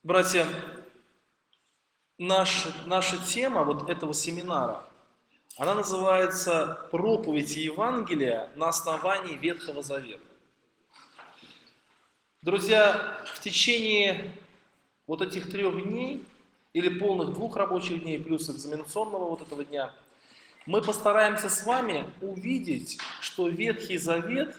Братья, наша тема вот этого семинара, она называется «Проповедь Евангелия на основании Ветхого Завета». Друзья, в течение вот этих 3 дней, или полных 2 рабочих дней, плюс экзаменационного вот этого дня, мы постараемся с вами увидеть, что Ветхий Завет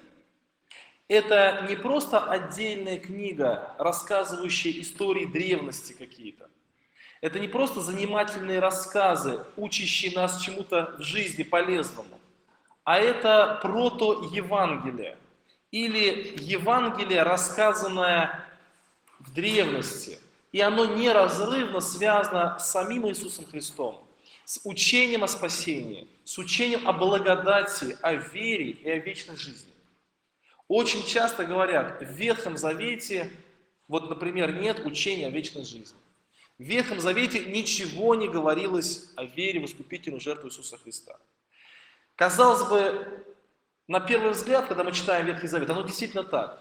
– это не просто отдельная книга, рассказывающая истории древности какие-то. Это не просто занимательные рассказы, учащие нас чему-то в жизни полезному, а это прото-евангелие или Евангелие, рассказанное в древности. И оно неразрывно связано с самим Иисусом Христом, с учением о спасении, с учением о благодати, о вере и о вечной жизни. Очень часто говорят, в Ветхом Завете, вот, например, нет учения о вечной жизни. В Ветхом Завете ничего не говорилось о вере в искупительную жертву Иисуса Христа. Казалось бы, на первый взгляд, когда мы читаем Ветхий Завет, оно действительно так.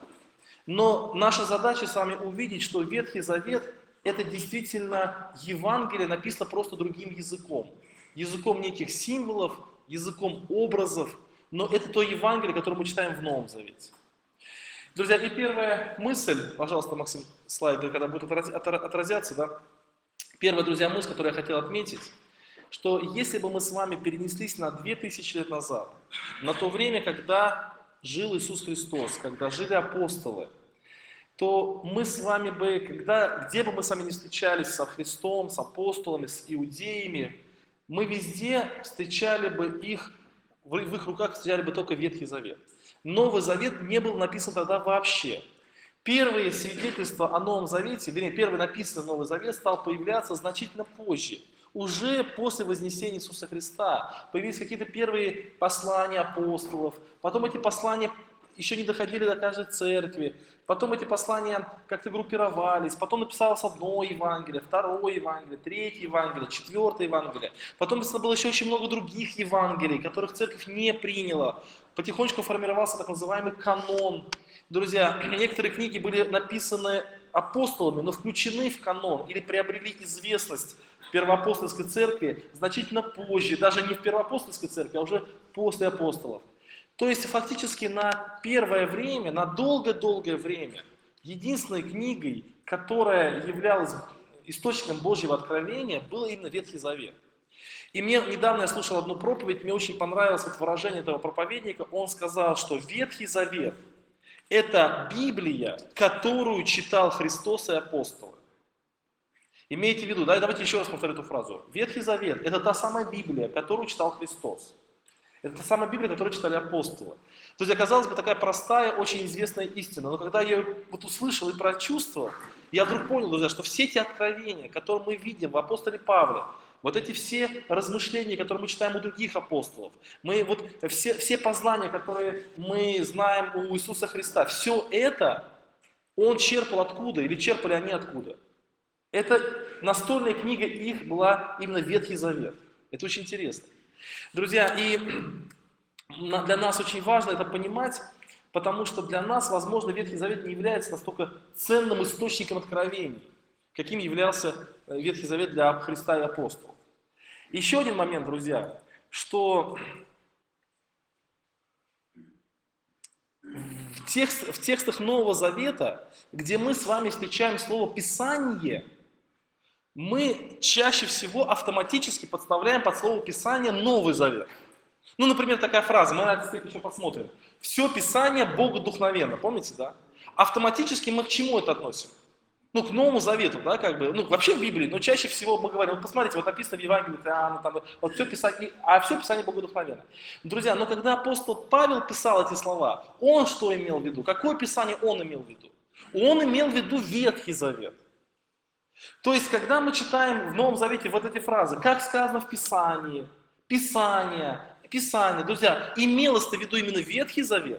Но наша задача с вами увидеть, что Ветхий Завет – это действительно Евангелие, написано просто другим языком. Языком неких символов, языком образов, но это то Евангелие, которое мы читаем в Новом Завете. Друзья, и первая мысль, пожалуйста, Максим, слайды, когда будут отразяться, да? Первая, друзья, мысль, которую я хотел отметить, что если бы мы с вами перенеслись на 2000 лет назад, на то время, когда жил Иисус Христос, когда жили апостолы, то мы с вами бы, где бы мы с вами не встречались со Христом, с апостолами, с иудеями, мы везде встречали бы их, в их руках встречали бы только Ветхий Завет. Новый Завет не был написан тогда вообще. Первые свидетельства о Новом Завете, вернее, первый написанный Новый Завет стал появляться значительно позже. Уже после вознесения Иисуса Христа появились какие-то первые послания апостолов, потом эти послания еще не доходили до каждой церкви, потом эти послания как-то группировались, потом написалось одно Евангелие, второе Евангелие, третье Евангелие, четвертое Евангелие. Потом написано было еще очень много других Евангелий, которых церковь не приняла. Потихонечку формировался так называемый канон. Друзья, некоторые книги были написаны апостолами, но включены в канон или приобрели известность в первоапостольской церкви значительно позже, даже не в первоапостольской церкви, а уже после апостолов. То есть фактически на первое время, на долгое-долгое время, единственной книгой, которая являлась источником Божьего откровения, был именно Ветхий Завет. И недавно я слушал одну проповедь, мне очень понравилось вот выражение этого проповедника. Он сказал, что Ветхий Завет – это Библия, которую читал Христос и апостолы. Имейте в виду, давайте еще раз повторю эту фразу. Ветхий Завет – это та самая Библия, которую читал Христос. Это та самая Библия, которую читали апостолы. То есть, оказалось бы, такая простая, очень известная истина. Но когда я ее вот услышал и прочувствовал, я вдруг понял, друзья, что все эти откровения, которые мы видим в апостоле Павле, вот эти все размышления, которые мы читаем у других апостолов, все познания, которые мы знаем у Иисуса Христа, все это он черпал откуда или черпали они откуда? Это настольная книга их была именно Ветхий Завет. Это очень интересно. Друзья, и для нас очень важно это понимать, потому что для нас, возможно, Ветхий Завет не является настолько ценным источником откровений, каким являлся Ветхий Завет для Христа и апостолов. Еще один момент, друзья, что в текстах Нового Завета, где мы с вами встречаем слово «Писание», мы чаще всего автоматически подставляем под слово Писание Новый Завет. Ну, например, такая фраза, мы на это еще посмотрим. Все Писание богодухновенно, помните, да? Автоматически мы к чему это относим? Ну, к Новому Завету, да, как бы, ну, вообще в Библии, но чаще всего мы говорим, вот посмотрите, вот написано в Евангелии Иоанна, там, вот все Писание, а все Писание богодухновенно. Друзья, но когда апостол Павел писал эти слова, он что имел в виду? Какое Писание он имел в виду? Он имел в виду Ветхий Завет. То есть, когда мы читаем в Новом Завете вот эти фразы, как сказано в Писании, Писание, друзья, имелось-то в виду именно Ветхий Завет?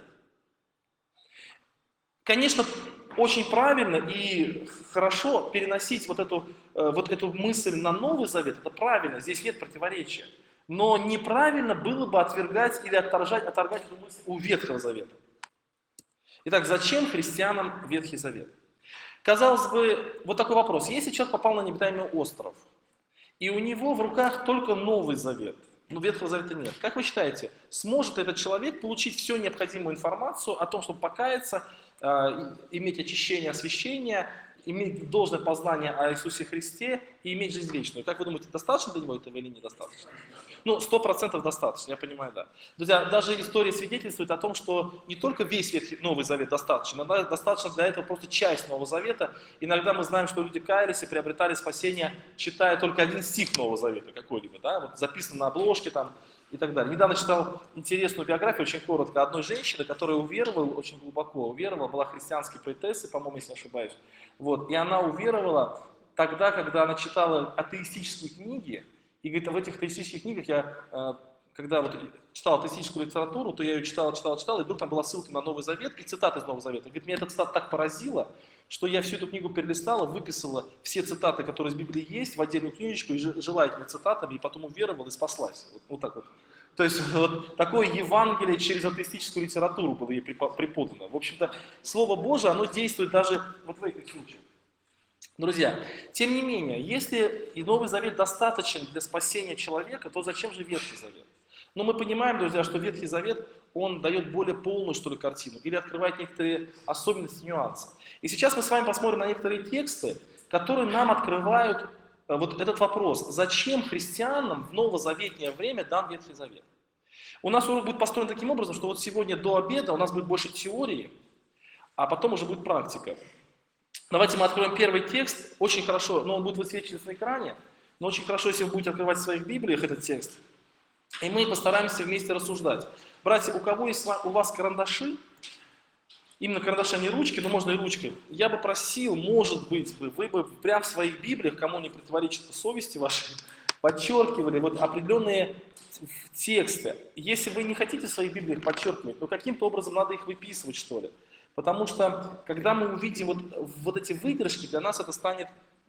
Конечно, очень правильно и хорошо переносить вот эту мысль на Новый Завет, это правильно, здесь нет противоречия. Но неправильно было бы отвергать или отторгать эту мысль у Ветхого Завета. Итак, зачем христианам Ветхий Завет? Казалось бы, вот такой вопрос. Если человек попал на необитаемый остров, и у него в руках только Новый Завет, но Ветхого Завета нет, как вы считаете, сможет этот человек получить всю необходимую информацию о том, чтобы покаяться, иметь очищение, освящение, иметь должное познание о Иисусе Христе и иметь жизнь вечную? Как вы думаете, достаточно для него этого или недостаточно? Ну, 100% достаточно, я понимаю, да. Друзья, даже история свидетельствует о том, что не только весь Ветхий Новый Завет достаточно, иногда достаточно для этого просто часть Нового Завета. Иногда мы знаем, что люди каялись и приобретали спасение, читая только один стих Нового Завета какой-либо, да, вот записан на обложке там и так далее. Недавно читал интересную биографию, очень коротко, одной женщины, которая уверовала, очень глубоко уверовала, была христианской поэтессой, по-моему, если не ошибаюсь. Вот, и она уверовала тогда, когда она читала атеистические книги. И говорит, в этих атеистических книгах я, когда вот читал атеистическую литературу, то я ее читал, и вдруг там была ссылка на Новый Завет и цитаты из Нового Завета. Говорит, меня эта цитата так поразила, что я всю эту книгу перелистала, выписала все цитаты, которые из Библии есть, в отдельную книжечку, и жила этими цитатами, и потом уверовала и спаслась. Вот так вот. То есть вот такое Евангелие через атеистическую литературу было ей преподано. В общем-то, Слово Божие, оно действует даже вот в этих случаях. Друзья, тем не менее, если и Новый Завет достаточен для спасения человека, то зачем же Ветхий Завет? Но мы понимаем, друзья, что Ветхий Завет, он дает более полную, что ли, картину, или открывает некоторые особенности, нюансы. И сейчас мы с вами посмотрим на некоторые тексты, которые нам открывают вот этот вопрос. Зачем христианам в новозаветнее время дан Ветхий Завет? У нас урок будет построен таким образом, что вот сегодня до обеда у нас будет больше теории, а потом уже будет практика. Давайте мы откроем первый текст, очень хорошо, но он будет высвечиваться на экране, но очень хорошо, если вы будете открывать в своих Библиях этот текст, и мы постараемся вместе рассуждать. Братья, у кого есть у вас карандаши, именно карандаши, а не ручки, но можно и ручкой, я бы просил, может быть, вы бы прямо в своих Библиях, кому не противоречит совести вашей, подчеркивали вот определенные тексты. Если вы не хотите в своих Библиях подчеркивать, то каким-то образом надо их выписывать, что ли. Потому что, когда мы увидим вот эти выдержки, для нас это станет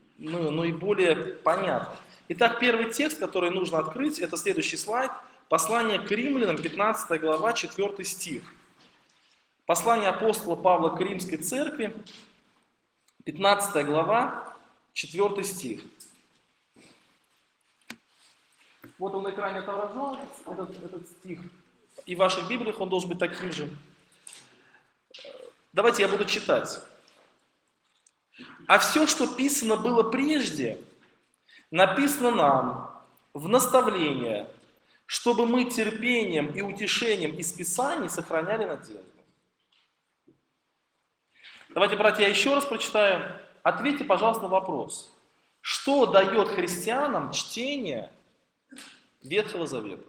наиболее понятно. Итак, первый текст, который нужно открыть, это следующий слайд. Послание к римлянам, 15 глава, 4 стих. Послание апостола Павла к Римской церкви, 15 глава, 4 стих. Вот он на экране отображен, этот стих. И в ваших Библиях он должен быть таким же. Давайте я буду читать. «А все, что писано было прежде, написано нам в наставление, чтобы мы терпением и утешением из Писаний сохраняли надежду». Давайте, братья, я еще раз прочитаю. Ответьте, пожалуйста, на вопрос. Что дает христианам чтение Ветхого Завета?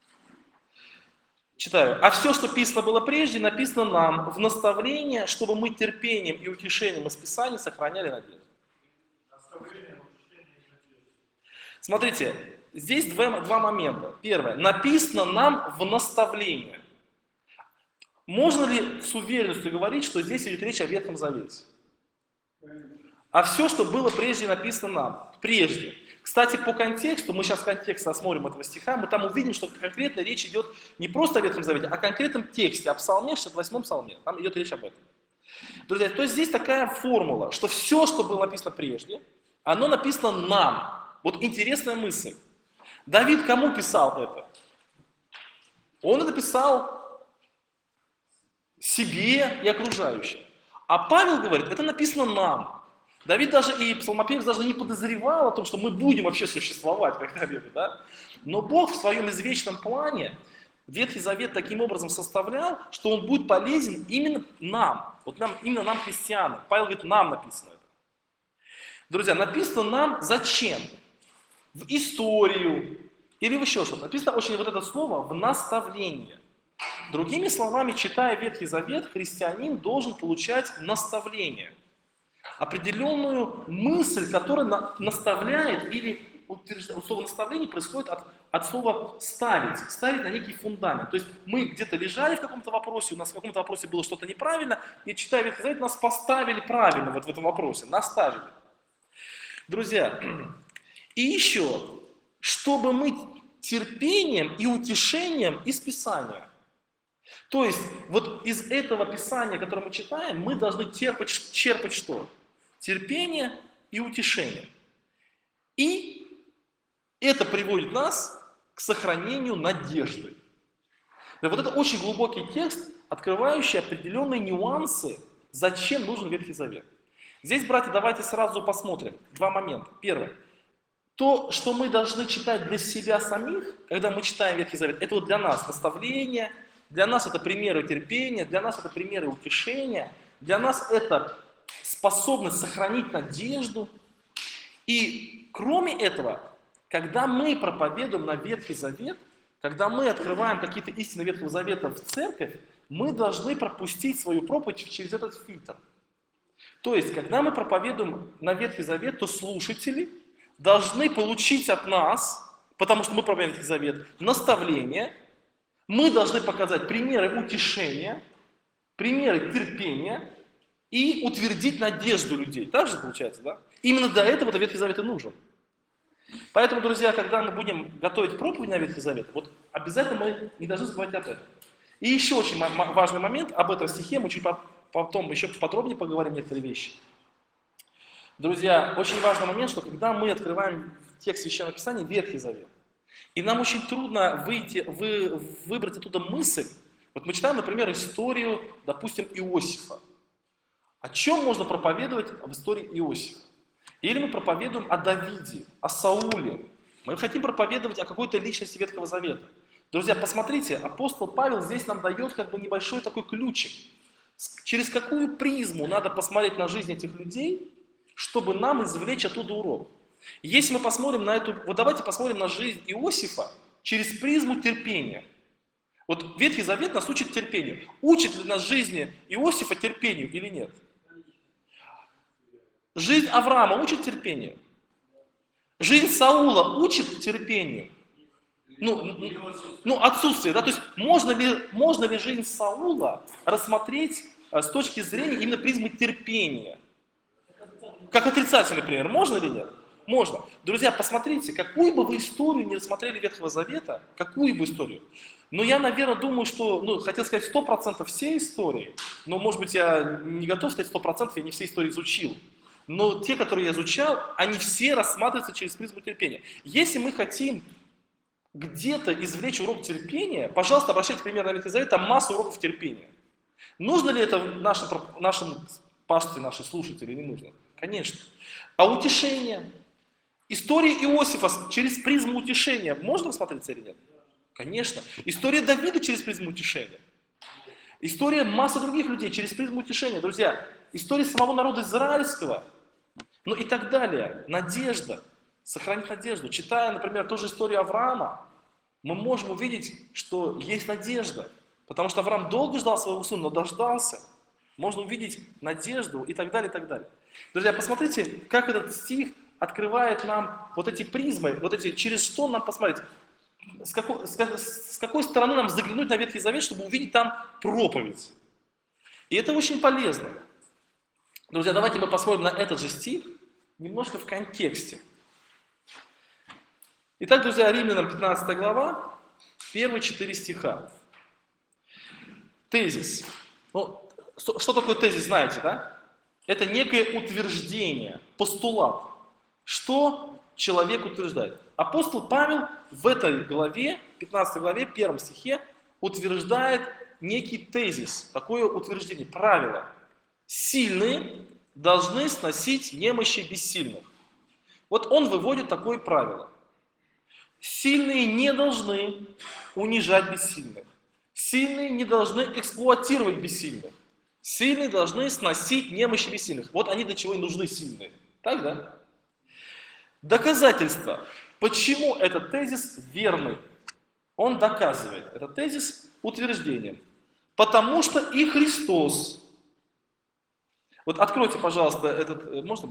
Читаю. «А все, что писано было прежде, написано нам в наставление, чтобы мы терпением и утешением из Писаний сохраняли надежду». Смотрите, здесь два момента. Первое. Написано нам в наставление. Можно ли с уверенностью говорить, что здесь идет речь о Ветхом Завете? А все, что было прежде, написано нам. Прежде. Кстати, по контексту, мы сейчас контекст осмотрим этого стиха, мы там увидим, что конкретно речь идет не просто о Ветхом Завете, а о конкретном тексте, о псалме, 68-м псалме. Там идет речь об этом. Друзья, то есть здесь такая формула, что все, что было написано прежде, оно написано нам. Вот интересная мысль. Давид кому писал это? Он это писал себе и окружающим. А Павел говорит, это написано нам. Давид даже и псалмопевец даже не подозревал о том, что мы будем вообще существовать когда-либо, да? Но Бог в своем извечном плане Ветхий Завет таким образом составлял, что он будет полезен именно нам. Вот именно нам, христианам. Павел говорит, нам написано это. Друзья, написано нам зачем? В историю или в еще что-то. Написано очень вот это слово в наставление. Другими словами, читая Ветхий Завет, христианин должен получать наставление. Определенную мысль, которая наставляет или слово наставление происходит от слова ставить на некий фундамент. То есть мы где-то лежали в каком-то вопросе, у нас в каком-то вопросе было что-то неправильно, и читая Ветхий Завет, нас поставили правильно вот в этом вопросе, наставили. Друзья, и еще, чтобы мы терпением и утешением из Писания. То есть вот из этого Писания, которое мы читаем, мы должны черпать что? терпение и утешение. И это приводит нас к сохранению надежды. И вот это очень глубокий текст, открывающий определенные нюансы, зачем нужен Ветхий Завет. Здесь, братья, давайте сразу посмотрим. Два момента. Первое. То, что мы должны читать для себя самих, когда мы читаем Ветхий Завет, это вот для нас наставление, для нас это примеры терпения, для нас это примеры утешения, для нас это способность сохранить надежду. И кроме этого, когда мы проповедуем на Ветхий Завет, когда мы открываем какие-то истины Ветхого Завета в церковь, мы должны пропустить свою проповедь через этот фильтр. То есть, когда мы проповедуем на Ветхий Завет, то слушатели должны получить от нас, потому что мы проповедуем Ветхий Завет, наставление, мы должны показать примеры утешения, примеры терпения и утвердить надежду людей. Так же получается, да? Именно для этого Ветхий Завет и нужен. Поэтому, друзья, когда мы будем готовить проповедь на Ветхий Завет, вот обязательно мы не должны забывать об этом. И еще очень важный момент, об этом стихе мы чуть потом еще подробнее поговорим некоторые вещи. Друзья, очень важный момент, что когда мы открываем текст Священного Писания, Ветхий Завет, и нам очень трудно выбрать оттуда мысль. Вот мы читаем, например, историю, допустим, Иосифа. О чем можно проповедовать в истории Иосифа? Или мы проповедуем о Давиде, о Сауле. Мы хотим проповедовать о какой-то личности Ветхого Завета. Друзья, посмотрите, апостол Павел здесь нам дает как бы небольшой такой ключик. Через какую призму надо посмотреть на жизнь этих людей, чтобы нам извлечь оттуда урок. Если мы посмотрим на эту... Вот давайте посмотрим на жизнь Иосифа через призму терпения. Вот Ветхий Завет нас учит терпению. Учит ли нас жизни Иосифа терпению или нет? Жизнь Авраама учит терпению. Жизнь Саула учит терпению. Отсутствие, да, то есть можно ли жизнь Саула рассмотреть с точки зрения именно призмы терпения? Как отрицательный пример, можно или нет? Можно. Друзья, посмотрите, какую бы вы историю не рассмотрели Ветхого Завета, какую бы историю, но я, наверное, думаю, что, хотел сказать 100% всей истории, но, может быть, я не готов сказать 100%, я не все истории изучил. Но те, которые я изучал, они все рассматриваются через призму терпения. Если мы хотим где-то извлечь урок терпения, пожалуйста, обращайте пример на Ветхий Завет, там масса уроков терпения. Нужно ли это нашим пастырям, нашим слушателям, не нужно? Конечно. А утешение? История Иосифа через призму утешения можно рассмотреться или нет? Конечно. История Давида через призму утешения. История массы других людей через призму утешения. Друзья, история самого народа израильского, и так далее. Надежда. Сохранить надежду. Читая, например, ту же историю Авраама, мы можем увидеть, что есть надежда. Потому что Авраам долго ждал своего сына, но дождался. Можно увидеть надежду и так далее, и так далее. Друзья, посмотрите, как этот стих открывает нам вот эти призмы, через что нам посмотреть, с какой стороны нам заглянуть на Ветхий Завет, чтобы увидеть там проповедь. И это очень полезно. Друзья, давайте мы посмотрим на этот же стих немножко в контексте. Итак, друзья, Римлянам 15 глава, первые 4 стиха. Тезис. Что такое тезис, знаете, да? Это некое утверждение, постулат. Что человек утверждает? Апостол Павел в этой главе, 15 главе, 1 стихе, утверждает некий тезис, такое утверждение, правило. Сильные должны сносить немощи бессильных. Вот он выводит такое правило. Сильные не должны унижать бессильных. Сильные не должны эксплуатировать бессильных. Сильные должны сносить немощи бессильных. Вот они для чего и нужны сильные. Так, да? Доказательство. Почему этот тезис верный? Он доказывает этот тезис утверждением. Потому что и Христос. Вот откройте, пожалуйста, можно?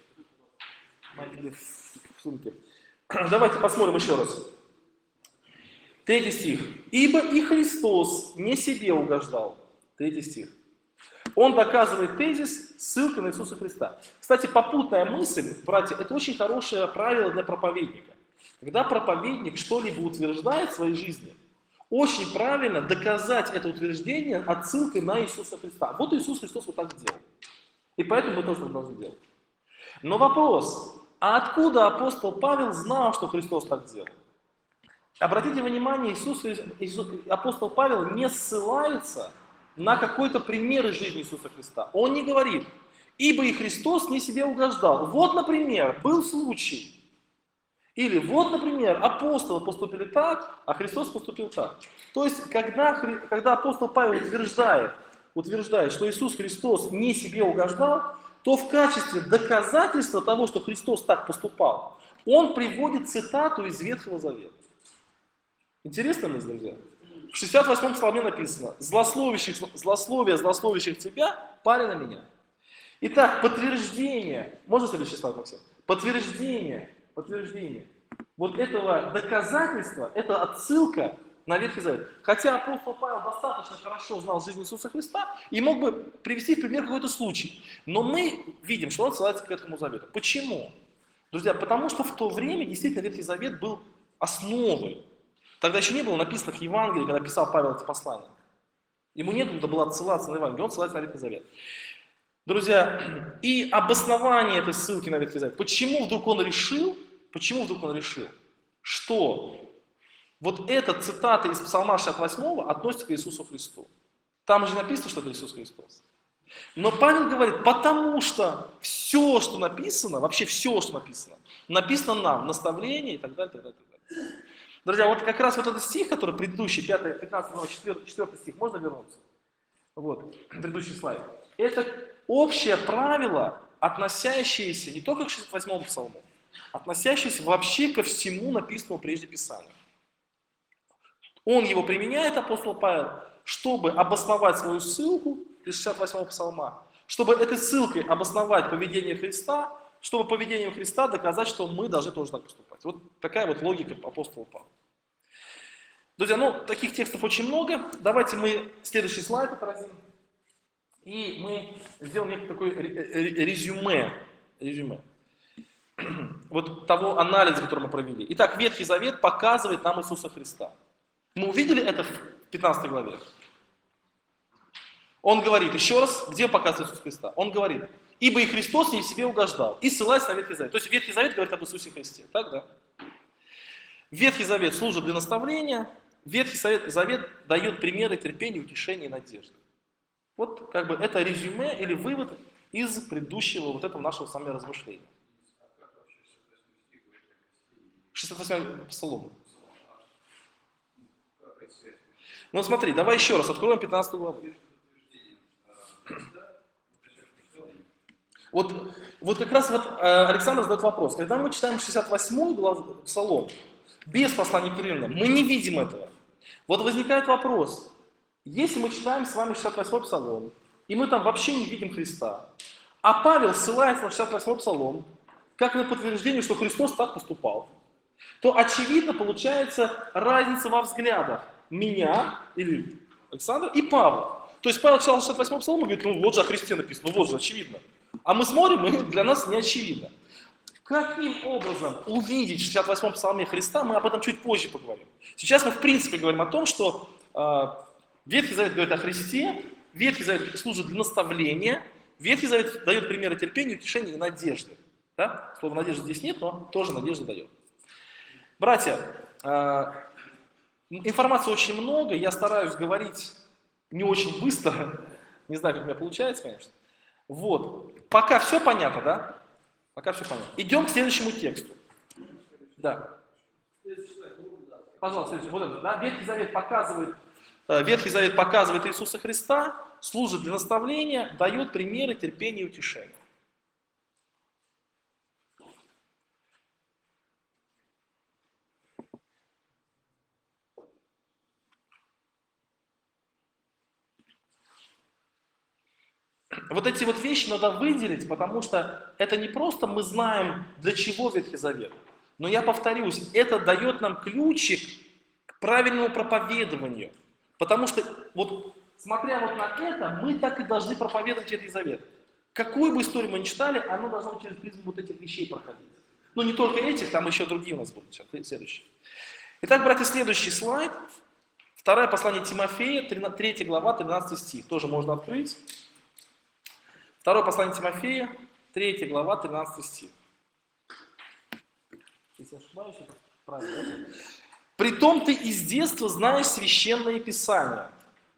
В сумке. Давайте посмотрим еще раз. 3 стих. «Ибо и Христос не себе угождал». 3 стих. Он доказывает тезис ссылкой на Иисуса Христа. Кстати, попутная мысль, братья, это очень хорошее правило для проповедника. Когда проповедник что-либо утверждает в своей жизни, очень правильно доказать это утверждение отсылкой на Иисуса Христа. Вот Иисус Христос вот так сделал. И поэтому мы тоже должны делать. Но вопрос, а откуда апостол Павел знал, что Христос так сделал? Обратите внимание, апостол Павел не ссылается на какой-то пример из жизни Иисуса Христа. Он не говорит, ибо и Христос не себе угождал. Вот, например, был случай. Или вот, например, апостолы поступили так, а Христос поступил так. То есть, когда апостол Павел утверждает, что Иисус Христос не себе угождал, то в качестве доказательства того, что Христос так поступал, он приводит цитату из Ветхого Завета. Интересно, мысль, друзья? В 68-м псалме написано: «Злословие злословящих тебя, пали на меня». Итак, подтверждение, можно следующий слайд, Максим? Подтверждение вот этого доказательства, это отсылка на Ветхий Завет. Хотя апостол Павел достаточно хорошо знал жизнь Иисуса Христа и мог бы привести в пример какой-то случай. Но мы видим, что он ссылается к этому завету. Почему? Друзья, потому что в то время действительно Ветхий Завет был основой. Тогда еще не было написанных Евангелий, когда писал Павел эти послания. Ему некуда было отсылаться на Евангелие, он ссылается на Ветхий Завет. Друзья, и обоснование этой ссылки на Ветхий Завет. Почему вдруг он решил, что вот эта цитата из Псалма 68 относится к Иисусу Христу? Там же написано, что это Иисус Христос. Но Павел говорит, потому что все, что написано, вообще все, что написано нам, наставление и так далее, так далее, так далее. Друзья, вот как раз вот этот стих, который предыдущий, 5, 15, 4 стих, можно вернуться? Вот, предыдущий слайд. Это общее правило, относящееся не только к 68-му псалму, относящееся вообще ко всему написанному прежде Писанию. Он его применяет, апостол Павел, чтобы обосновать свою ссылку из 68-го псалма, чтобы этой ссылкой обосновать поведение Христа, чтобы поведением Христа доказать, что мы должны тоже так поступать. Вот такая вот логика апостола Павла. Друзья, таких текстов очень много. Давайте мы следующий слайд отразим. И мы сделаем некий такой резюме вот того анализа, который мы провели. Итак, Ветхий Завет показывает нам Иисуса Христа. Мы увидели это в 15 главе. Он говорит, еще раз, где показывает Иисус Христа? Он говорит, ибо и Христос не в себе угождал, и ссылается на Ветхий Завет. То есть Ветхий Завет говорит об Иисусе Христе, так, да? Ветхий Завет служит для наставления, Ветхий Завет дает примеры терпения, утешения и надежды. Вот как бы это резюме или вывод из предыдущего вот этого нашего с вами размышления. 68-й псалом. Ну смотри, давай еще раз откроем 15 главу. Вот как раз Александр задает вопрос. Когда мы читаем 68-ю главу Псалом, без послания к римлянам, мы не видим этого. Вот возникает вопрос. Если мы читаем с вами 68-й Псалом, и мы там вообще не видим Христа, а Павел ссылается на 68-й Псалом, как на подтверждение, что Христос так поступал, то очевидно получается разница во взглядах меня, или Александра, и Павла. То есть Павел читал 68-й Псалом и говорит, вот же о Христе написано, вот же, очевидно. А мы смотрим, и для нас не очевидно. Каким образом увидеть в 68-м Псалме Христа, мы об этом чуть позже поговорим. Сейчас мы в принципе говорим о том, что Ветхий Завет говорит о Христе, Ветхий Завет служит для наставления, Ветхий Завет дает примеры терпения, утешения и надежды. Да? Слова надежды здесь нет, но тоже надежда дает. Братья, информации очень много, я стараюсь говорить не очень быстро, не знаю, как у меня получается, конечно. Вот, пока все понятно, да? Пока все понятно. Идем к следующему тексту. Да. Пожалуйста, следующий. Вот это, да? Ветхий Завет показывает Иисуса Христа, служит для наставления, дает примеры терпения и утешения. Вот эти вот вещи надо выделить, потому что это не просто мы знаем, для чего Ветхий Завет. Но я повторюсь, это дает нам ключик к правильному проповедованию. Потому что, вот смотря вот на это, мы так и должны проповедовать Ветхий Завет. Какую бы историю мы ни читали, оно должно через призму вот этих вещей проходить. Ну не только этих, там еще другие у нас будут. Сейчас, следующие. Итак, братья, следующий слайд. Второе послание Тимофея, 3 глава, 13 стих. Тоже можно открыть. Второе послание Тимофея, 3 глава, 13 стих. Если я ошибаюсь, это правильно. «Притом ты из детства знаешь священное Писание».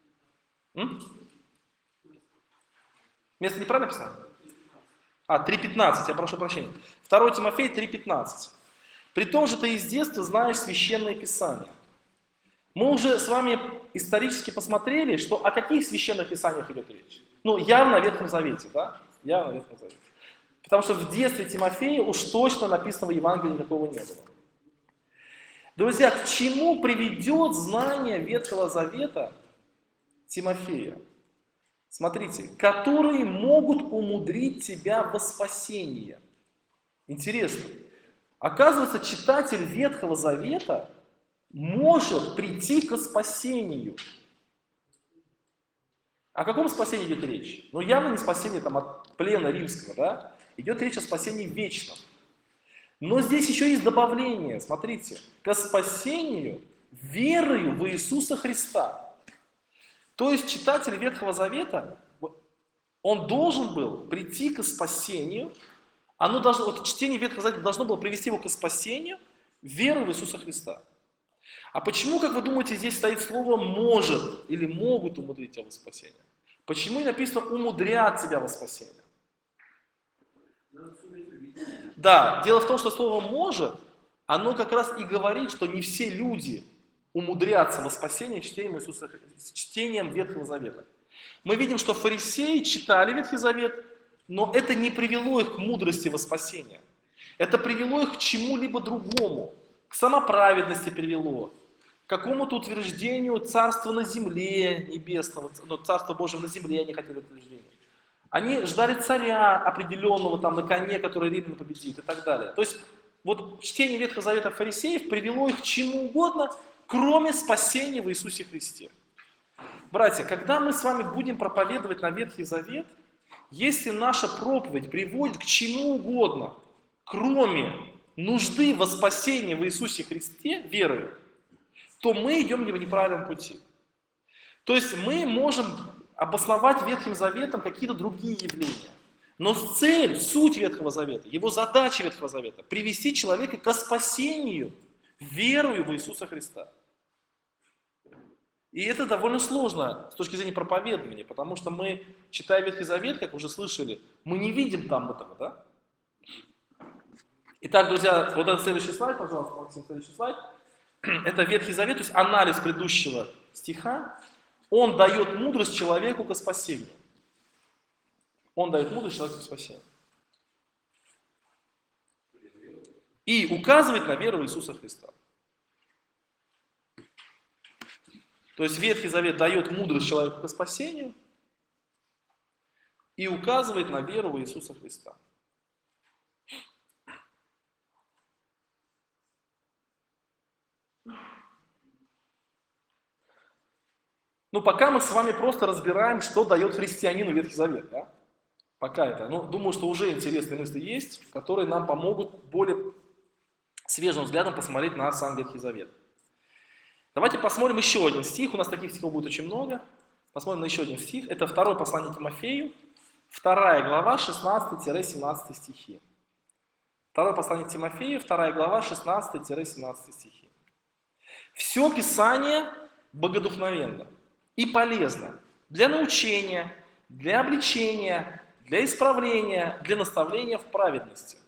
Место неправильно написано? 3:15, я прошу прощения. 2 Тимофея 3:15. «При том же ты из детства знаешь священное Писание». Мы уже с вами исторически посмотрели, что о каких священных писаниях идет речь. Ну, явно в Ветхом Завете, да? Явно в Ветхом Завете. Потому что в детстве Тимофея уж точно написанного Евангелия никакого не было. Друзья, к чему приведет знание Ветхого Завета Тимофея? Смотрите, которые могут умудрить тебя во спасение. Интересно. Оказывается, читатель Ветхого Завета может прийти к спасению. О каком спасении идет речь? Ну, явно не спасение там, от плена римского, да? Идет речь о спасении вечном. Но здесь еще есть добавление, смотрите, к спасению верою в Иисуса Христа. То есть читатель Ветхого Завета, он должен был прийти к спасению, вот чтение Ветхого Завета должно было привести его к спасению верой в Иисуса Христа. А почему, как вы думаете, здесь стоит слово «может» или «могут умудрить тебя во спасение»? Почему не написано «умудрят тебя во спасение»? Да, дело в том, что слово «может», оно как раз и говорит, что не все люди умудрятся во спасение чтением Ветхого Завета. Мы видим, что фарисеи читали Ветхий Завет, но это не привело их к мудрости во спасение. Это привело их к чему-либо другому, к самоправедности привело, к какому-то утверждению царства на земле небесного, но царство Божьего на земле они хотели утверждения. Они ждали царя определенного там на коне, который римлян победит и так далее. То есть вот чтение Ветхого Завета фарисеев привело их к чему угодно, кроме спасения в Иисусе Христе. Братья, когда мы с вами будем проповедовать на Ветхий Завет, если наша проповедь приводит к чему угодно, кроме нужды во спасении в Иисусе Христе, верою, то мы идем в неправильном пути. То есть мы можем обосновать Ветхим Заветом какие-то другие явления. Но цель, суть Ветхого Завета, его задача Ветхого Завета – привести человека к спасению верою в Иисуса Христа. И это довольно сложно с точки зрения проповедования, потому что мы, читая Ветхий Завет, как уже слышали, мы не видим там этого, да? Итак, друзья, вот это следующий слайд, пожалуйста, Максим, следующий слайд. Это Ветхий Завет, то есть анализ предыдущего стиха. Он дает мудрость человеку к спасению. Он дает мудрость человеку к спасению. И указывает на веру в Иисуса Христа. То есть Ветхий Завет дает мудрость человеку к спасению и указывает на веру в Иисуса Христа. Ну, пока мы с вами просто разбираем, что дает христианину Ветхий Завет, да? Пока это. Ну, думаю, что уже интересные мысли есть, которые нам помогут более свежим взглядом посмотреть на сам Ветхий Завет. Давайте посмотрим еще один стих. У нас таких стихов будет очень много. Посмотрим на еще один стих. Это 2 послание Тимофею, 2 глава, 16-17 стихи. 2 послание Тимофею, 2 глава, 16-17 стихи. «Все Писание богодухновенно и полезно для научения, для обличения, для исправления, для наставления в праведности».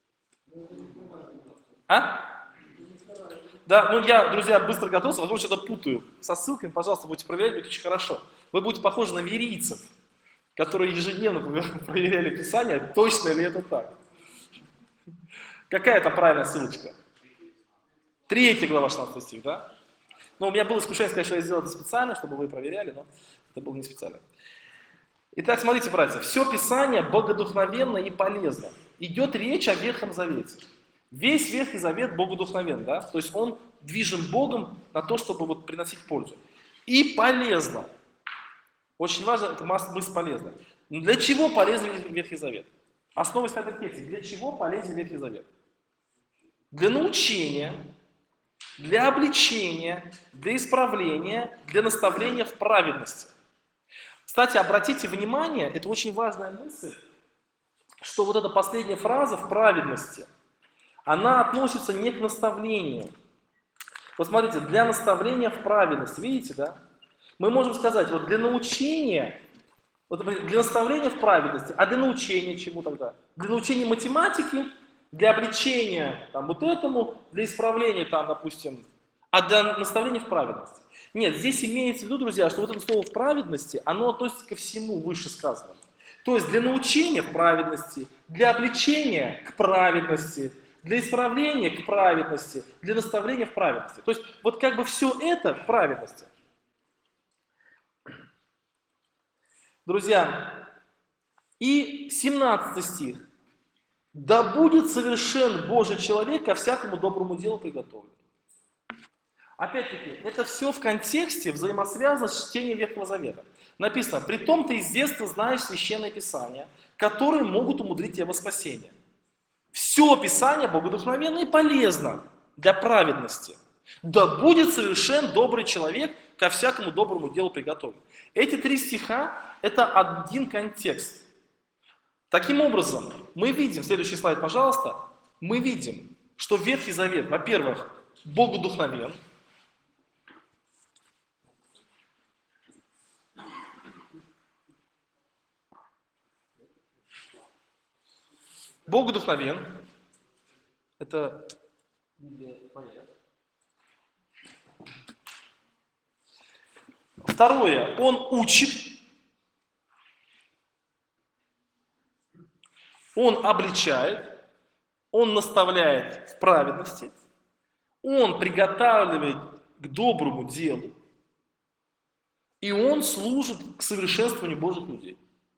Да, ну я, друзья, быстро готовился, возможно, что-то путаю. Со ссылками, пожалуйста, будете проверять, будет очень хорошо. Вы будете похожи на верийцев, которые ежедневно проверяли Писание, точно ли это так. Какая это правильная ссылочка? 3 глава, 16 стих, да? Ну, у меня было искушение сказать, что я сделал это специально, чтобы вы проверяли, но это было не специально. Итак, смотрите, братья, все Писание богодухновенно и полезно. Идет речь о Ветхом Завете. Весь Ветхий Завет богодухновен, да? То есть он движим Богом на то, чтобы вот приносить пользу. И полезно. Очень важно, это мысль полезна. Для чего полезен Ветхий Завет? Основа стоит в тексте. Для чего полезен Ветхий Завет? Для научения, для обличения, для исправления, для наставления в праведности. Кстати, обратите внимание, это очень важная мысль, что вот эта последняя фраза в праведности, она относится не к наставлению. Вот смотрите, для наставления в праведности, видите, да? Мы можем сказать, вот для научения, вот для наставления в праведности, а для научения чему тогда? Для научения математики, для обличения там, вот этому, для исправления там, допустим, а для наставления в праведности. Нет, здесь имеется в виду, друзья, что вот это слово в праведности, оно относится ко всему вышесказанному. То есть для научения в праведности, для обличения к праведности, для исправления к праведности, для наставления в праведности. То есть вот как бы все это в праведности. Друзья, и 17 стих. «Да будет совершен Божий человек, ко всякому доброму делу приготовлен». Опять-таки, это все в контексте взаимосвязано с чтением Ветхого Завета. Написано, «Притом ты из детства знаешь Священное Писание, которые могут умудрить тебя во спасение». Все Писание богодухновенно и полезно для праведности. «Да будет совершен добрый человек, ко всякому доброму делу приготовлен». Эти 3 стиха – это один контекст. Таким образом, мы видим, следующий слайд, пожалуйста, мы видим, что Ветхий Завет, во-первых, богодухновен. Богодухновен. Это второе, он учит, он обличает, он наставляет в праведности, он приготавливает к доброму делу, и он служит к совершенствованию Божьих людей.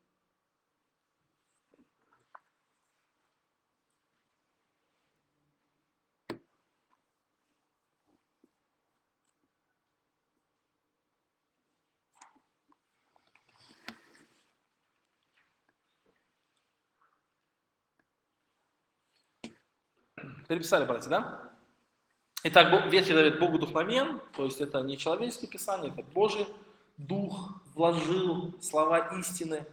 Переписали, братья, да? Итак, Ветхий Завет богодухновен, то есть это не человеческое писание, это Божий Дух вложил слова истины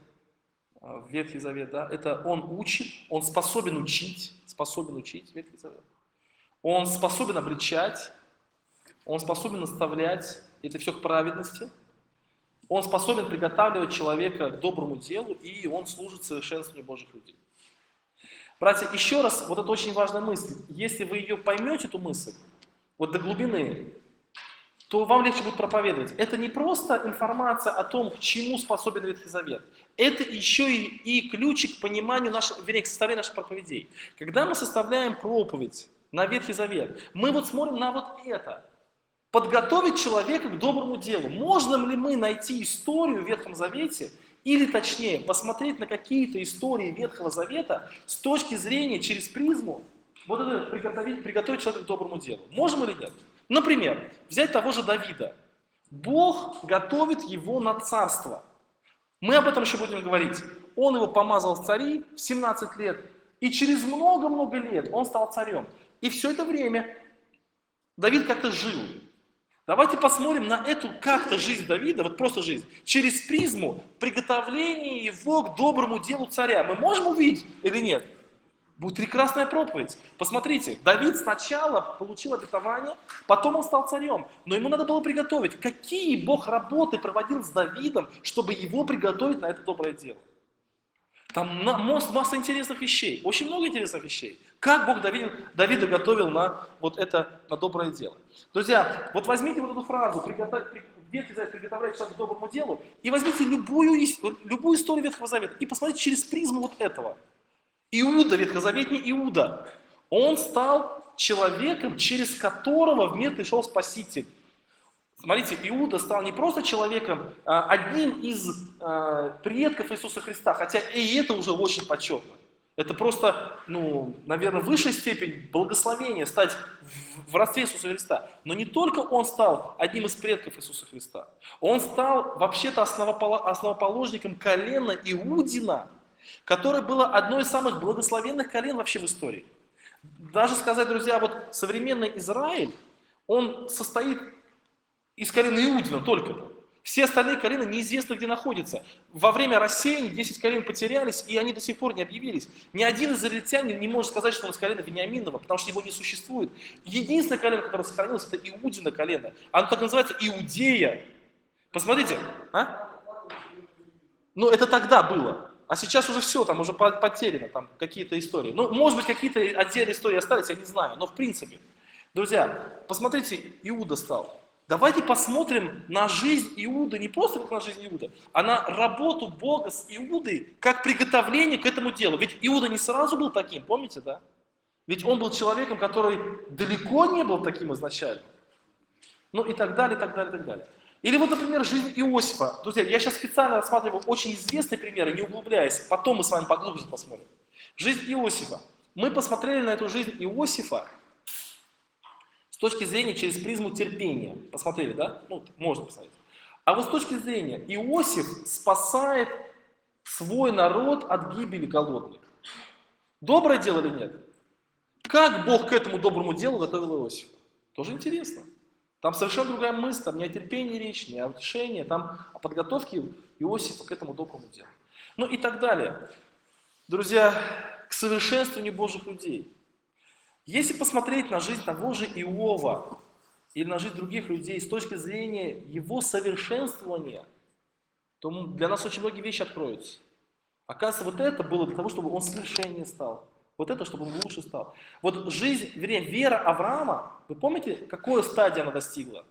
в Ветхий Завет, да? Это он учит, он способен учить Ветхий Завет. Он способен обличать, он способен наставлять, это все к праведности. Он способен приготавливать человека к доброму делу, и он служит совершенствованию Божьих людей. Братья, еще раз, вот это очень важная мысль. Если вы ее поймете, эту мысль, вот до глубины, то вам легче будет проповедовать. Это не просто информация о том, к чему способен Ветхий Завет. Это еще и ключик к пониманию нашего, вернее, к составлению наших проповедей. Когда мы составляем проповедь на Ветхий Завет, мы вот смотрим на вот это. Подготовить человека к доброму делу. Можем ли мы найти историю в Ветхом Завете, или точнее, посмотреть на какие-то истории Ветхого Завета с точки зрения, через призму, вот это приготовить человека к доброму делу. Можем или нет? Например, взять того же Давида. Бог готовит его на царство. Мы об этом еще будем говорить. Он его помазал в цари в 17 лет, и через много-много лет он стал царем. И все это время Давид как-то жил. Давайте посмотрим на эту как-то жизнь Давида, вот просто жизнь, через призму приготовления его к доброму делу царя. Мы можем увидеть или нет? Будет прекрасная проповедь. Посмотрите, Давид сначала получил обетование, потом он стал царем. Но ему надо было приготовить, какие Бог работы проводил с Давидом, чтобы его приготовить на это доброе дело. Там масса интересных вещей, очень много интересных вещей. Как Бог Давида готовил на вот это, на доброе дело. Друзья, вот возьмите вот эту фразу, Ветхий Завет приготовляет человека к доброму делу, и возьмите любую историю Ветхого Завета и посмотрите через призму вот этого. Иуда, ветхозаветний Иуда, он стал человеком, через которого в мир пришел Спаситель. Смотрите, Иуда стал не просто человеком, а одним из предков Иисуса Христа, хотя и это уже очень почетно. Это просто, наверное, высшая степень благословения стать в родстве Иисуса Христа. Но не только он стал одним из предков Иисуса Христа, он стал вообще-то основоположником колена Иудина, которое было одно из самых благословенных колен вообще в истории. Даже сказать, друзья, вот современный Израиль, он состоит из колена Иудина только-то. Все остальные колены неизвестно где находятся. Во время рассеяния 10 колен потерялись, и они до сих пор не объявились. Ни один израильтянин не может сказать, что он из колена Вениаминова, потому что его не существует. Единственное колено, которое сохранилось, это Иудина колено. Оно так называется Иудея. Посмотрите, а? Ну, это тогда было. А сейчас уже все, там уже потеряно, там какие-то истории. Ну, может быть, какие-то отдельные истории остались, я не знаю. Но в принципе, друзья, посмотрите, Иуда стал. Давайте посмотрим на жизнь Иуды, не просто как на жизнь Иуды, а на работу Бога с Иудой, как приготовление к этому делу. Ведь Иуда не сразу был таким, помните, да? Ведь он был человеком, который далеко не был таким изначально. Ну и так далее, так далее, так далее. Или вот, например, жизнь Иосифа. Друзья, я сейчас специально рассматриваю очень известные примеры, не углубляясь, потом мы с вами поглубже посмотрим. Жизнь Иосифа. Мы посмотрели на эту жизнь Иосифа с точки зрения через призму терпения. Посмотрели, да? Ну, можно посмотреть. А вот с точки зрения Иосиф спасает свой народ от гибели голодных. Доброе дело или нет? Как Бог к этому доброму делу готовил Иосифа? Тоже интересно. Там совершенно другая мысль, там не о терпении речь, не о утешении, там о подготовке Иосифа к этому доброму делу. Ну и так далее. Друзья, к совершенствованию Божьих людей. Если посмотреть на жизнь того же Иова или на жизнь других людей с точки зрения его совершенствования, то для нас очень многие вещи откроются. Оказывается, вот это было для того, чтобы он совершеннее стал. Вот это, чтобы он лучше стал. Вот жизнь, вернее, вера Авраама, вы помните, какой стадии она достигла?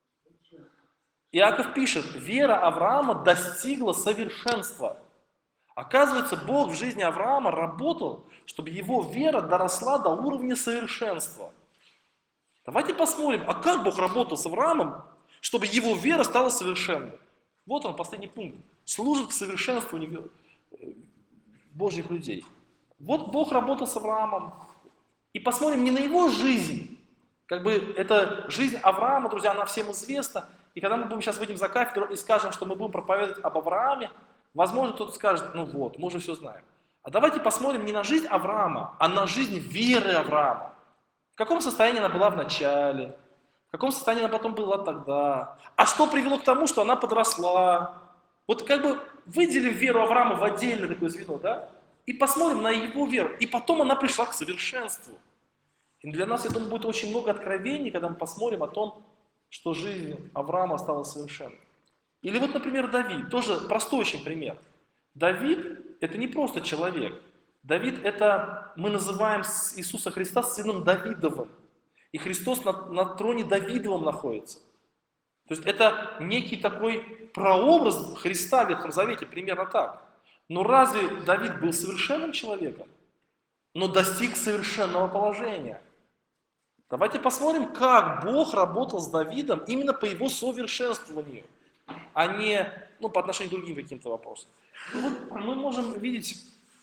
Иаков пишет, вера Авраама достигла совершенства. Оказывается, Бог в жизни Авраама работал, чтобы его вера доросла до уровня совершенства. Давайте посмотрим, а как Бог работал с Авраамом, чтобы его вера стала совершенной. Вот он, последний пункт. Служит к совершенствованию Божьих людей. Вот Бог работал с Авраамом. И посмотрим не на его жизнь. Как бы эта жизнь Авраама, друзья, она всем известна. И когда мы будем сейчас выйдем за кафедру и скажем, что мы будем проповедовать об Аврааме, возможно, кто-то скажет, ну вот, мы уже все знаем. А давайте посмотрим не на жизнь Авраама, а на жизнь веры Авраама. В каком состоянии она была в начале, в каком состоянии она потом была тогда. А что привело к тому, что она подросла. Вот как бы выделим веру Авраама в отдельное такое звено, да? И посмотрим на его веру. И потом она пришла к совершенству. И для нас, я думаю, будет очень много откровений, когда мы посмотрим о том, что жизнь Авраама стала совершенной. Или вот, например, Давид. Тоже простой очень пример. Давид – это не просто человек. Давид – это, мы называем Иисуса Христа сыном Давидовым. И Христос на троне Давидовом находится. То есть это некий такой прообраз Христа в Ветхом Завете, примерно так. Но разве Давид был совершенным человеком? Но достиг совершенного положения. Давайте посмотрим, как Бог работал с Давидом именно по его совершенствованию, а не по отношению к другим каким-то вопросам. Вот мы можем видеть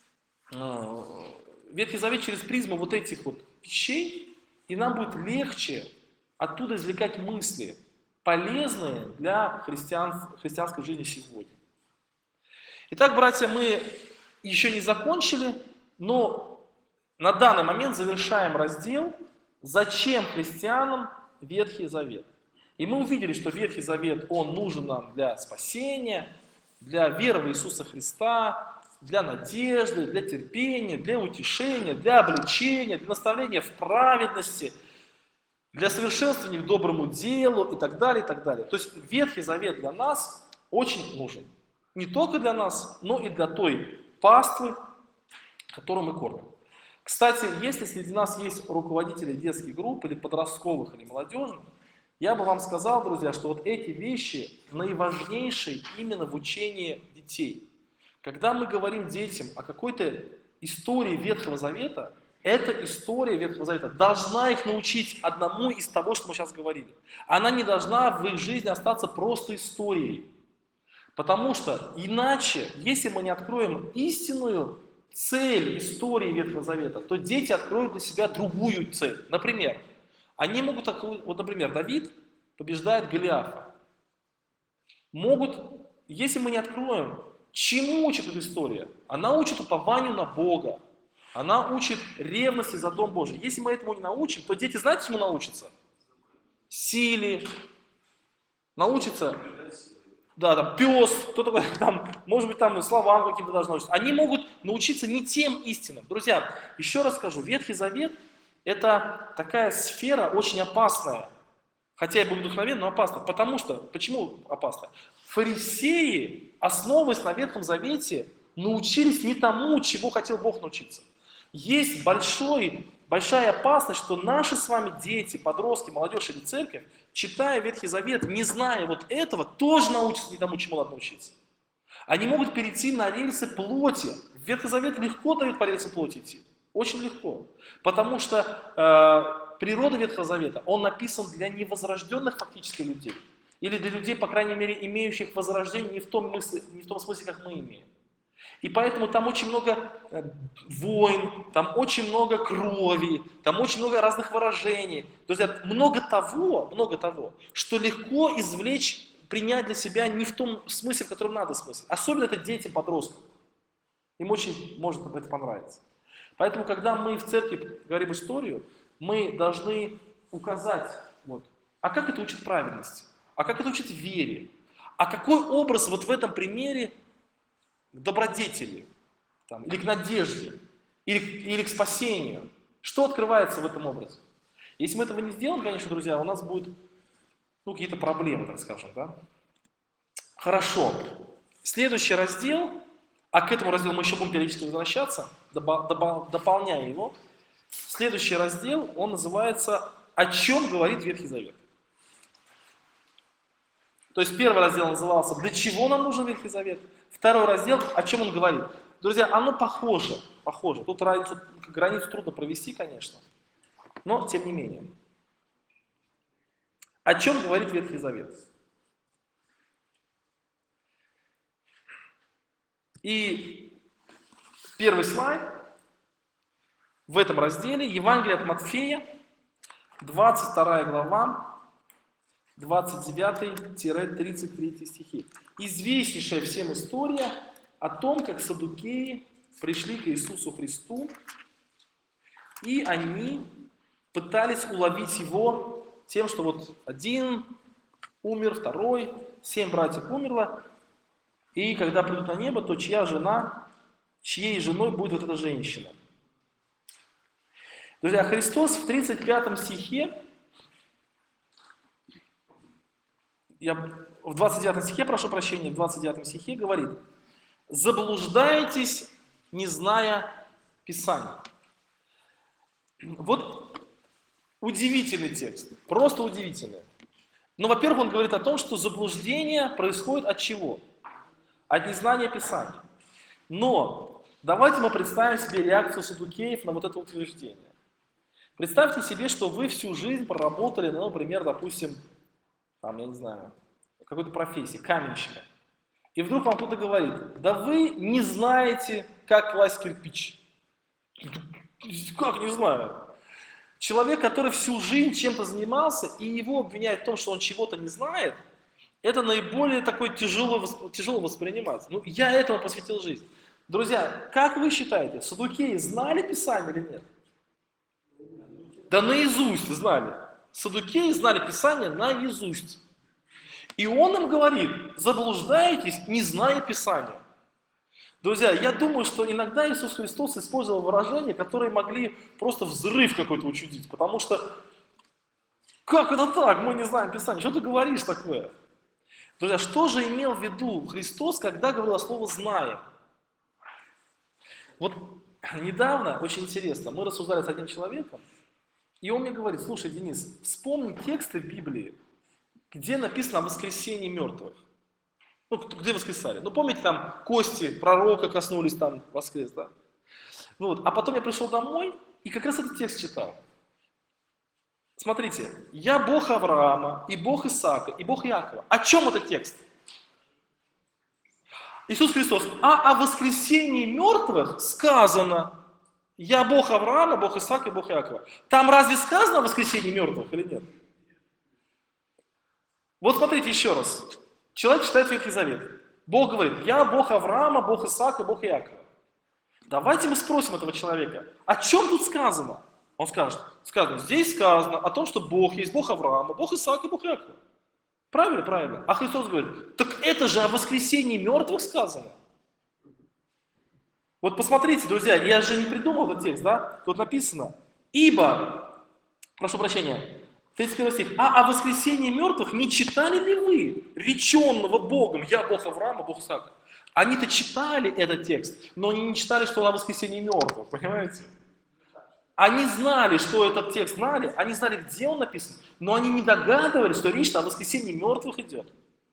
Ветхий Завет через призму вот этих вот вещей, и нам будет легче оттуда извлекать мысли, полезные для христианской жизни сегодня. Итак, братья, мы еще не закончили, но на данный момент завершаем раздел «Зачем христианам Ветхий Завет?». И мы увидели, что Ветхий Завет, он нужен нам для спасения, для веры в Иисуса Христа, для надежды, для терпения, для утешения, для обличения, для наставления в праведности, для совершенствования к доброму делу и так далее, и так далее. То есть Ветхий Завет для нас очень нужен. Не только для нас, но и для той паствы, которую мы кормим. Кстати, если среди нас есть руководители детских групп или подростковых, или молодежных, я бы вам сказал, друзья, что вот эти вещи наиважнейшие именно в учении детей. Когда мы говорим детям о какой-то истории Ветхого Завета, эта история Ветхого Завета должна их научить одному из того, что мы сейчас говорили. Она не должна в их жизни остаться просто историей. Потому что иначе, если мы не откроем истинную цель истории Ветхого Завета, то дети откроют для себя другую цель. Например, они могут, вот, например, Давид побеждает Голиафа. Если мы не откроем, чему учит эта история? Она учит упованию на Бога. Она учит ревности за Дом Божий. Если мы этому не научим, то дети, знаете, чему научатся? Силе. Научатся да, там пес, кто такой, там, может быть, там словам каким-то должны научиться. Они могут научиться не тем истинам. Друзья, еще раз скажу, Ветхий Завет – это такая сфера очень опасная. Хотя я был вдохновен, но опасно. Потому что, почему опасно? Фарисеи, основываясь на Ветхом Завете, научились не тому, чего хотел Бог научиться. Есть большая опасность, что наши с вами дети, подростки, молодежь или церковь, читая Ветхий Завет, не зная вот этого, тоже научатся не тому, чему надо научиться. Они могут перейти на рельсы плоти. Ветхий Завет легко дает по рельсам плоти идти. Очень легко. Потому что природа Ветхого Завета, он написан для невозрожденных фактически людей. Или для людей, по крайней мере, имеющих возрождение не в том смысле, как мы имеем. И поэтому там очень много войн, там очень много крови, там очень много разных выражений. То есть много того, что легко извлечь, принять для себя не в том смысле, в котором надо смысл. Особенно это дети, подростки. Им очень может это понравиться. Поэтому, когда мы в церкви говорим историю, мы должны указать, а как это учит праведности, а как это учит вере, а какой образ вот в этом примере к добродетели, или к надежде, или к спасению. Что открывается в этом образе? Если мы этого не сделаем, конечно, друзья, у нас будут какие-то проблемы, так скажем. Да? Хорошо. Следующий раздел, а к этому разделу мы еще будем периодически возвращаться, дополняя его. Следующий раздел, он называется «О чем говорит Ветхий Завет?». То есть первый раздел назывался «Для чего нам нужен Ветхий Завет?». Второй раздел, о чем он говорит. Друзья, оно похоже. Тут границу трудно провести, конечно, но тем не менее. О чем говорит Ветхий Завет? И первый слайд в этом разделе Евангелие от Матфея, 22 глава, 29-33 стихи. Известнейшая всем история о том, как саддукеи пришли к Иисусу Христу, и они пытались уловить его тем, что один умер, второй, 7 братьев умерло, и когда придут на небо, то чьей женой будет эта женщина. Друзья, Христос в 35 стихе, в 29 стихе, прошу прощения, в 29 стихе говорит: «Заблуждаетесь, не зная Писания». Удивительный текст, просто удивительный. Но, во-первых, он говорит о том, что заблуждение происходит от чего? От незнания Писания. Но давайте мы представим себе реакцию саддукеев на это утверждение. Представьте себе, что вы всю жизнь проработали, например, допустим, я не знаю, какой-то профессии, каменщика. И вдруг вам кто-то говорит: да вы не знаете, как класть кирпич. Как не знаю? Человек, который всю жизнь чем-то занимался, и его обвиняют в том, что он чего-то не знает, это наиболее тяжело воспринимать. Я этому посвятил жизнь. Друзья, как вы считаете, саддукеи знали Писание или нет? Да наизусть знали. Саддукеи знали Писание наизусть. И он им говорит: заблуждаетесь, не зная Писания. Друзья, я думаю, что иногда Иисус Христос использовал выражения, которые могли просто взрыв какой-то учудить. Потому что, как это так, мы не знаем Писания, что ты говоришь такое? Друзья, что же имел в виду Христос, когда говорил слово «знаем»? Недавно, очень интересно, мы рассуждали с одним человеком, и он мне говорит: слушай, Денис, вспомни тексты в Библии, где написано о воскресении мертвых. Где воскресали? Помните, там кости пророка коснулись, там воскрес, да? А потом я пришел домой и как раз этот текст читал. Смотрите, я Бог Авраама, и Бог Исаака, и Бог Иакова. О чем этот текст? Иисус Христос: о воскресении мертвых сказано: я Бог Авраама, Бог Исаака и Бог Иакова. Там разве сказано о воскресении мертвых или нет? Смотрите еще раз. Человек читает Ветхий Завет. Бог говорит: я Бог Авраама, Бог Исаака, Бог Иакова. Давайте мы спросим этого человека: о чем тут сказано? Он скажет: здесь сказано о том, что Бог есть Бог Авраама, Бог Исаака и Бог Иакова. Правильно, правильно. А Христос говорит, так это же о воскресении мертвых сказано. Вот посмотрите, друзья, я же не придумал этот текст, да? Тут написано, ибо, прошу прощения, 31 стих, а о воскресении мертвых не читали ли вы, реченного Богом, я Бог Авраама, Бог Исаака? Они-то читали этот текст, но они не читали, что о воскресении мертвых, понимаете? Они знали, что этот текст знали, они знали, где он написан, но они не догадывались, что речь о воскресении мертвых идет.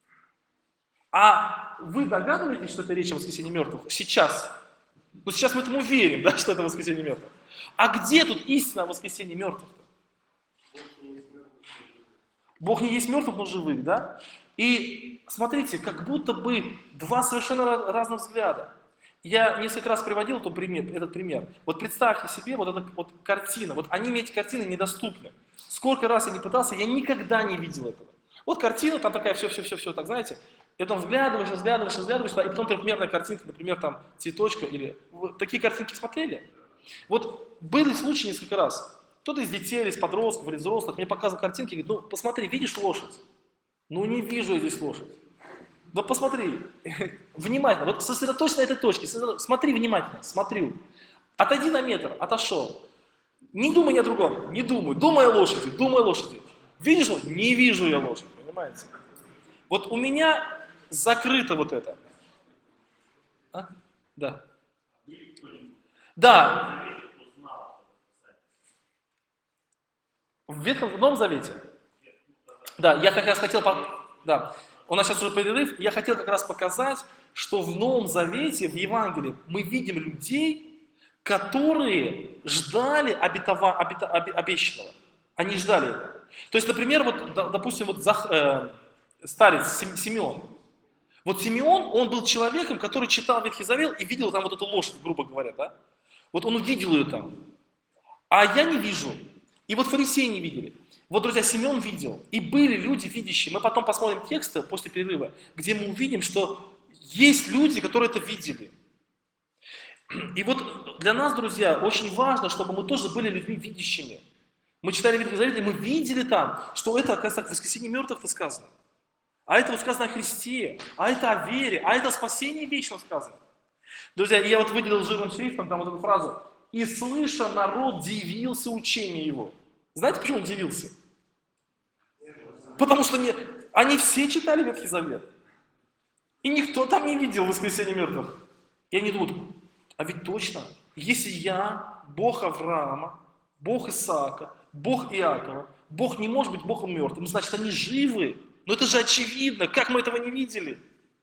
А вы догадываетесь, что это речь о воскресении мертвых сейчас? Ну, сейчас мы этому верим, да, что это воскресение мертвых. А где тут истина о воскресении мертвых-то? Бог не есть мертвых, но живых, да? И смотрите, как будто бы два совершенно разных взгляда. Я несколько раз приводил этот пример. Вот представьте себе вот эта вот картина. Вот они мне эти картины недоступны. Сколько раз я не пытался, я никогда не видел этого. Вот картина, там такая все, так знаете. И потом взглядываешь, и потом трехмерная картинка, например, там цветочка или... Вы такие картинки смотрели? Вот были случаи несколько раз. Кто-то из детей, или из подростков, или взрослых мне показывал картинки и говорит, ну посмотри, видишь лошадь? Ну не вижу я здесь лошадь. Вот посмотри, внимательно, вот сосредоточься на этой точке, смотри внимательно, смотрю. Отойди на метр, отошел. Не думай ни о другом, не думай, думай о лошади. Видишь лошадь? Не вижу я лошадь, понимаете? Вот у меня закрыто вот это. А? Да. Да. В Новом Завете? Да, я как раз хотел... Да. У нас сейчас уже перерыв. Я хотел как раз показать, что в Новом Завете, в Евангелии, мы видим людей, которые ждали обещанного. Они ждали это. То есть, например, вот, допустим, вот старец Симеон. Вот Симеон, он был человеком, который читал Ветхий Завет и видел там вот эту лошадь, грубо говоря, да? Вот он увидел ее там. А я не вижу. И вот фарисеи не видели. Вот, друзья, Симеон видел. И были люди видящие. Мы потом посмотрим тексты после перерыва, где мы увидим, что есть люди, которые это видели. И вот для нас, друзья, очень важно, чтобы мы тоже были людьми видящими. Мы читали Ветхий Завет, и мы видели там, что это, оказывается, в воскресении мертвых-то сказано. А это вот сказано о Христе, а это о вере, а это о спасении вечно сказано. Друзья, я вот выделил жирным шрифтом там вот эту фразу. «И слыша, народ дивился учению его». Знаете, почему он дивился? Потому что они все читали Ветхий Завет. И никто там не видел воскресения мертвых. И они думают, а ведь точно, если я, Бог Авраама, Бог Исаака, Бог Иакова, Бог не может быть Богом мертвым, значит, они живы. Но это же очевидно, как мы этого не видели?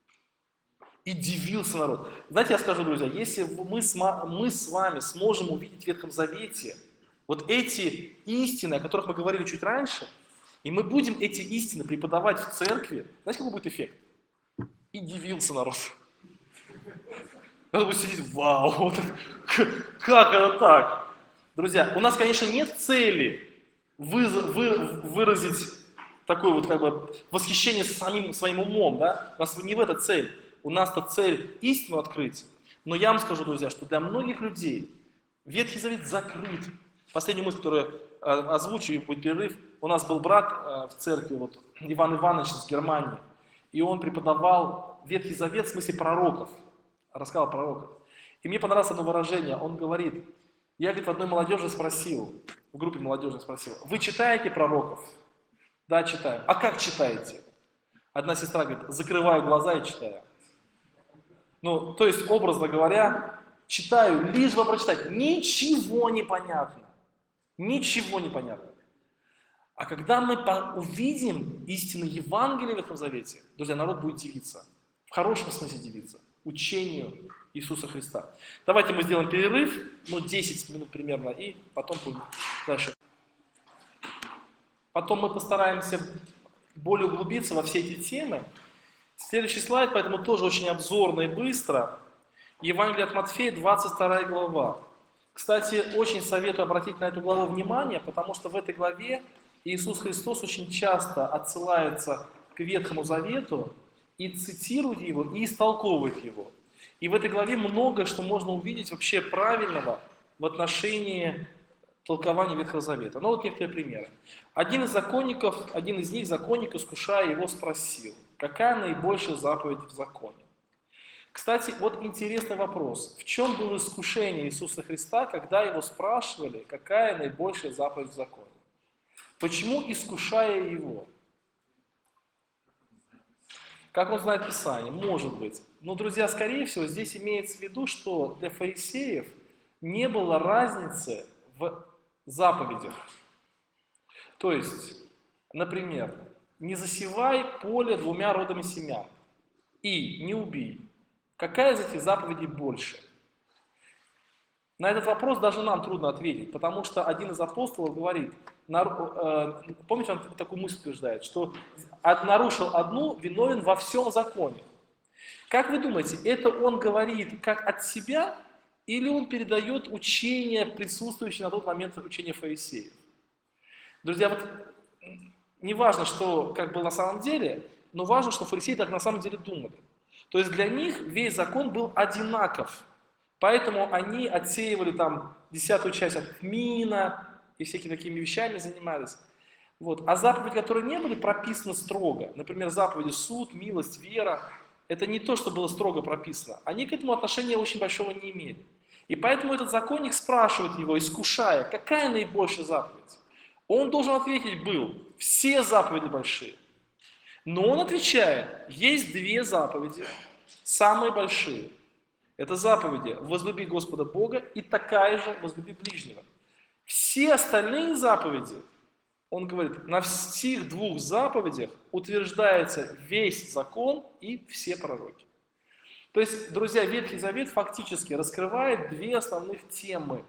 И дивился народ. Знаете, я скажу, друзья, если мы с вами сможем увидеть в Ветхом Завете вот эти истины, о которых мы говорили чуть раньше, и мы будем эти истины преподавать в церкви, знаете, какой будет эффект? И дивился народ. Надо будет сидеть, вау, вот, как это так? Друзья, у нас, конечно, нет цели выразить такое вот как бы восхищение самим своим умом, да? У нас не в этом цель. У нас-то цель истину открыть. Но я вам скажу, друзья, что для многих людей Ветхий Завет закрыт. Последнюю мысль, которую озвучу, и будет перерыв. У нас был брат в церкви, вот, Иван Иванович из Германии, и он преподавал Ветхий Завет в смысле пророков, рассказал о пророках. И мне понравилось одно выражение, он говорит, я, говорит, в одной молодежи спросил, в группе молодежи спросил, вы читаете пророков? Да, читаем. А как читаете? Одна сестра говорит, закрываю глаза и читаю. Ну, то есть, образно говоря, читаю, лишь бы прочитать. Ничего не понятно. Ничего не понятно. А когда мы увидим истины Евангелия в этом Завете, друзья, народ будет дивиться. В хорошем смысле дивиться. Учению Иисуса Христа. Давайте мы сделаем перерыв, 10 минут примерно, и потом будем дальше. Потом мы постараемся более углубиться во все эти темы. Следующий слайд, поэтому тоже очень обзорно и быстро. Евангелие от Матфея, 22 глава. Кстати, очень советую обратить на эту главу внимание, потому что в этой главе Иисус Христос очень часто отсылается к Ветхому Завету и цитирует его, и истолковывает его. И в этой главе много что можно увидеть вообще правильного в отношении толкования Ветхого Завета. Ну вот некоторые примеры. Один из них, законник, искушая его, спросил, какая наибольшая заповедь в законе? Кстати, вот интересный вопрос. В чем было искушение Иисуса Христа, когда его спрашивали, какая наибольшая заповедь в законе? Почему искушая его? Как он знает Писание? Может быть. Но, друзья, скорее всего, здесь имеется в виду, что для фарисеев не было разницы в заповедях. То есть, например, не засевай поле двумя родами семян и не убей. Какая из этих заповедей больше? На этот вопрос даже нам трудно ответить, потому что один из апостолов говорит, помните, он такую мысль утверждает, что нарушил одну, виновен во всем законе. Как вы думаете, это он говорит как от себя, или он передает учение, присутствующее на тот момент учения фарисеев? Друзья, вот не важно, что как было на самом деле, но важно, что фарисеи так на самом деле думали. То есть для них весь закон был одинаков. Поэтому они отсеивали там 10-ю часть от мина и всякими такими вещами занимались. Вот. А заповеди, которые не были прописаны строго, например, заповеди суд, милость, вера, это не то, что было строго прописано. Они к этому отношения очень большого не имели. И поэтому этот законник спрашивает его, искушая, какая наибольшая заповедь? Он должен ответить был, все заповеди большие. Но он отвечает, есть две заповеди, самые большие. Это заповеди «возлюби Господа Бога» и такая же «возлюби ближнего». Все остальные заповеди, он говорит, на всех двух заповедях утверждается весь закон и все пророки. То есть, друзья, Ветхий Завет фактически раскрывает две основных темы.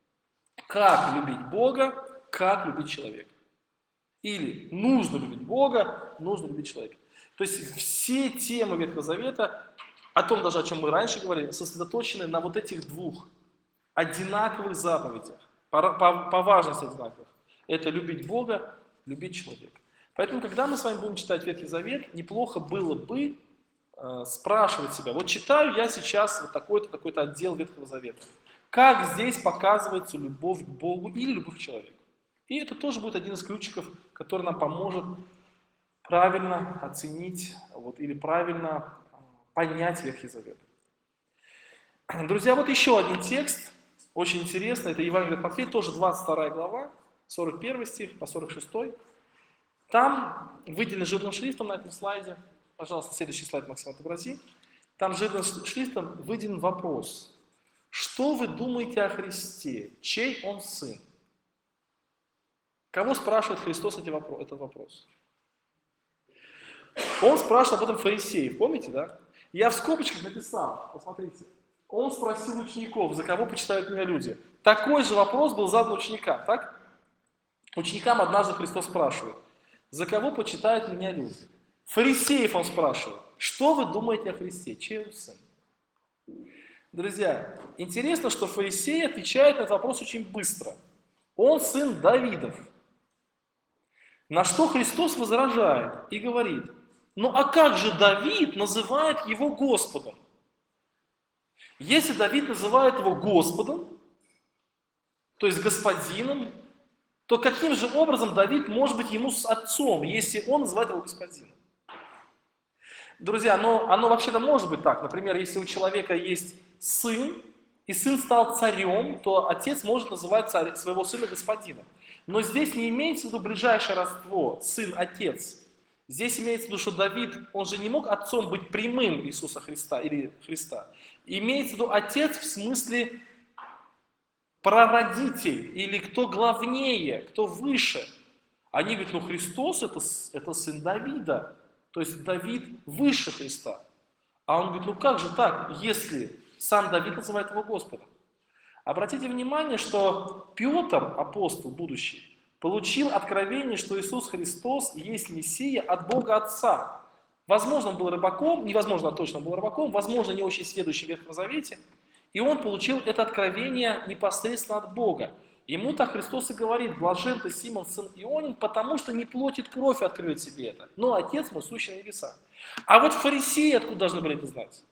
Как любить Бога, как любить человека. Или нужно любить Бога, нужно любить человека. То есть все темы Ветхого Завета, о том даже, о чем мы раньше говорили, сосредоточены на вот этих двух одинаковых заповедях, по важности одинаковых. Это любить Бога, любить человека. Поэтому, когда мы с вами будем читать Ветхий Завет, неплохо было бы спрашивать себя, вот читаю я сейчас вот такой-то, такой-то отдел Ветхого Завета. Как здесь показывается любовь к Богу или любовь к человеку? И это тоже будет один из ключиков, который нам поможет правильно оценить или правильно понять Ветхий Завет. Друзья, вот еще один текст, очень интересный, это Евангелие от Матфея, тоже 22 глава, 41 стих по 46. Там выделен жирным шрифтом на этом слайде, пожалуйста, следующий слайд, Максим, отобрази. Там жирным шрифтом выделен вопрос. Что вы думаете о Христе? Чей он сын? Кого спрашивает Христос этот вопрос? Он спрашивает об этом фарисеев, помните, да? Я в скобочках написал, посмотрите. Он спросил учеников, за кого почитают меня люди. Такой же вопрос был задан ученикам, так? Ученикам однажды Христос спрашивает, за кого почитают меня люди? Фарисеев он спрашивает, что вы думаете о Христе? Чей он сын? Друзья, интересно, что фарисеи отвечают на этот вопрос очень быстро. Он сын Давидов. На что Христос возражает и говорит, ну а как же Давид называет его Господом? Если Давид называет его Господом, то есть господином, то каким же образом Давид может быть ему с отцом, если он называет его господином? Друзья, но оно вообще-то может быть так. Например, если у человека есть сын, и сын стал царем, то отец может называть своего сына господином. Но здесь не имеется в виду ближайшее родство, сын-отец. Здесь имеется в виду, что Давид, он же не мог отцом быть прямым Иисуса Христа или Христа. Имеется в виду отец в смысле прародитель, или кто главнее, кто выше. Они говорят, ну Христос это сын Давида, то есть Давид выше Христа. А он говорит, ну как же так, если сам Давид называет его Господом? Обратите внимание, что Петр, апостол будущий, получил откровение, что Иисус Христос есть Мессия от Бога Отца. Возможно, он был рыбаком, невозможно, точно был рыбаком, возможно, не очень сведущий в Ветхом Завете, и он получил это откровение непосредственно от Бога. Ему так Христос и говорит, блажен ты, Симон, сын Ионин, потому что не плоть и кровь открыли тебе это, но Отец мой, сущий на небесах. А вот фарисеи откуда должны были это знать?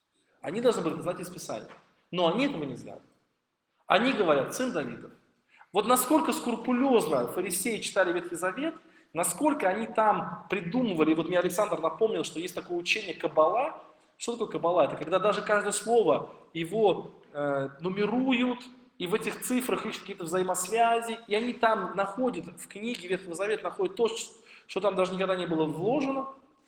Они должны были это знать из Писания. Но они этого не знали. Они говорят, сын Давидов. Вот насколько скрупулезно фарисеи читали Ветхий Завет, насколько они там придумывали, вот мне Александр напомнил, что есть такое учение Каббала. Что такое Каббала? Это когда даже каждое слово его нумеруют, и в этих цифрах ищут какие-то взаимосвязи, и они там находят, в книге Ветхого Завета находят то, что там даже никогда не было вложено,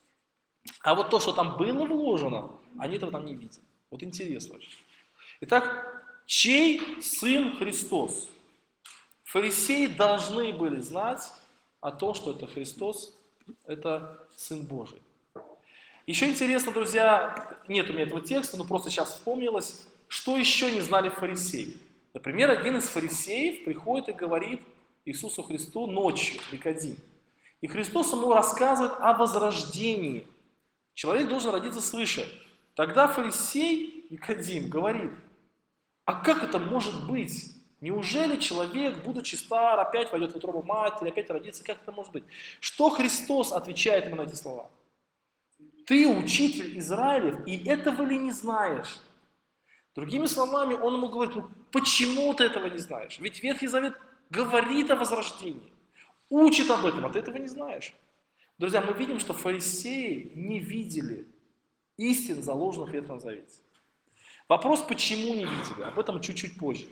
а вот то, что там было вложено, они этого там не видят. Вот интересно. Итак, чей сын Христос? Фарисеи должны были знать о том, что это Христос, это Сын Божий. Еще интересно, друзья, нет у меня этого текста, но просто сейчас вспомнилось, что еще не знали фарисеи. Например, один из фарисеев приходит и говорит Иисусу Христу ночью, Никодим. И Христос ему рассказывает о возрождении. Человек должен родиться свыше. Тогда фарисей Никодим говорит: а как это может быть? Неужели человек, будучи стар, опять войдет в утробу матери, опять родится? Как это может быть? Что Христос отвечает ему на эти слова? Ты учитель Израилев, и этого ли не знаешь? Другими словами, он ему говорит: ну почему ты этого не знаешь? Ведь Ветхий Завет говорит о возрождении, учит об этом, а ты этого не знаешь. Друзья, мы видим, что фарисеи не видели истин, заложенных в Ветхом Завете. Вопрос, почему не видели, об этом чуть-чуть позже.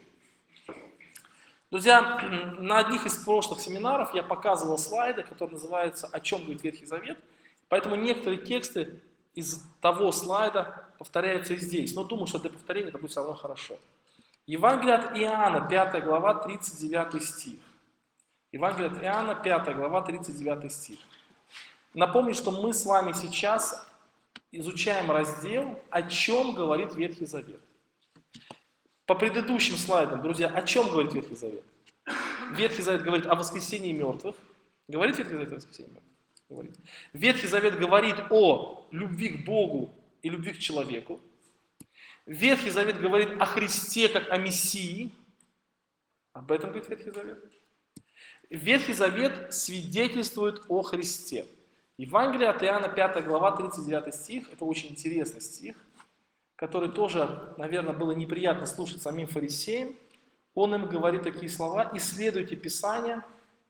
Друзья, на одних из прошлых семинаров я показывал слайды, которые называются «О чем говорит Ветхий Завет?». Поэтому некоторые тексты из того слайда повторяются и здесь. Но думаю, что для повторения это будет все равно хорошо. Евангелие от Иоанна, 5 глава, 39 стих. Евангелие от Иоанна, 5 глава, 39 стих. Напомню, что мы с вами сейчас изучаем раздел «О чем говорит Ветхий Завет?». По предыдущим слайдам, друзья, о чем говорит Ветхий Завет? Ветхий Завет говорит о воскресении мертвых. Говорит Ветхий Завет о воскресении мертвых? Говорит. Ветхий Завет говорит о любви к Богу и любви к человеку. Ветхий Завет говорит о Христе как о Мессии. Об этом говорит Ветхий Завет. Ветхий Завет свидетельствует о Христе. Евангелие от Иоанна, 5 глава, 39 стих. Это очень интересный стих, который тоже, наверное, было неприятно слушать самим фарисеям. Он им говорит такие слова: «Исследуйте Писания,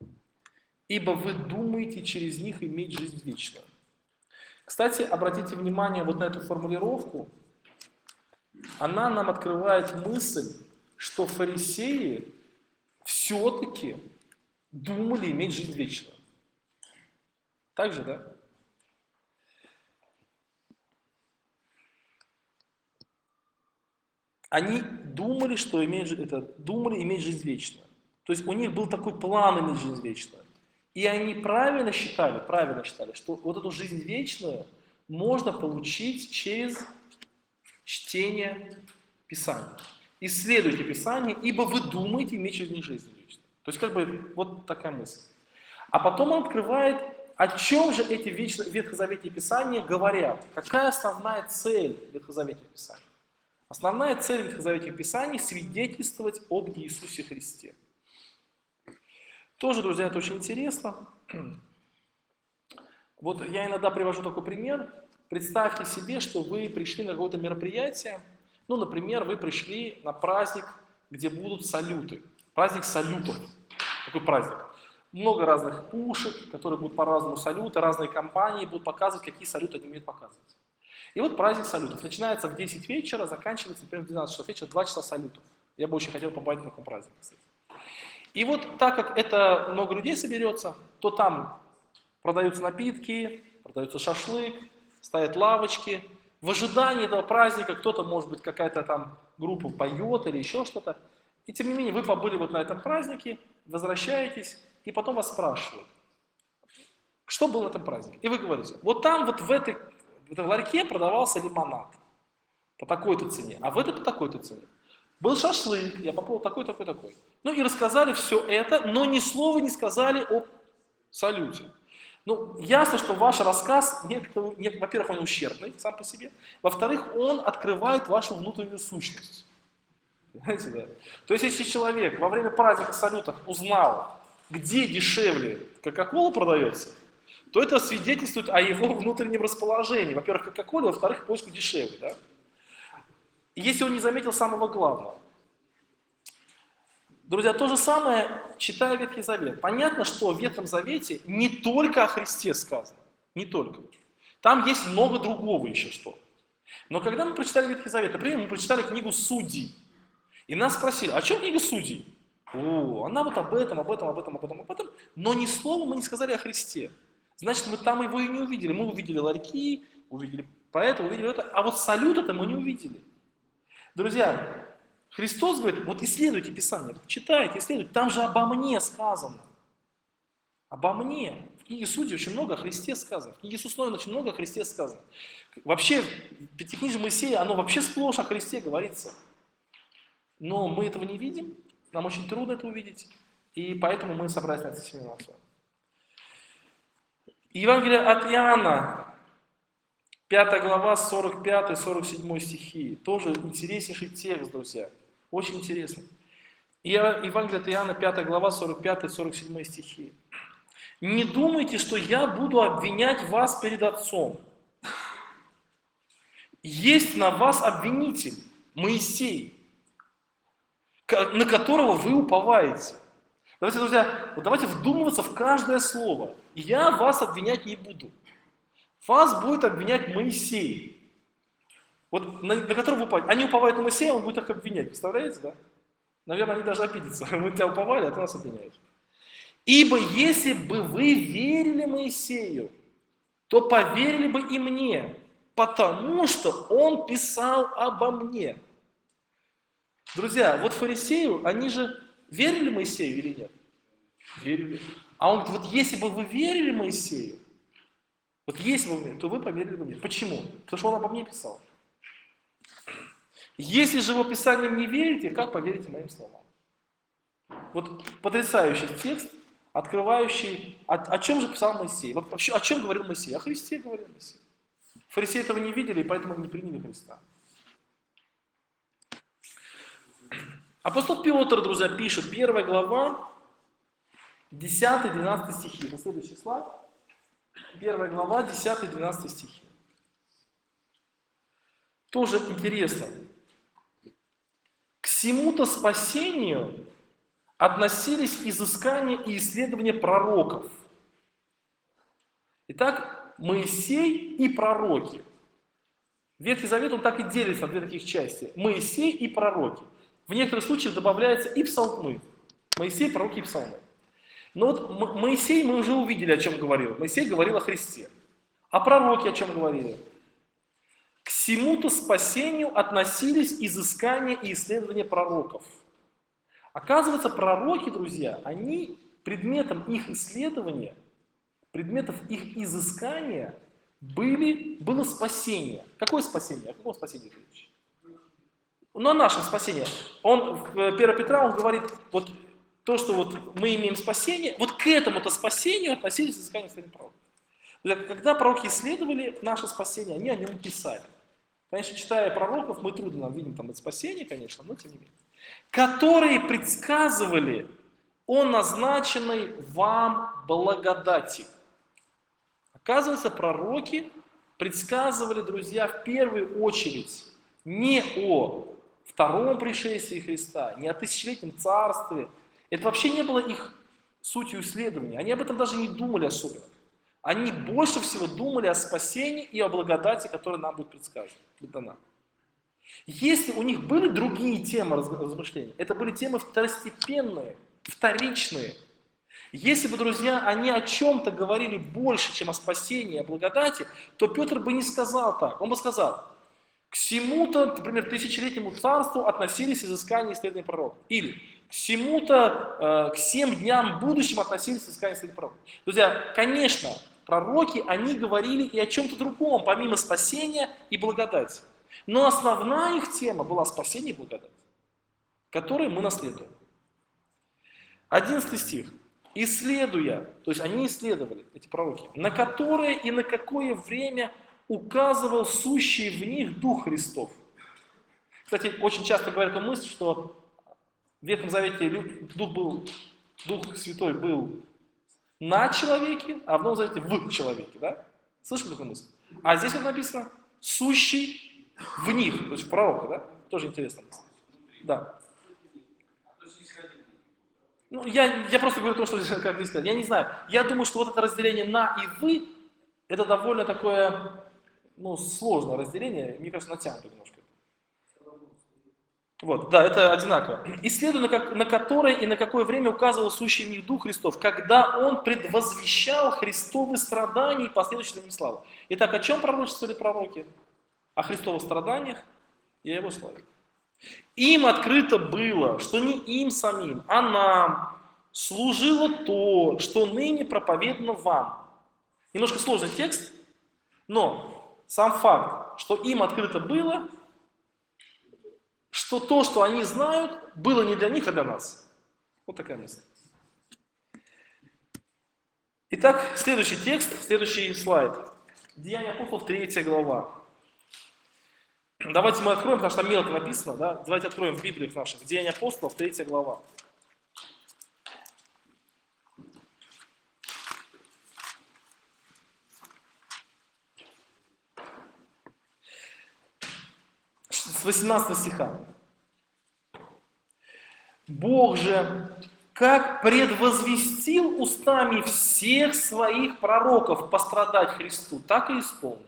ибо вы думаете через них иметь жизнь вечную». Кстати, обратите внимание вот на эту формулировку. Она нам открывает мысль, что фарисеи все-таки думали иметь жизнь вечную. Так же, да? Они думали, что думали иметь жизнь вечную. То есть у них был такой план иметь жизнь вечную. И они правильно считали, что вот эту жизнь вечную можно получить через чтение Писания. Исследуйте Писание, ибо вы думаете иметь жизнь вечную. То есть как бы вот такая мысль. А потом он открывает, о чем же эти ветхозаветные Писания говорят. Какая основная цель ветхозаветных Писаний? Основная цель ветхозаветных Писаний – свидетельствовать об Иисусе Христе. Тоже, друзья, это очень интересно. Вот я иногда привожу такой пример. Представьте себе, что вы пришли на какое-то мероприятие. Ну, например, вы пришли на праздник, где будут салюты. Праздник салютов. Такой праздник. Много разных пушек, которые будут по-разному салюты, разные компании будут показывать, какие салюты они умеют показывать. И вот праздник салютов. Начинается в 10 вечера, заканчивается, например, в 12 часов вечера, 2 часа салютов. Я бы очень хотел побывать на таком празднике. И вот так как это много людей соберется, то там продаются напитки, продается шашлык, стоят лавочки. В ожидании этого праздника кто-то, может быть, какая-то там группа поет или еще что-то. И тем не менее вы побыли вот на этом празднике, возвращаетесь, и потом вас спрашивают, что было на этом празднике. И вы говорите: вот там вот в этом ларьке продавался лимонад по такой-то цене, а в этой по такой-то цене. Был шашлык, я попробовал такой. Ну и рассказали все это, но ни слова не сказали о салюте. Ну, ясно, что ваш рассказ, во-первых, он ущербный сам по себе, во-вторых, он открывает вашу внутреннюю сущность. Понимаете, да? То есть, если человек во время праздника салютов узнал, где дешевле Кока-кола продается, то это свидетельствует о его внутреннем расположении. Во-первых, Кока-кола, во-вторых, поиску дешевле. Да? Если он не заметил самого главного. Друзья, то же самое, читая Ветхий Завет. Понятно, что в Ветхом Завете не только о Христе сказано. Не только. Там есть много другого еще что. Но когда мы прочитали Ветхий Завет, например, мы прочитали книгу Судей. И нас спросили, а что книга Судей? О, она вот об этом, но ни слова мы не сказали о Христе. Значит, мы там его и не увидели. Мы увидели ларьки, увидели поэта, увидели это, а вот салюта-то мы не увидели. Друзья, Христос говорит, вот исследуйте Писание, читайте, исследуйте, там же обо мне сказано. Обо мне. В книге Судей очень много о Христе сказано. В книге Иисуса Новина очень много о Христе сказано. Вообще, Пятикнижие Моисея, оно вообще сплошь о Христе говорится. Но мы этого не видим, нам очень трудно это увидеть, и поэтому мы собрались на этот семинар. Евангелие от Иоанна, 5 глава, 45-47 стихи. Тоже интереснейший текст, друзья. Очень интересный. Евангелие от Иоанна, 5 глава, 45-47 стихи. «Не думайте, что я буду обвинять вас перед Отцом. Есть на вас обвинитель, Моисей, на которого вы уповаете». Давайте, друзья, давайте вдумываться в каждое слово. Я вас обвинять не буду. Вас будет обвинять Моисей. Вот на которого вы уповаете. Они уповают на Моисея, он будет их обвинять. Представляете, да? Наверное, они даже обидятся. Мы тебя уповали, а ты нас обвиняешь. «Ибо если бы вы верили Моисею, то поверили бы и мне, потому что он писал обо мне». Друзья, вот фарисею, они же верили Моисею или нет? Верили. А он говорит, вот если бы вы верили Моисею, вот если бы вы, то вы поверили бы мне. Почему? Потому что он обо мне писал. Если же вы Писанием не верите, как поверите моим словам? Вот потрясающий текст, открывающий, о чем же писал Моисей? Вот о чем говорил Моисей? О Христе говорил Моисей. Фарисеи этого не видели, и поэтому не приняли Христа. Апостол Петр, друзья, пишет, 1 глава, 10-12 стихи. Это следующий слайд. 1 глава, 10-12 стихи. Тоже интересно. «К сему-то спасению относились изыскания и исследования пророков». Итак, Моисей и пророки. Ветхий Завет, он так и делится на две таких части. Моисей и пророки. В некоторых случаях добавляется и псалмы. Моисей, пророки и псалмы. Но вот Моисей, мы уже увидели, о чем говорил. Моисей говорил о Христе. А пророки о чем говорили? К сему-то спасению относились изыскания и исследования пророков. Оказывается, пророки, друзья, они предметом их исследования, предметом их изыскания было спасение. Какое спасение? О каком спасении речь? Ну, о нашем спасении. Он, в 1 Петра, он говорит, вот то, что вот мы имеем спасение, вот к этому-то спасению относились изыскания исследования пророков. Когда пророки исследовали наше спасение, они о нем писали. Конечно, читая пророков, мы трудно нам видим там это спасение, конечно, но тем не менее. Которые предсказывали о назначенной вам благодати. Оказывается, пророки предсказывали, друзья, в первую очередь не о втором пришествии Христа, не о тысячелетнем царстве. Это вообще не было их сутью исследования. Они об этом даже не думали особенно. Они больше всего думали о спасении и о благодати, которая нам будет дана. Если у них были другие темы размышлений, это были темы второстепенные, вторичные. Если бы, друзья, они о чем-то говорили больше, чем о спасении, о благодати, то Петр бы не сказал так. Он бы сказал, к всему-то, например, тысячелетнему царству относились изыскания и исследования пророков. Или к всему-то, к 7 дням будущим относились изыскания и исследования пророков. Друзья, конечно, пророки, они говорили и о чем-то другом, помимо спасения и благодати. Но основная их тема была спасение и благодать, которую мы наследуем. 11 стих. «Исследуя», то есть они исследовали, эти пророки, «на которое и на какое время указывал сущий в них Дух Христов». Кстати, очень часто говорят эту мысль, что в Ветхом Завете Дух Святой был на человеке, а в Новом Завете в человеке, да? Слышали такую мысль? А здесь вот написано «сущий в них», то есть в пророка, да? Тоже интересно. Да. Ну, я просто говорю то, что, как вы сказали, я не знаю. Я думаю, что вот это разделение на и вы, это довольно такое, ну, сложное разделение, мне кажется, натянуто немножко. Вот, да, это одинаково. Исследуя, на которое и на какое время указывал сущий в них Дух Христов, когда Он предвозвещал Христовы страдания и последующие за ним славу. Итак, о чем пророчествовали пророки? О Христовых страданиях и о Его славе. Им открыто было, что не им самим, а нам служило то, что ныне проповедано вам. Немножко сложный текст, но сам факт, что им открыто было, что то, что они знают, было не для них, а для нас. Вот такая мысль. Итак, следующий текст, следующий слайд. Деяния апостолов, 3 глава. Давайте мы откроем, потому что там мелко написано, да? Давайте откроем в Библиях наших. Деяния апостолов, 3 глава. С 18 стиха. Бог же, как предвозвестил устами всех своих пророков пострадать Христу, так и исполнил.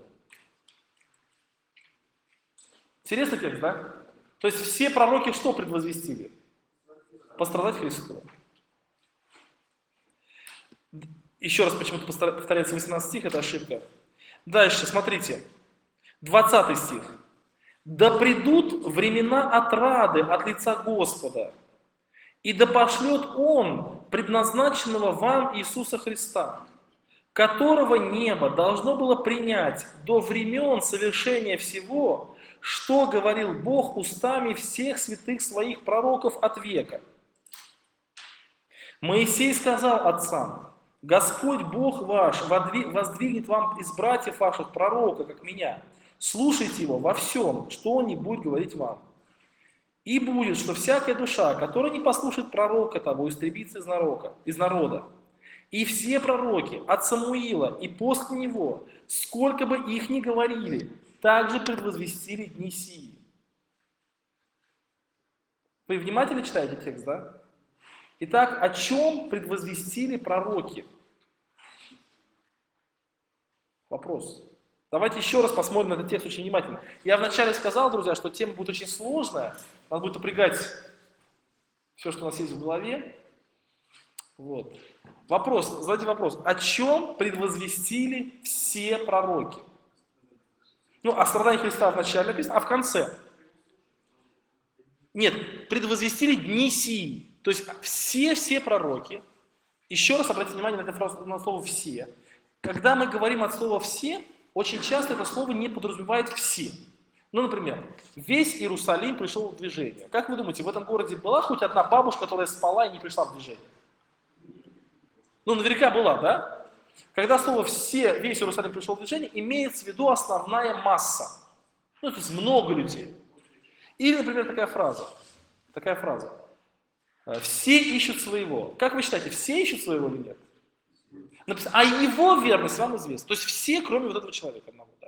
Интересный текст, да? То есть все пророки что предвозвестили? Пострадать Христу. Еще раз почему-то повторяется 18 стих, это ошибка. Дальше, смотрите. 20 стих. «Да придут времена отрады от лица Господа, и да пошлет Он предназначенного вам Иисуса Христа, которого небо должно было принять до времен совершения всего, что говорил Бог устами всех святых своих пророков от века. Моисей сказал отцам: Господь Бог ваш воздвигнет вам из братьев ваших пророка, как меня. Слушайте его во всем, что он не будет говорить вам. И будет, что всякая душа, которая не послушает пророка того, истребится из народа. И все пророки от Самуила и после него, сколько бы их ни говорили, также предвозвестили дни сии». Вы внимательно читаете текст, да? Итак, о чем предвозвестили пророки? Вопрос. Давайте еще раз посмотрим на этот текст очень внимательно. Я вначале сказал, друзья, что тема будет очень сложная. Нас будет напрягать все, что у нас есть в голове. Вот. Вопрос, задайте вопрос. О чем предвозвестили все пророки? Ну, о страдании Христа вначале написано, а в конце? Нет, предвозвестили дни сии. То есть все пророки, еще раз обратите внимание на эту фразу, на слово «все». Когда мы говорим от слова «все», очень часто это слово не подразумевает «все». Ну, например, весь Иерусалим пришел в движение. Как вы думаете, в этом городе была хоть одна бабушка, которая спала и не пришла в движение? Ну, наверняка была, да? Когда слово «все», весь Иерусалим пришел в движение, имеется в виду основная масса. Ну, то есть много людей. Или, например, такая фраза. «Все ищут своего». Как вы считаете, все ищут своего или нет? Написано, а его верность вам известна. То есть все, кроме вот этого человека одного. Да?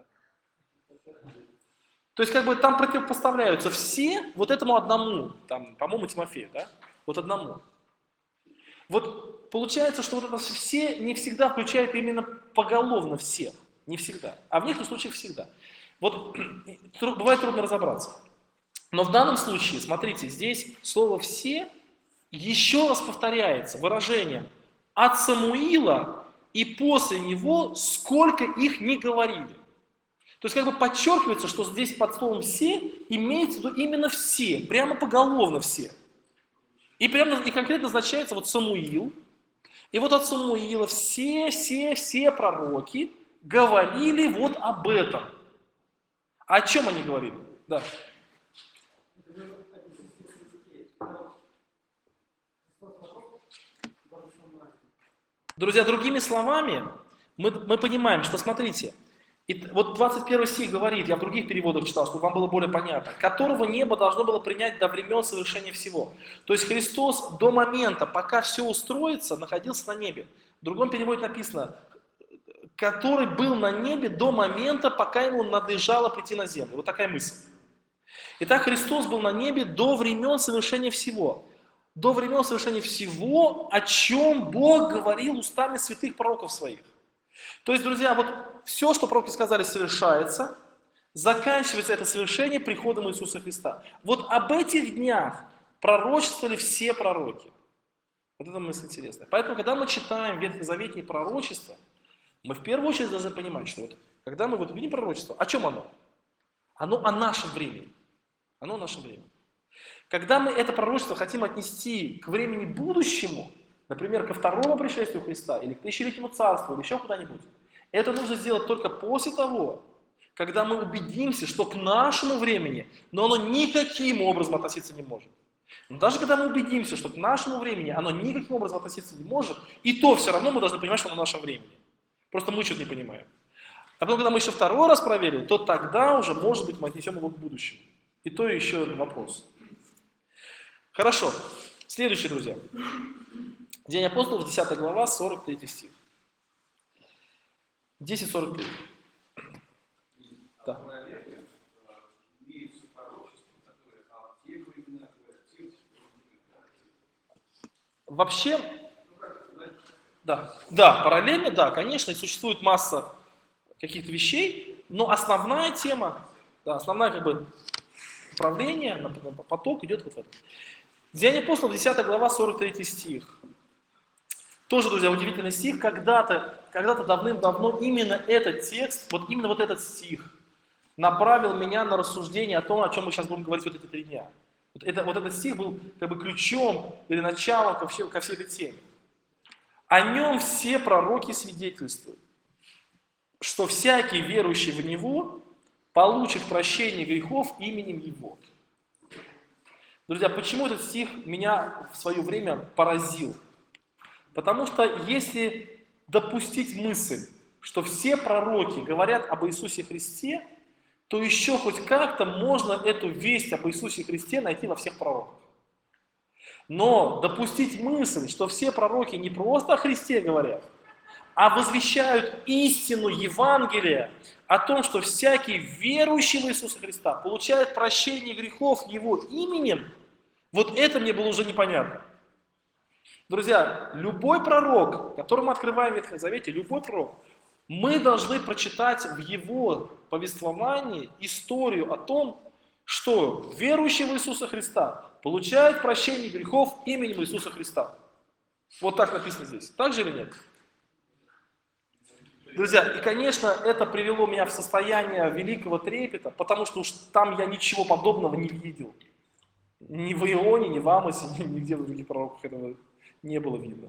То есть как бы там противопоставляются все вот этому одному, там, по-моему, Тимофею, да? Вот одному. Вот получается, что вот это все не всегда включает именно поголовно всех. Не всегда. А в некоторых случаях всегда. Вот бывает трудно разобраться. Но в данном случае, смотрите, здесь слово «все» еще раз повторяется выражением «от Самуила и после него, сколько их не говорили». То есть как бы подчеркивается, что здесь под словом «все» имеется в виду именно все, прямо поголовно все. И конкретно означается вот Самуил. И вот от Самуила все пророки говорили вот об этом. О чем они говорили? Да. Друзья, другими словами, мы понимаем, что, смотрите, вот 21 стих говорит, я в других переводах читал, чтобы вам было более понятно, которого небо должно было принять до времен совершения всего. То есть Христос до момента, пока все устроится, находился на небе. В другом переводе написано, который был на небе до момента, пока ему надлежало прийти на землю. Вот такая мысль. Итак, Христос был на небе до времен совершения всего. до времен совершения всего, о чем Бог говорил устами святых пророков своих. То есть, друзья, вот все, что пророки сказали, совершается, заканчивается это совершение приходом Иисуса Христа. Вот об этих днях пророчествовали все пророки. Вот это мысль интересная. Поэтому, когда мы читаем ветхозаветные пророчества, мы в первую очередь должны понимать, что вот, когда мы вот видим пророчество, о чем оно? Оно о нашем времени. Оно о нашем времени. Когда мы это пророчество хотим отнести к времени будущему, например, ко второму пришествию Христа, или к тысячелетнему царству, или еще куда-нибудь, это нужно сделать только после того, когда мы убедимся, что к нашему времени, но оно никаким образом относиться не может. Но даже когда мы убедимся, что к нашему времени оно никаким образом относиться не может, и то все равно мы должны понимать, что оно в нашем времени. Просто мы что-то не понимаем. А потом, когда мы еще второй раз проверили, то тогда уже, может быть, мы отнесем его к будущему. И то еще вопрос. Хорошо. Следующий, друзья. Деяния апостолов, 10 глава, 43 стих. 10:43. Да. Вообще, да, параллельно, да, конечно, существует масса каких-то вещей, но основная тема, да, основная как бы управление, поток идет вот в этом. Деяния апостолов, 10 глава, 43 стих. Тоже, друзья, удивительный стих. Когда-то давным-давно именно этот текст, вот именно вот этот стих направил меня на рассуждение о том, о чем мы сейчас будем говорить вот эти 3 дня. Вот этот стих был как бы ключом или началом ко всей этой теме. О нем все пророки свидетельствуют, что всякий верующий в Него получит прощение грехов именем Его. Друзья, почему этот стих меня в свое время поразил? Потому что если допустить мысль, что все пророки говорят об Иисусе Христе, то еще хоть как-то можно эту весть об Иисусе Христе найти во всех пророках. Но допустить мысль, что все пророки не просто о Христе говорят, а возвещают истину Евангелия о том, что всякий верующий в Иисуса Христа получает прощение грехов Его именем, вот это мне было уже непонятно. Друзья, любой пророк, которого мы открываем в Ветхом Завете, любой пророк, мы должны прочитать в его повествовании историю о том, что верующий в Иисуса Христа получает прощение грехов именем Иисуса Христа. Вот так написано здесь. Так же или нет? Друзья, и, конечно, это привело меня в состояние великого трепета, потому что уж там я ничего подобного не видел. Ни в Ионе, ни в Амосе, нигде в других пророках этого не было видно.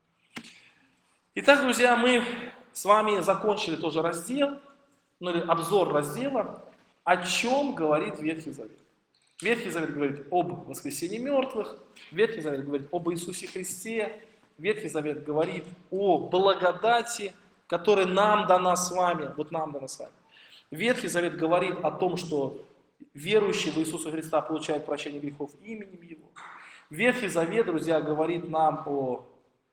Итак, друзья, мы с вами закончили тоже раздел, ну или обзор раздела, о чем говорит Ветхий Завет. Ветхий Завет говорит об воскресении мертвых, Ветхий Завет говорит об Иисусе Христе, Ветхий Завет говорит о благодати, которая нам дана с вами, вот нам дана с вами. Ветхий Завет говорит о том, что верующий в Иисуса Христа получает прощение грехов именем Его. Ветхий Завет, друзья, говорит нам о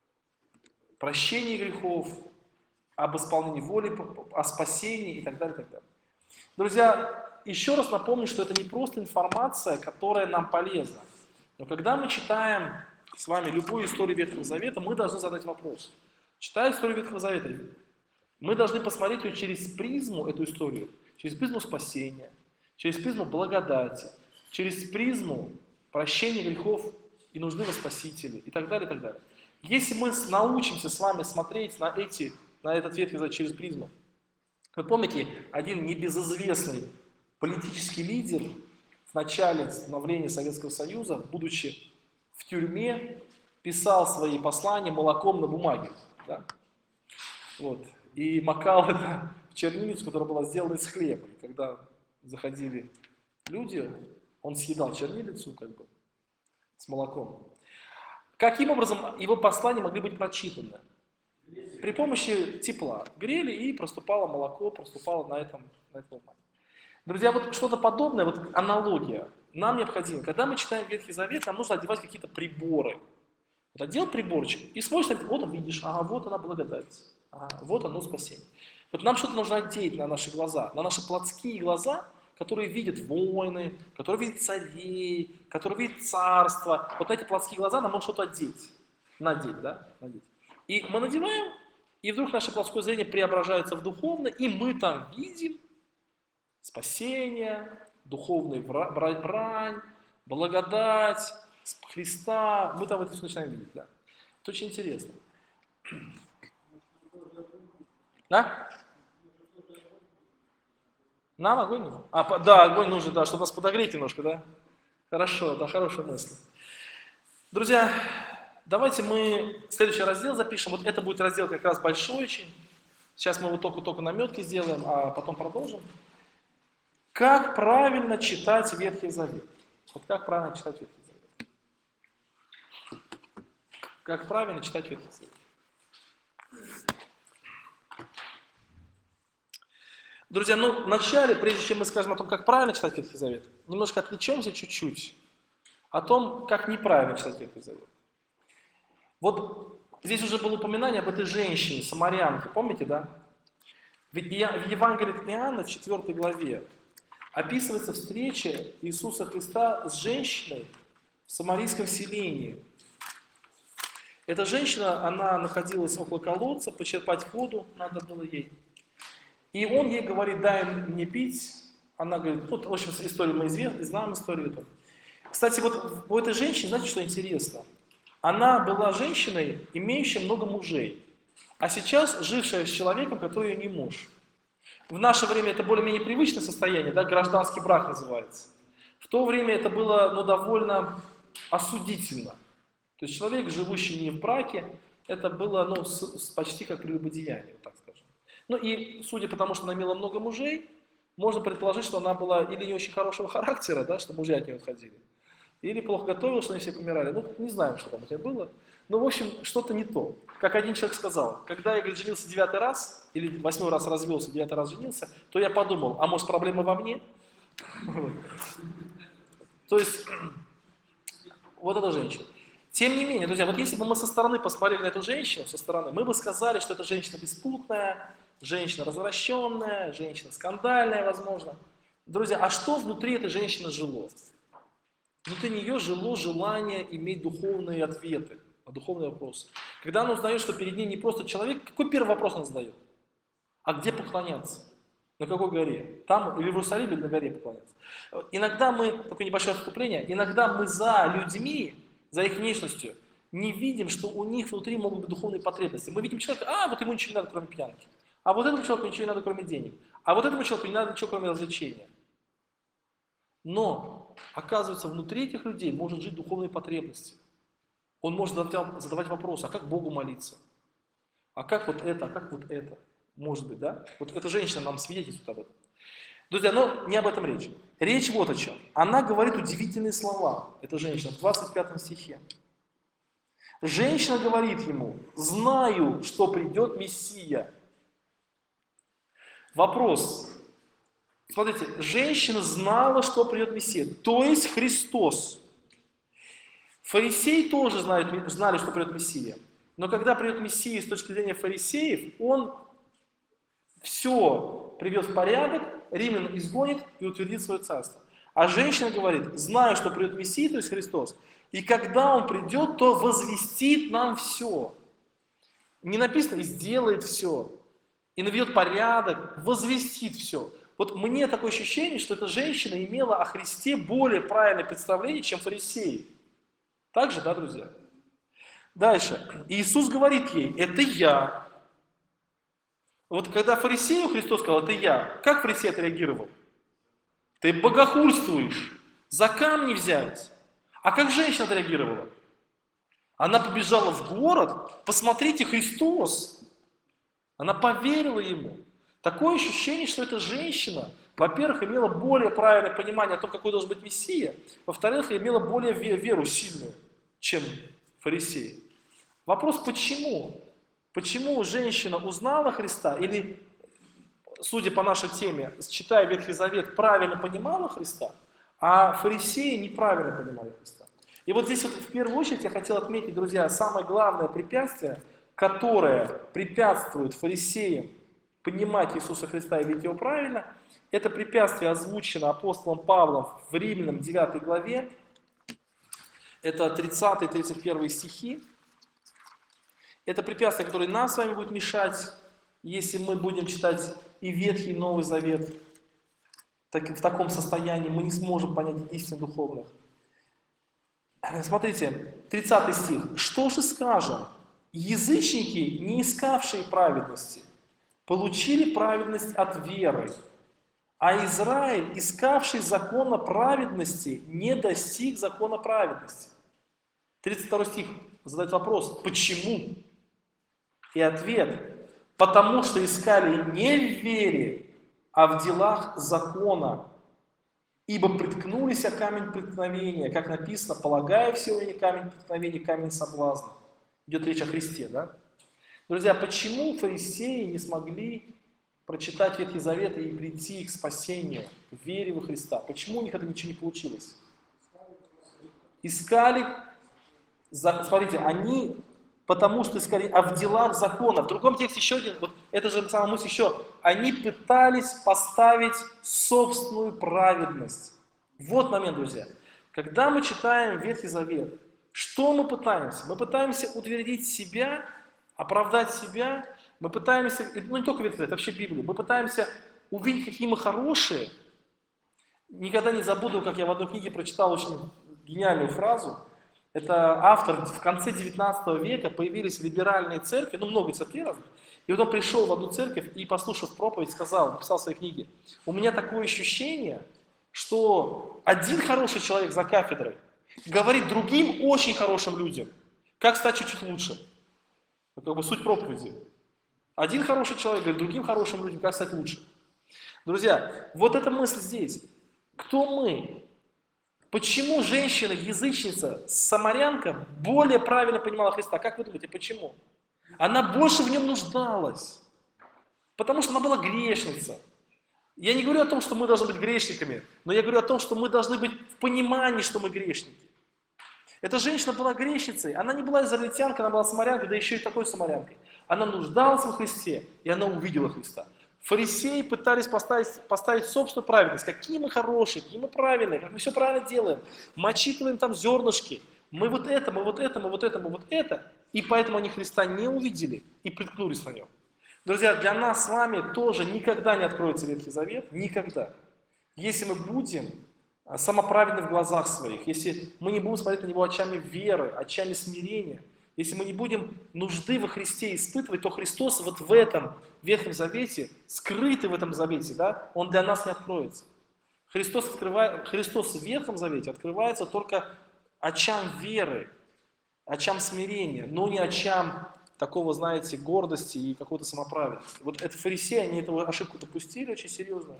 прощении грехов, об исполнении воли, о спасении и так далее, и так далее. Друзья, еще раз напомню, что это не просто информация, которая нам полезна. Но когда мы читаем с вами любую историю Ветхого Завета, мы должны задать вопрос. Читая историю Ветхого Завета, мы должны посмотреть ее через призму, эту историю, через призму спасения, через призму благодати, через призму прощения грехов и нужды во Спасителе и так далее, и так далее. Если мы научимся с вами смотреть на этот Ветхий Завет через призму, вы помните, один небезызвестный политический лидер в начале становления Советского Союза, будучи в тюрьме, писал свои послания молоком на бумаге. Да? Вот. И макал это в чернильницу, которая была сделана из хлеба. И когда заходили люди, он съедал чернильницу как бы с молоком. Каким образом его послания могли быть прочитаны? При помощи тепла. Грели, и проступало молоко, проступало на этом бумаге. Друзья, вот что-то подобное, вот аналогия, нам необходимо. Когда мы читаем Ветхий Завет, нам нужно одевать какие-то приборы. Вот одел приборчик и смотришь, вот он видишь, ага, вот она благодать, ага, вот оно спасение. Вот нам что-то нужно одеть на наши глаза, на наши плотские глаза, которые видят войны, которые видят царей, которые видят царство. Вот на эти плотские глаза нам можно что-то надеть, да? Надеть. И мы надеваем, и вдруг наше плотское зрение преображается в духовное, и мы там видим спасение, духовную брань, благодать Христа. Мы там это все начинаем видеть, да. Это очень интересно. Да? Нам огонь нужен? Да, огонь нужен, да, чтобы нас подогреть немножко, да? Хорошо, да, хорошая мысль. Друзья, давайте мы следующий раздел запишем. Вот это будет раздел как раз большой очень. Сейчас мы вот только наметки сделаем, а потом продолжим. Как правильно читать Ветхий Завет? Вот как правильно читать Ветхий Завет? Как правильно читать Ветхий Завет? Друзья, ну вначале, прежде чем мы скажем о том, как правильно читать Ветхий Завет, немножко отвлечемся чуть-чуть о том, как неправильно читать Ветхий Завет. Вот здесь уже было упоминание об этой женщине, самарянке, помните, да? Ведь в Евангелии от Иоанна, в 4 главе, описывается встреча Иисуса Христа с женщиной в самарийском селении. Эта женщина, она находилась около колодца, почерпать воду надо было ей. И он ей говорит: дай мне пить. Она говорит, вот, в общем, историю мы знаем историю эту. Кстати, вот у этой женщины, знаете, что интересно? Она была женщиной, имеющей много мужей, а сейчас жившая с человеком, который ее не муж. В наше время это более-менее привычное состояние, да, гражданский брак называется. В то время это было, ну, довольно осудительно. То есть человек, живущий не в браке, это было, ну, почти как прелюбодеяние, так скажем. Ну и судя по тому, что она имела много мужей, можно предположить, что она была или не очень хорошего характера, да, что мужья от нее отходили, или плохо готовила, что они все помирали. Ну, не знаем, что там у тебя было. Но, в общем, что-то не то. Как один человек сказал, когда я, говорит, женился 9-й раз, или 8-й раз развелся, 9-й раз женился, то я подумал, а может проблема во мне? То есть, вот эта женщина. Тем не менее, друзья, вот если бы мы со стороны посмотрели на эту женщину, со стороны, мы бы сказали, что это женщина беспутная, женщина развращенная, женщина скандальная, возможно. Друзья, а что внутри этой женщины жило? Внутри нее жило желание иметь духовные ответы на духовные вопросы. Когда она узнает, что перед ней не просто человек, какой первый вопрос она задает? А где поклоняться? На какой горе? Там или в Иерусалиме, или на горе поклоняться? Иногда мы, такое небольшое отступление, иногда мы за людьми, за их внешностью, не видим, что у них внутри могут быть духовные потребности. Мы видим человека, вот ему ничего не надо, кроме пьянки. А вот этому человеку ничего не надо, кроме денег. А вот этому человеку не надо ничего, кроме развлечения. Но, оказывается, внутри этих людей может жить духовные потребности. Он может задавать вопросы, а как Богу молиться? А как вот это, а как вот это? Может быть, да? Вот эта женщина нам свидетельствует об этом. Друзья, но не об этом речь. Речь вот о чем. Она говорит удивительные слова, эта женщина, в 25 стихе. Женщина говорит ему: знаю, что придет Мессия. Вопрос. Смотрите, женщина знала, что придет Мессия, то есть Христос. Фарисеи тоже знали, что придет Мессия. Но когда придет Мессия с точки зрения фарисеев, он все приведет в порядок, римлян изгонит и утвердит свое царство. А женщина говорит: знаю, что придет Мессия, то есть Христос, и когда Он придет, то возвестит нам все. Не написано: и сделает все, и наведет порядок, возвестит все. Вот мне такое ощущение, что эта женщина имела о Христе более правильное представление, чем фарисеи. Так же, да, друзья? Дальше. Иисус говорит ей: это я. Вот когда фарисею Христос сказал: это я, как фарисей отреагировал? Ты богохульствуешь, за камни взять. А как женщина отреагировала? Она побежала в город: посмотрите, Христос. Она поверила Ему. Такое ощущение, что эта женщина, во-первых, имела более правильное понимание о том, какой должен быть Мессия, во-вторых, имела более веру сильную, чем фарисеи. Вопрос, почему? Почему женщина узнала Христа или, судя по нашей теме, читая Ветхий Завет, правильно понимала Христа, а фарисеи неправильно понимали Христа? И вот здесь вот в первую очередь я хотел отметить, друзья, самое главное препятствие, которое препятствует фарисеям понимать Иисуса Христа и видеть Его правильно, Это препятствие озвучено апостолом Павлом в Римлянам 9 главе. Это 30-31 стихи. Это препятствие, которое нам с вами будет мешать, если мы будем читать и Ветхий, и Новый Завет. Так, в таком состоянии мы не сможем понять истин духовных. Смотрите, 30 стих. «Что же скажем? Язычники, не искавшие праведности, получили праведность от веры, а Израиль, искавший закона праведности, не достиг закона праведности». 32 стих задает вопрос, почему? И ответ, потому что искали не в вере, а в делах закона, ибо приткнулись о камень преткновения, как написано, полагая все не камень преткновения, камень соблазна. Идет речь о Христе, да? Друзья, почему фарисеи не смогли прочитать Ветхий Завет и прийти к спасению, в вере во Христа? Почему у них это ничего не получилось? Искали, смотрите, они, потому что искали, а в делах закона. В другом тексте еще один, вот это же самая мысль еще, они пытались поставить собственную праведность. Вот момент, друзья. Когда мы читаем Ветхий Завет, что мы пытаемся? Мы пытаемся утвердить себя, оправдать себя, мы пытаемся, ну не только Ветхий Завет, вообще Библию, мы пытаемся увидеть, какие мы хорошие. Никогда не забуду, как я в одной книге прочитал очень гениальную фразу. Это автор, в конце 19 века появились либеральные церкви, ну много церквей разных, и вот он пришел в одну церковь и, послушав проповедь, сказал, написал в своей книге, у меня такое ощущение, что один хороший человек за кафедрой говорит другим очень хорошим людям, как стать чуть-чуть лучше. Это как бы суть проповеди. Один хороший человек говорит другим хорошим людям, как стать лучше. Друзья, вот эта мысль здесь. Кто мы? Почему женщина-язычница, самарянка, более правильно понимала Христа? Как вы думаете, почему? Она больше в нем нуждалась. Потому что она была грешница. Я не говорю о том, что мы должны быть грешниками, но я говорю о том, что мы должны быть в понимании, что мы грешники. Эта женщина была грешницей, она не была израильтянкой, она была самарянкой, да еще и такой самарянкой. Она нуждалась во Христе, и она увидела Христа. Фарисеи пытались поставить собственную праведность. Какие мы хорошие, какие мы правильные, как мы все правильно делаем. Мы отчитываем там зернышки. Мы вот это, мы вот это, мы вот это, мы вот это. И поэтому они Христа не увидели и приткнулись на нем. Друзья, для нас с вами тоже никогда не откроется Ветхий Завет. Никогда. Если мы будем самоправедны в глазах своих, если мы не будем смотреть на него очами веры, очами смирения, если мы не будем нужды во Христе испытывать, то Христос вот в этом Ветхом Завете, скрытый в этом Завете, да, он для нас не откроется. Христос в Ветхом Завете открывается только очам веры, очам смирения, но не очам такого, знаете, гордости и какой-то самоправедности. Вот это фарисеи, они эту ошибку допустили очень серьезно.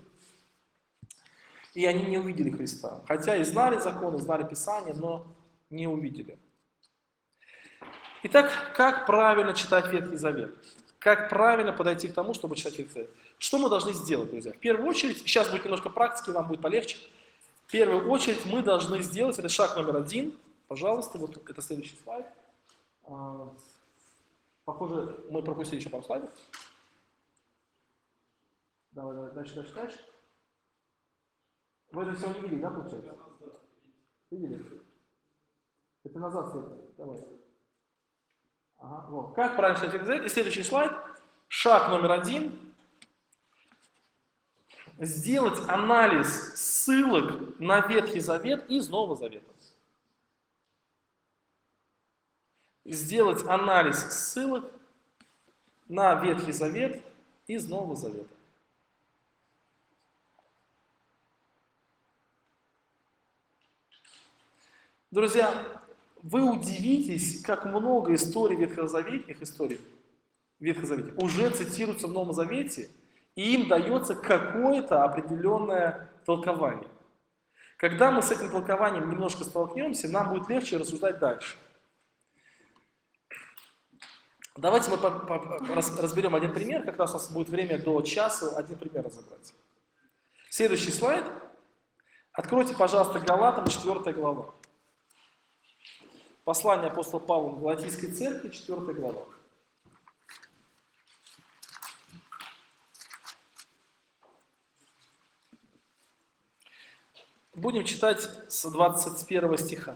И они не увидели Христа. Хотя и знали законы, знали Писание, но не увидели. Итак, как правильно читать Ветхий Завет? Как правильно подойти к тому, чтобы читать Ветхий Завет? Что мы должны сделать, друзья? В первую очередь, сейчас будет немножко практики, вам будет полегче. В первую очередь мы должны сделать, это шаг номер 1. Пожалуйста, вот это следующий слайд. Похоже, мы пропустили еще пару слайдов. Давай, дальше. Вы это все не видели, да, получается? Видели? Это назад следует. Давай. Ага, вот. Как правильно читать Ветхий Завет? И следующий слайд. Шаг номер 1. Сделать анализ ссылок на Ветхий Завет из Нового Завета. Сделать анализ ссылок на Ветхий Завет из Нового Завета. Друзья, вы удивитесь, как много историй ветхозаветных историй в Ветхом Завете уже цитируются в Новом Завете, и им дается какое-то определенное толкование. Когда мы с этим толкованием немножко столкнемся, нам будет легче рассуждать дальше. Давайте мы разберем один пример, как раз у нас будет время до часа один пример разобрать. Следующий слайд. Откройте, пожалуйста, Галатам, 4 глава. Послание апостола Павла к Галатийской церкви, 4 глава. Будем читать с 21 стиха.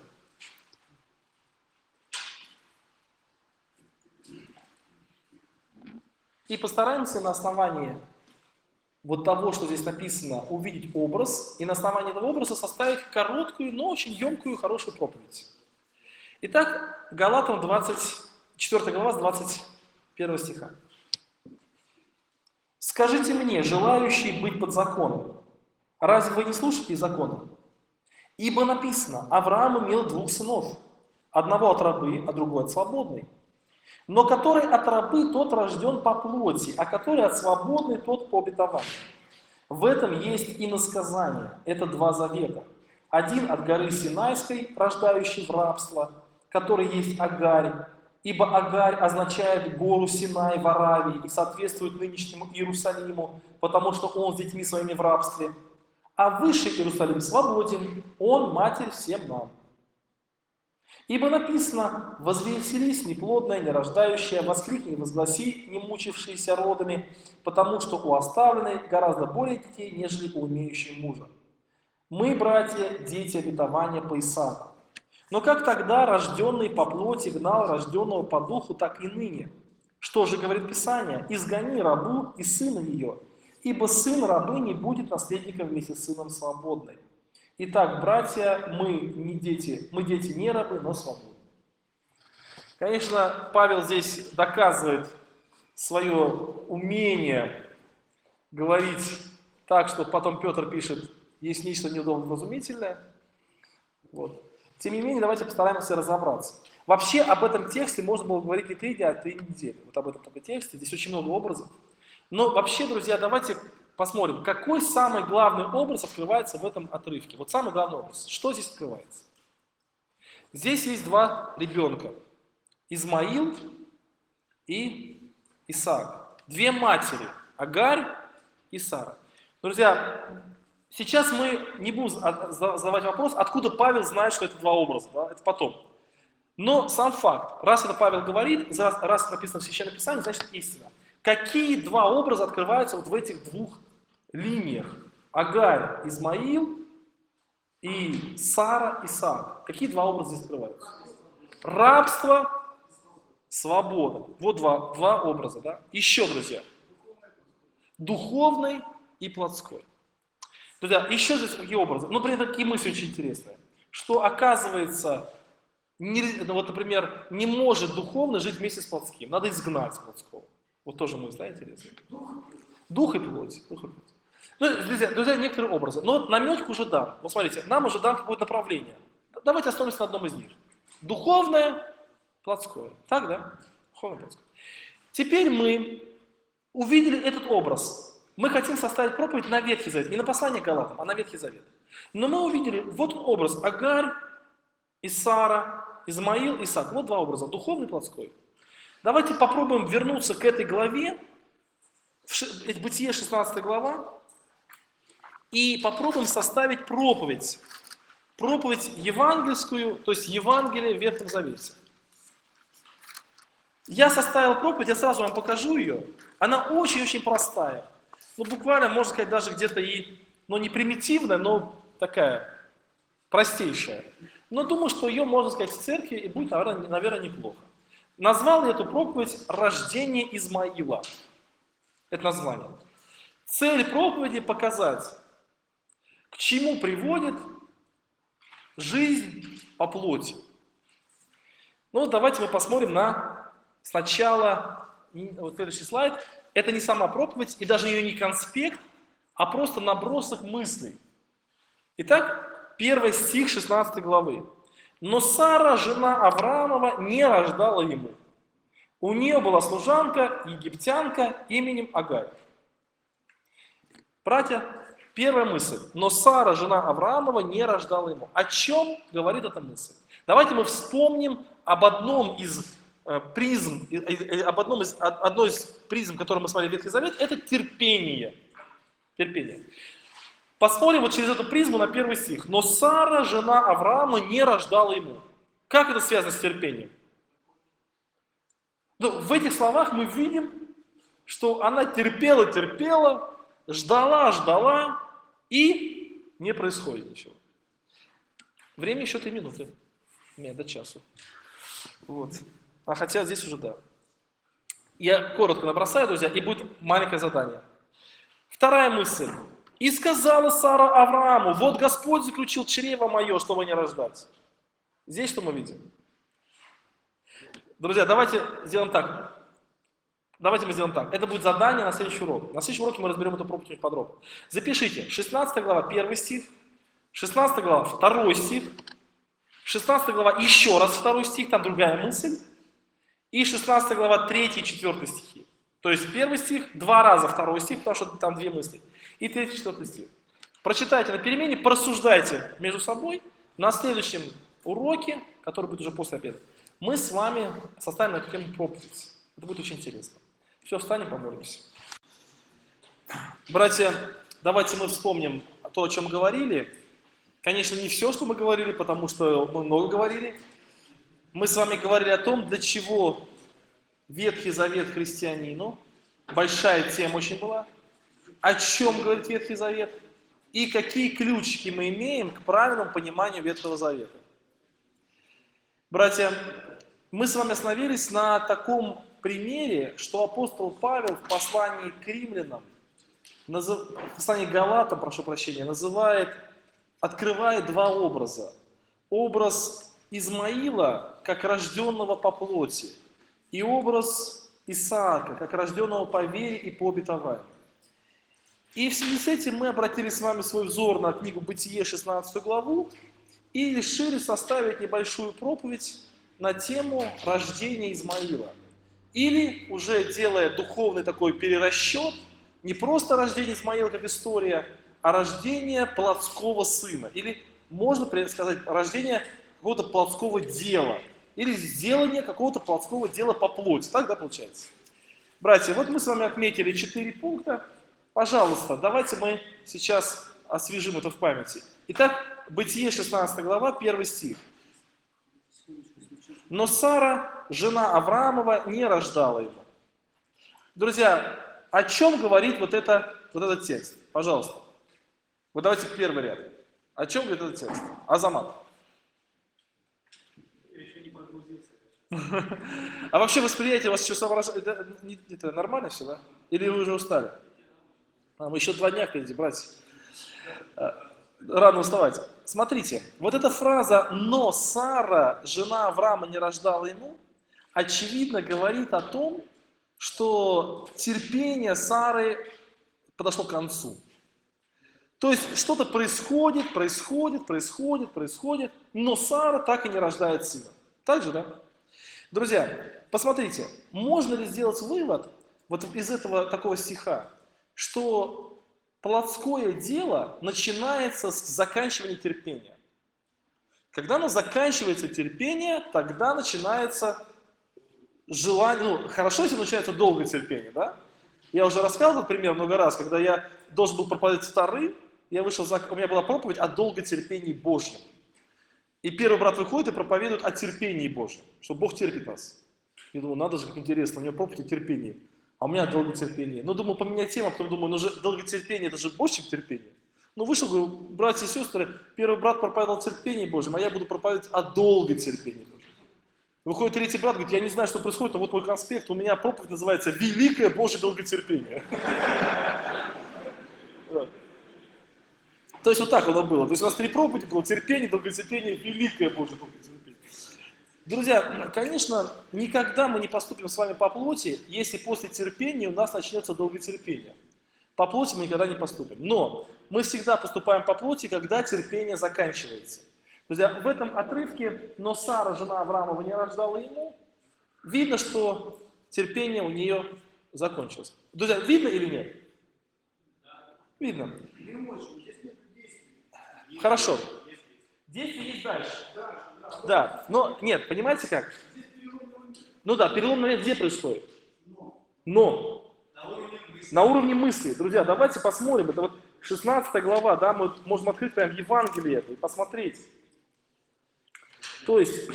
И постараемся на основании вот того, что здесь написано, увидеть образ, и на основании этого образа составить короткую, но очень емкую, хорошую проповедь. Итак, Галатам 24 глава с 21 стиха. «Скажите мне, желающие быть под законом, разве вы не слушаете закона? Ибо написано, Авраам имел 2 сынов, одного от рабы, а другой от свободной. Но который от рабы, тот рожден по плоти, а который от свободной, тот по обетованию. В этом есть иносказание, это 2 завета. Один от горы Синайской, рождающий в рабство, который есть Агарь, ибо Агарь означает гору Синай в Аравии и соответствует нынешнему Иерусалиму, потому что он с детьми своими в рабстве. А высший Иерусалим свободен, он матерь всем нам. Ибо написано, возвеселись неплодная, нерождающая, воскликни и возгласи, не мучившиеся родами, потому что у оставленной гораздо более детей, нежели у имеющей мужа. Мы, братья, дети обетования по Исааку. Но как тогда рожденный по плоти гнал рожденного по духу, так и ныне. Что же говорит Писание? Изгони рабу и сына ее, ибо сын рабы не будет наследником вместе с сыном свободной. Итак, братья, мы дети не рабы, но свободны». Конечно, Павел здесь доказывает свое умение говорить так, что потом Петр пишет, есть нечто неудобовразумительное. Вот. Тем не менее, давайте постараемся разобраться. Вообще об этом тексте можно было говорить не 3 дня, а 3 недели. Вот об этом только тексте, здесь очень много образов. Но вообще, друзья, давайте посмотрим, какой самый главный образ открывается в этом отрывке. Вот самый главный образ. Что здесь открывается? Здесь есть 2 ребенка. Измаил и Исаак. 2 матери. Агарь и Сара. Друзья, сейчас мы не будем задавать вопрос, откуда Павел знает, что это 2 образа. Да? Это потом. Но сам факт. Раз это Павел говорит, раз это написано в Священном Писании, значит истина. Какие 2 образа открываются вот в этих 2 линиях? Агарь, Измаил и Сара, Исаак. Какие 2 образа здесь открываются? Рабство, свобода. Вот 2 образа. Да? Еще, друзья. Духовный и плотской. Друзья, еще здесь какие образы? Ну, например, такие мысли очень интересные. Что, оказывается, вот, например, не может духовно жить вместе с плотским. Надо изгнать плотского. Вот тоже мысль, да, интересная. Дух и плоть. Ну, друзья, некоторые образы. Но вот намек уже дан. Вот смотрите, нам уже дан какое-то направление. Давайте остановимся на одном из них. Духовное, плотское. Так, да? Духовное, плотское. Теперь мы увидели этот образ. Мы хотим составить проповедь на Ветхий Завет. Не на послание к Галатам, а на Ветхий Завет. Но мы увидели вот образ Агарь и Сара, Измаил и Исаак. Вот 2 образа. Духовный и плотской. Давайте попробуем вернуться к этой главе, Бытие 16 глава, и попробуем составить проповедь. Проповедь евангельскую, то есть Евангелие в Ветхом Завете. Я составил проповедь, я сразу вам покажу ее. Она очень-очень простая. Ну, буквально, можно сказать, даже где-то и, ну, не примитивная, но такая простейшая. Но думаю, что ее можно сказать в церкви, и будет, наверное, неплохо. Назвал я эту проповедь «Рождение Измаила». Это название. Цель проповеди – показать, к чему приводит жизнь по плоти. Ну, давайте мы посмотрим на сначала, вот следующий слайд. Это не сама проповедь, и даже ее не конспект, а просто набросок мыслей. Итак, 1 стих 16 главы. «Но Сара, жена Авраамова, не рождала ему. У нее была служанка, египтянка именем Агарь». Братья, первая мысль. «Но Сара, жена Авраамова, не рождала ему». О чем говорит эта мысль? Давайте мы вспомним об одном из призм, одной из призм, которую мы смотрели в Ветхий Завет, это терпение. Терпение. Посмотрим вот через эту призму на 1 стих. «Но Сара, жена Авраама, не рождала ему». Как это связано с терпением? Ну, в этих словах мы видим, что она терпела, ждала, и не происходит ничего. Время еще 3 минуты. Нет, до часу. Вот. А хотя здесь уже да. Я коротко набросаю, друзья, и будет маленькое задание. Вторая мысль. «И сказала Сара Аврааму, вот Господь заключил чрево мое, чтобы не рождать». Здесь что мы видим? Друзья, давайте сделаем так. Давайте мы сделаем так. Это будет задание на следующий урок. На следующем уроке мы разберем эту проповедь подробно. Запишите. 16 глава, 1 стих. 16 глава, 2 стих. 16 глава, еще раз 2 стих, там другая мысль. И 16 глава, 3 и 4 стихи. То есть 1 стих, 2 раза 2 стих, потому что там 2 мысли. И 3 и 4 стих. Прочитайте на перемене, порассуждайте между собой. На следующем уроке, который будет уже после обеда, мы с вами составим на эту тему проповедь. Это будет очень интересно. Все, встанем, помолимся. Братья, давайте мы вспомним то, о чем мы говорили. Конечно, не все, что мы говорили, потому что мы много говорили. Мы с вами говорили о том, для чего Ветхий Завет христианину. Большая тема очень была. О чем говорит Ветхий Завет. И какие ключики мы имеем к правильному пониманию Ветхого Завета. Братья, мы с вами остановились на таком примере, что апостол Павел в послании к римлянам, в послании к Галатам, прошу прощения, открывает 2 образа. Образ Измаила, как рожденного по плоти, и образ Исаака, как рожденного по вере и по обетованию. И в связи с этим мы обратили с вами свой взор на книгу Бытие, 16 главу, и решили составить небольшую проповедь на тему рождения Измаила. Или, уже делая духовный такой перерасчет, не просто рождение Измаила как история, а рождение плотского сына. Или, можно сказать, рождение какого-то плотского дела. Или сделание какого-то плотского дела по плоти. Так, да, получается? Братья, вот мы с вами отметили 4 пункта. Пожалуйста, давайте мы сейчас освежим это в памяти. Итак, Бытие, 16 глава, 1 стих. «Но Сара, жена Авраамова, не рождала ему». Друзья, о чем говорит вот этот текст? Пожалуйста. Вот давайте первый ряд. О чем говорит этот текст? Азамат. Я еще не погрузился. А вообще восприятие у вас еще соображает? Это нормально все, да? Или вы уже устали? Мы еще 2 дня впереди, братья. Рано вставать. Смотрите, вот эта фраза «но Сара, жена Авраама, не рождала ему», очевидно говорит о том, что терпение Сары подошло к концу. То есть что-то происходит, но Сара так и не рождает сына. Так же, да? Друзья, посмотрите, можно ли сделать вывод вот из этого такого стиха, что плотское дело начинается с заканчивания терпения. Когда оно заканчивается терпение, тогда начинается желание, хорошо, если начинается долгое терпение, да? Я уже рассказывал этот пример много раз, когда я должен был проповедовать вторым, у меня была проповедь о долготерпении Божьем. И первый брат выходит и проповедует о терпении Божьем, что Бог терпит нас. Я думаю, надо же, как интересно, у него проповедь о терпении. А у меня долготерпение. Ну, думаю, поменять тему, а потом думаю, ну же долготерпение, это же больше, чем терпение. Ну, вышел, говорю, братья и сестры, первый брат проповедовал терпение Божьем, а я буду проповедовать о долготерпении Божьем. Выходит третий брат, говорит, я не знаю, что происходит, но вот мой конспект, у меня проповедь называется «Великое Божье долготерпение». То есть вот так оно было. То есть у нас 3 проповеди было: терпение, долготерпение, великое Божье долготерпение. Друзья, конечно, никогда мы не поступим с вами по плоти, если после терпения у нас начнется долготерпение. По плоти мы никогда не поступим. Но мы всегда поступаем по плоти, когда терпение заканчивается. Друзья, в этом отрывке «но Сара, жена Авраамова, не рождала ему», видно, что терпение у нее закончилось. Друзья, видно или нет? Видно. Хорошо. Действие есть дальше. Да, но нет, понимаете как? Ну да, перелом, наверное, где происходит? Но. На уровне мысли. Друзья, давайте посмотрим. Это вот 16 глава, да, мы можем открыть прям Евангелие это и посмотреть. То есть,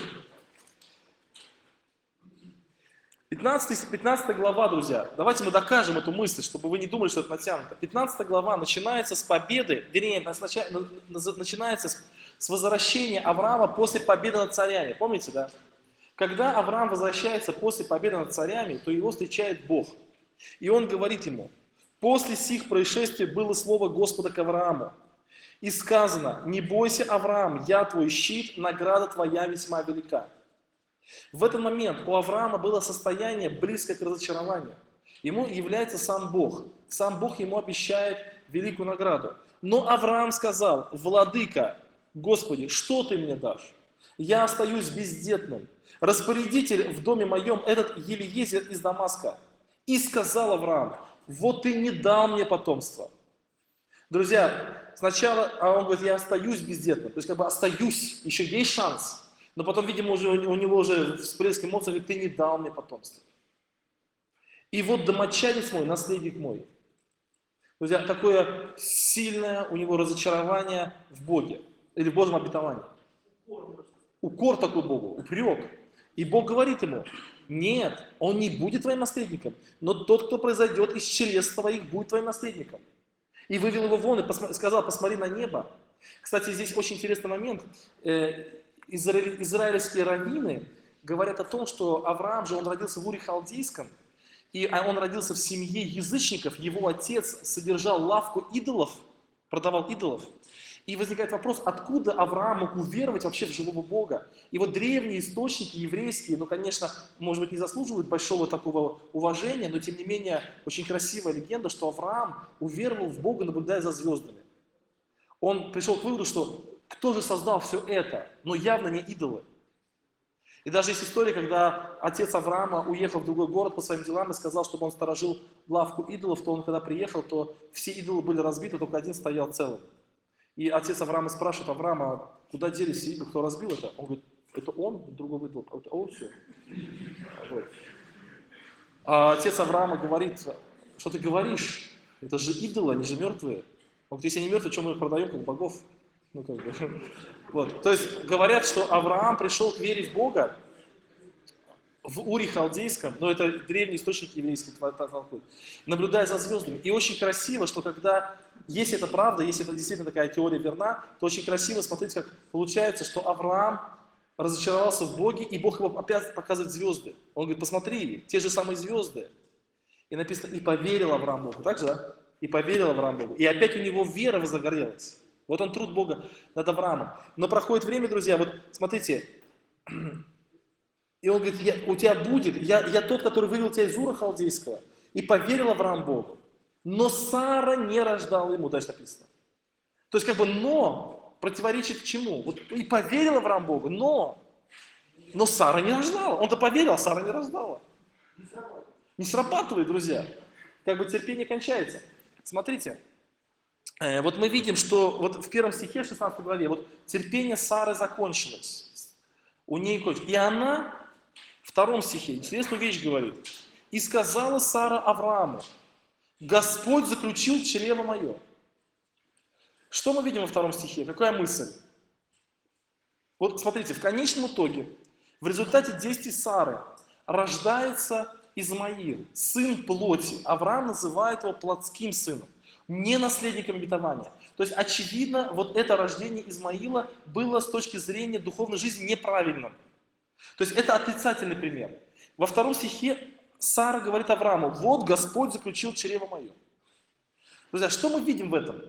15 глава, друзья, давайте мы докажем эту мысль, чтобы вы не думали, что это натянуто. 15 глава начинается с победы, вернее, начинается с возвращения Авраама после победы над царями. Помните, да? Когда Авраам возвращается после победы над царями, то его встречает Бог. И он говорит ему: после сих происшествий было слово Господа к Аврааму. И сказано: не бойся, Авраам, я твой щит, награда твоя весьма велика. В этот момент у Авраама было состояние близкое к разочарованию. Ему является сам Бог. Сам Бог ему обещает великую награду. Но Авраам сказал: владыка, Господи, что ты мне дашь? Я остаюсь бездетным. Распорядитель в доме моем этот Елиезер из Дамаска. И сказал Авраам: вот ты не дал мне потомства. Друзья, сначала он говорит: я остаюсь бездетным. То есть остаюсь, еще есть шанс. Но потом, видимо, уже у него уже всплеск эмоций, говорит: ты не дал мне потомства. И вот домочадец мой, наследник мой. Друзья, какое сильное у него разочарование в Боге. Или в Божьем обетовании. Укор такой Богу, упрек. И Бог говорит ему: нет, он не будет твоим наследником, но тот, кто произойдет из чресл твоих, будет твоим наследником. И вывел его вон и сказал: посмотри на небо. Кстати, здесь очень интересный момент. Израильские раввины говорят о том, что Авраам же, он родился в Уре Халдейском, и он родился в семье язычников, его отец содержал лавку идолов, продавал идолов. И возникает вопрос, откуда Авраам мог уверовать вообще в живого Бога? И вот древние источники еврейские, ну, конечно, может быть, не заслуживают большого такого уважения, но, тем не менее, очень красивая легенда, что Авраам уверовал в Бога, наблюдая за звездами. Он пришел к выводу, что кто же создал все это? Но явно не идолы. И даже есть история, когда отец Авраама уехал в другой город по своим делам и сказал, чтобы он сторожил лавку идолов, то он, когда приехал, то все идолы были разбиты, только один стоял целым. И отец Авраама спрашивает Авраама: куда делись все идолы, кто разбил это? Он говорит: это он, другой выдал, это он все. Вот. А отец Авраама говорит: что ты говоришь? Это же идолы, они же мертвые. Он говорит: если они мертвые, что мы их продаем как богов? Ну, как бы. Вот. То есть говорят, что Авраам пришел к вере в Бога в Уре Халдейском, но это древний источник еврейский, наблюдая за звездами. И очень красиво, что когда, если это правда, если это действительно такая теория верна, то очень красиво, смотрите, как получается, что Авраам разочаровался в Боге, и Бог ему опять показывает звезды. Он говорит: посмотри, те же самые звезды. И написано: и поверил Авраам Богу. Так же, да? И поверил Авраам Богу. И опять у него вера возгорелась. Вот он труд Бога над Авраамом. Но проходит время, друзья, вот смотрите, и он говорит: у тебя будет, я тот, который вывел тебя из Ура Халдейского, и поверил Авраам Богу. Но Сара не рождала ему, дальше написано. То есть но противоречит чему? Вот и поверил Авраам Богу, но Сара не рождала. Он-то поверил, а Сара не рождала. Не срабатывает, друзья. Терпение кончается. Смотрите. Вот мы видим, что вот в 1 стихе, в 16 главе, вот терпение Сары закончилось. У нее кончилось. И она в 2 стихе интересную вещь говорит. И сказала Сара Аврааму: Господь заключил чрево мое. Что мы видим во 2 стихе? Какая мысль? Вот смотрите, в конечном итоге, в результате действий Сары рождается Измаил, сын плоти. Авраам называет его плотским сыном, не наследником обетования. То есть, очевидно, вот это рождение Измаила было с точки зрения духовной жизни неправильным. То есть, это отрицательный пример. Во 2 стихе Сара говорит Аврааму: вот Господь заключил чрево мое. Друзья, что мы видим в этом?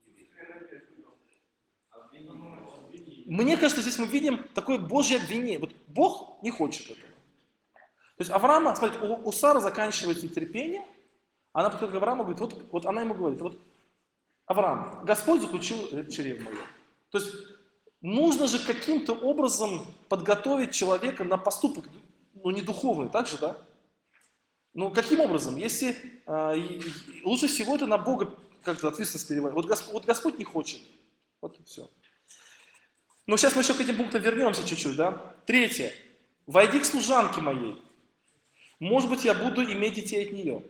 Мне кажется, здесь мы видим такое Божье обвинение. Вот Бог не хочет этого. То есть, Авраама, смотрите, у Сары заканчивается терпение. Она подходит к Аврааму и говорит: вот она ему говорит: вот, Авраам, Господь заключил чрево мое. То есть нужно же каким-то образом подготовить человека на поступок, не духовный, так же, да? Ну, каким образом? Если лучше всего это на Бога как-то ответственность переводить. Вот Господь не хочет. Вот и все. Но сейчас мы еще к этим пунктам вернемся чуть-чуть, да? 3. Войди к служанке моей. Может быть, я буду иметь детей от нее.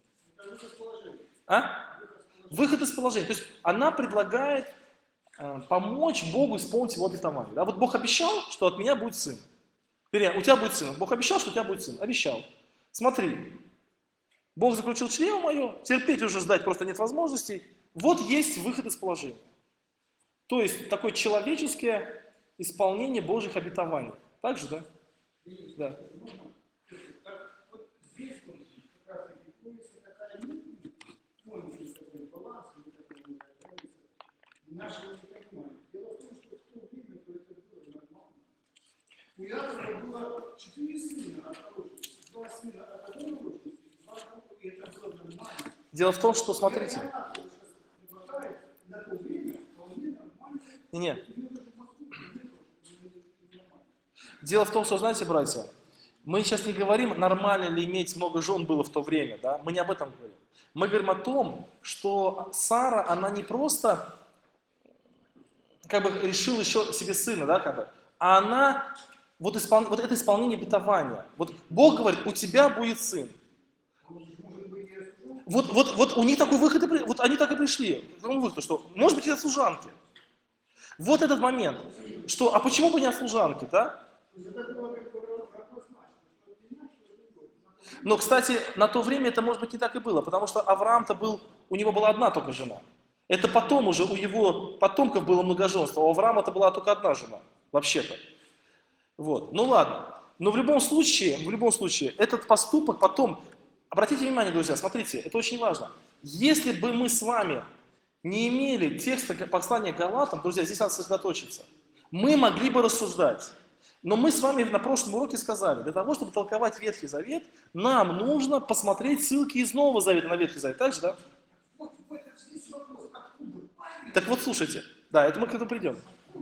Выход из положения. То есть она предлагает помочь Богу исполнить его обетование. Да? Вот Бог обещал, что от меня будет сын. Вернее, у тебя будет сын. Бог обещал, что у тебя будет сын. Обещал. Смотри, Бог заключил чрево мое, терпеть уже ждать просто нет возможностей. Вот есть выход из положения. То есть такое человеческое исполнение Божьих обетований. Так же, да? Да. У Иакова было 4 сына от прочности, 2 сына от одной прочности, 2 от другой, и это было нормально. Дело в том, что, смотрите. Нет. Дело в том, что, знаете, братья, мы сейчас не говорим, нормально ли иметь много жен было в то время, да? Мы не об этом говорим. Мы говорим о том, что Сара, она не просто как бы решила еще себе сына, да, как бы, а она вот это исполнение обетования. Вот Бог говорит, у тебя будет сын. Вот у них такой выход, вот они так и пришли. Выход, что, может быть, это служанки. Вот этот момент, что, а почему бы не от служанки, да? Но, кстати, на то время это, может быть, не так и было, потому что Авраам-то был, у него была одна только жена. Это потом уже у его потомков было многоженство, а у Авраама-то была только одна жена, вообще-то. Вот, ну ладно. Но в любом случае, этот поступок потом, обратите внимание, друзья, смотрите, это очень важно. Если бы мы с вами не имели текста послания к Галатам, друзья, здесь надо сосредоточиться, мы могли бы рассуждать. Но мы с вами на прошлом уроке сказали, для того, чтобы толковать Ветхий Завет, нам нужно посмотреть ссылки из Нового Завета на Ветхий Завет. Так же, да? Так вот, слушайте. Да, это мы к этому придем.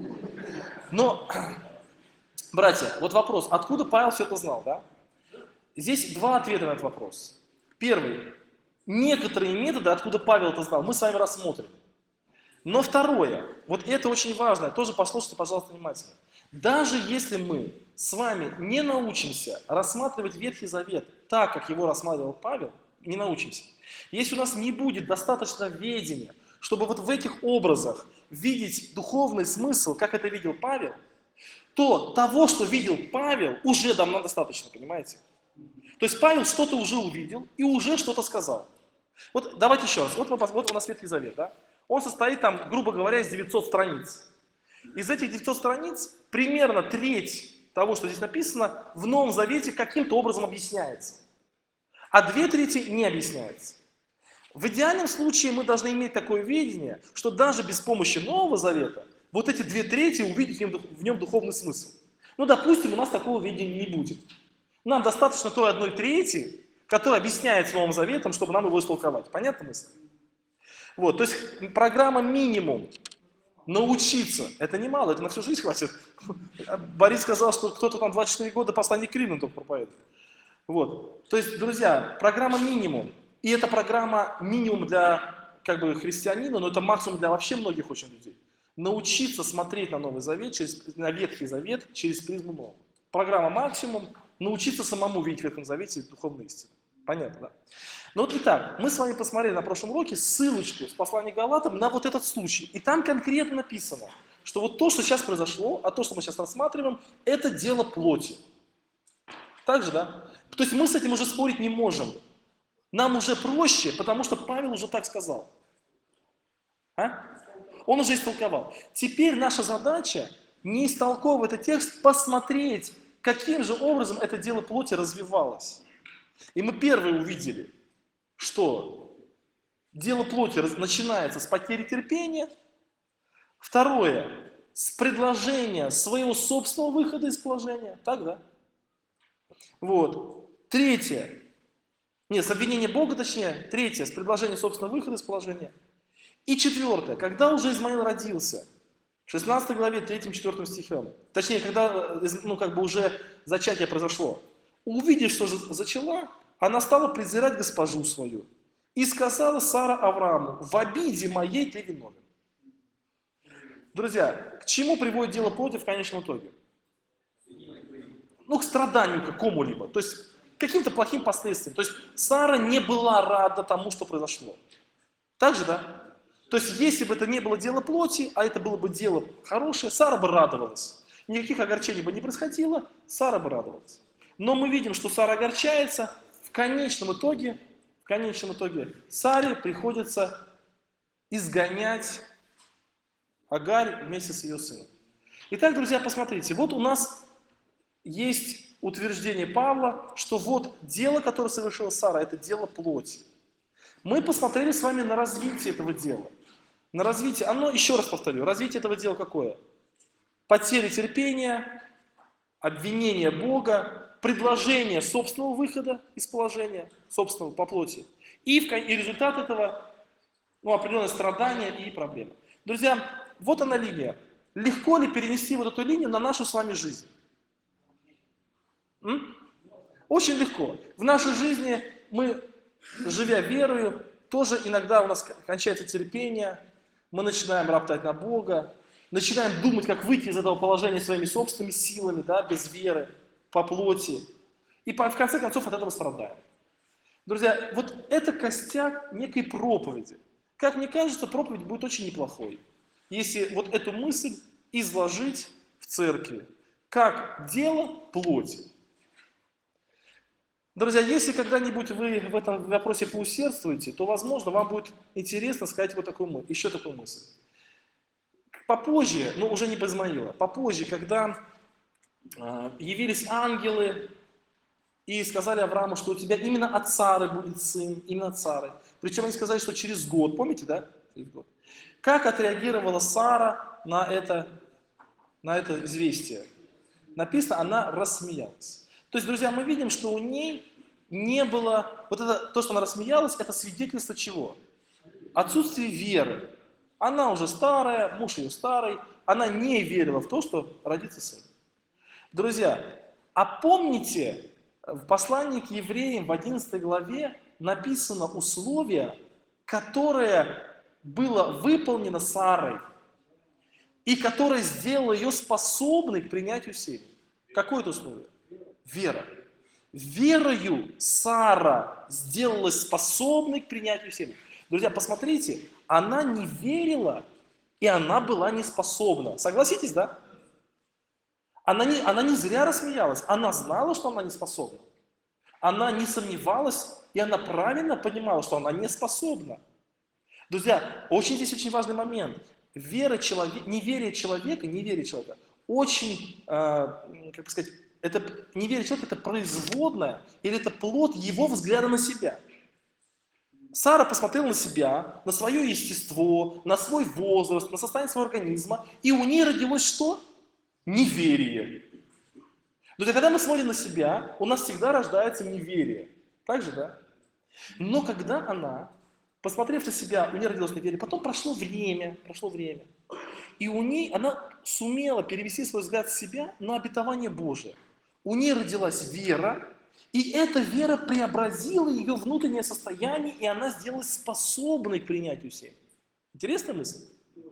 Но, братья, вот вопрос, откуда Павел все это знал, да? Здесь два ответа на этот вопрос. Первый. Некоторые методы, откуда Павел это знал, мы с вами рассмотрим. Но второе, вот это очень важно, тоже послушайте, пожалуйста, внимательно. Даже если мы с вами не научимся рассматривать Ветхий Завет так, как его рассматривал Павел, не научимся. Если у нас не будет достаточно ведения, чтобы вот в этих образах видеть духовный смысл, как это видел Павел, то того, что видел Павел, уже давно достаточно, понимаете? То есть Павел что-то уже увидел и уже что-то сказал. Вот давайте еще раз. Вот у нас Ветхий Завет, да? Он состоит там, грубо говоря, из 900 страниц. Из этих 900 страниц примерно треть того, что здесь написано, в Новом Завете каким-то образом объясняется. А 2/3 не объясняется. В идеальном случае мы должны иметь такое видение, что даже без помощи Нового Завета вот эти 2/3 увидеть в нем духовный смысл. Ну, допустим, у нас такого видения не будет. Нам достаточно той 1/3, которая объясняется Новым Заветом, чтобы нам его истолковать. Понятно мысль? Вот, то есть программа минимум. Научиться. Это немало, это на всю жизнь хватит. Борис сказал, что кто-то там 24 года послание к Римлянам только проповедует. Вот. То есть, друзья, программа минимум. И это программа минимум для как бы христианина, но это максимум для вообще многих очень людей. Научиться смотреть на Новый Завет, на Ветхий Завет через призму Нового. Программа максимум. Научиться самому видеть в этом Завете духовные истины. Понятно, да? Ну вот итак, мы с вами посмотрели на прошлом уроке ссылочку с послания к Галатам на вот этот случай. И там конкретно написано, что вот то, что сейчас произошло, а то, что мы сейчас рассматриваем, это дело плоти. Так же, да? То есть мы с этим уже спорить не можем. Нам уже проще, потому что Павел уже так сказал. А? Он уже истолковал. Теперь наша задача, не истолковывая этот текст, посмотреть, каким же образом это дело плоти развивалось. И мы первые увидели, что дело плоти начинается с потери терпения. Второе, с предложения своего собственного выхода из положения. Так, да? Вот. Третье, с обвинения Бога, точнее. Третье, с предложения собственного выхода из положения. И четвертое, когда уже Измаил родился, в 16 главе, 3-4 стихам, точнее, когда уже зачатие произошло, увидев, что зачала, она стала презирать госпожу свою. И сказала Сара Аврааму: в обиде моей ты виновен. Друзья, к чему приводит дело плоти в конечном итоге? К страданию какому-либо, то есть к каким-то плохим последствиям. То есть Сара не была рада тому, что произошло. Так же, да? То есть если бы это не было дело плоти, а это было бы дело хорошее, Сара бы радовалась. Никаких огорчений бы не происходило, Сара бы радовалась. Но мы видим, что Сара огорчается. В конечном итоге Саре приходится изгонять Агарь вместе с ее сыном. Итак, друзья, посмотрите, вот у нас есть утверждение Павла, что вот дело, которое совершила Сара, это дело плоти. Мы посмотрели с вами на развитие этого дела. На развитие, оно, еще раз повторю, развитие этого дела какое? Потеря терпения, обвинение Бога, предложение собственного выхода из положения, собственного по плоти. И результат этого, определенное страдание и проблемы. Друзья, вот она линия. Легко ли перенести вот эту линию на нашу с вами жизнь? Очень легко. В нашей жизни мы, живя верою, тоже иногда у нас кончается терпение, мы начинаем роптать на Бога, начинаем думать, как выйти из этого положения своими собственными силами, да, без веры, по плоти. И в конце концов от этого страдаем. Друзья, вот это костяк некой проповеди. Как мне кажется, проповедь будет очень неплохой, если вот эту мысль изложить в церкви, как дело плоти. Друзья, если когда-нибудь вы в этом вопросе поусердствуете, то, возможно, вам будет интересно сказать вот еще такую мысль. Попозже, уже не без Измаила, попозже, когда явились ангелы и сказали Аврааму, что у тебя именно от Сары будет сын, именно от Сары. Причем они сказали, что через год, помните, да? Через год. Как отреагировала Сара на это известие? Написано, она рассмеялась. То есть, друзья, мы видим, что у ней не было, вот это, то, что она рассмеялась, это свидетельство чего? Отсутствие веры. Она уже старая, муж ее старый, она не верила в то, что родится сын. Друзья, а помните, в послании к евреям в 11 главе написано условие, которое было выполнено Сарой и которое сделало ее способной к принятию семьи. Какое это условие? Вера. Верою Сара сделалась способной к принятию семьи. Друзья, посмотрите, она не верила, и она была неспособна. Согласитесь, да? Она не зря рассмеялась, она знала, что она не способна. Она не сомневалась, и она правильно понимала, что она не способна. Друзья, здесь очень важный момент. Неверие человека очень, неверие человека это производное, или это плод его взгляда на себя. Сара посмотрела на себя, на свое естество, на свой возраст, на состояние своего организма, и у нее родилось что? Неверие. Друзья, когда мы смотрим на себя, у нас всегда рождается неверие. Так же, да? Но когда она, посмотрев на себя, у нее родилось неверие, потом прошло время, и она сумела перевести свой взгляд с себя на обетование Божие. У нее родилась вера, и эта вера преобразила ее внутреннее состояние, и она сделалась способной к принятию семьи. Интересная мысль?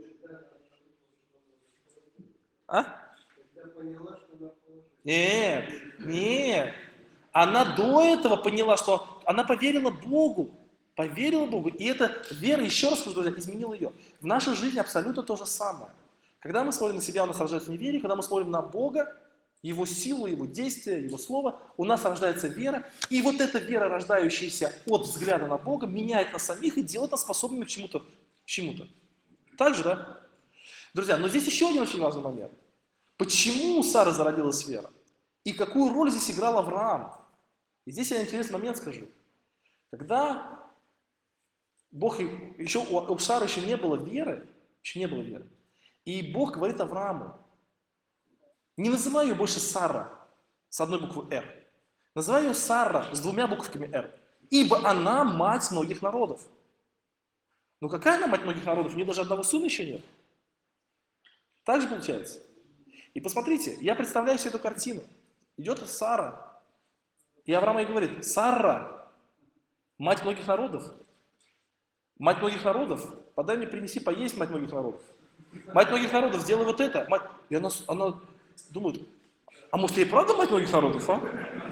Нет. Она до этого поняла, что она поверила Богу. И эта вера, еще раз скажу, друзья, изменила ее. В нашей жизни абсолютно то же самое. Когда мы смотрим на себя, у нас рождается неверие, когда мы смотрим на Бога, Его силу, Его действия, Его Слово, у нас рождается вера, и вот эта вера, рождающаяся от взгляда на Бога, меняет нас самих и делает нас способными к чему-то. Так же, да? Друзья, но здесь еще один очень важный момент. Почему у Сары зародилась вера? И какую роль здесь играл Авраам? И здесь я интересный момент скажу. Когда Бог, у Сары еще не было веры, и Бог говорит Аврааму, не называй ее больше Сара с одной буквой «Р», называй ее Сара с двумя буковками «Р», ибо она мать многих народов. Ну какая она мать многих народов? У нее даже одного сына еще нет. Так же получается. И посмотрите, я представляю себе эту картину. Идет Сара, и Авраам ей говорит: Сара, мать многих народов. Мать многих народов, подай мне, принеси поесть, мать многих народов. Мать многих народов, сделай вот это. И она думает: а может, я и правда мать многих народов, а?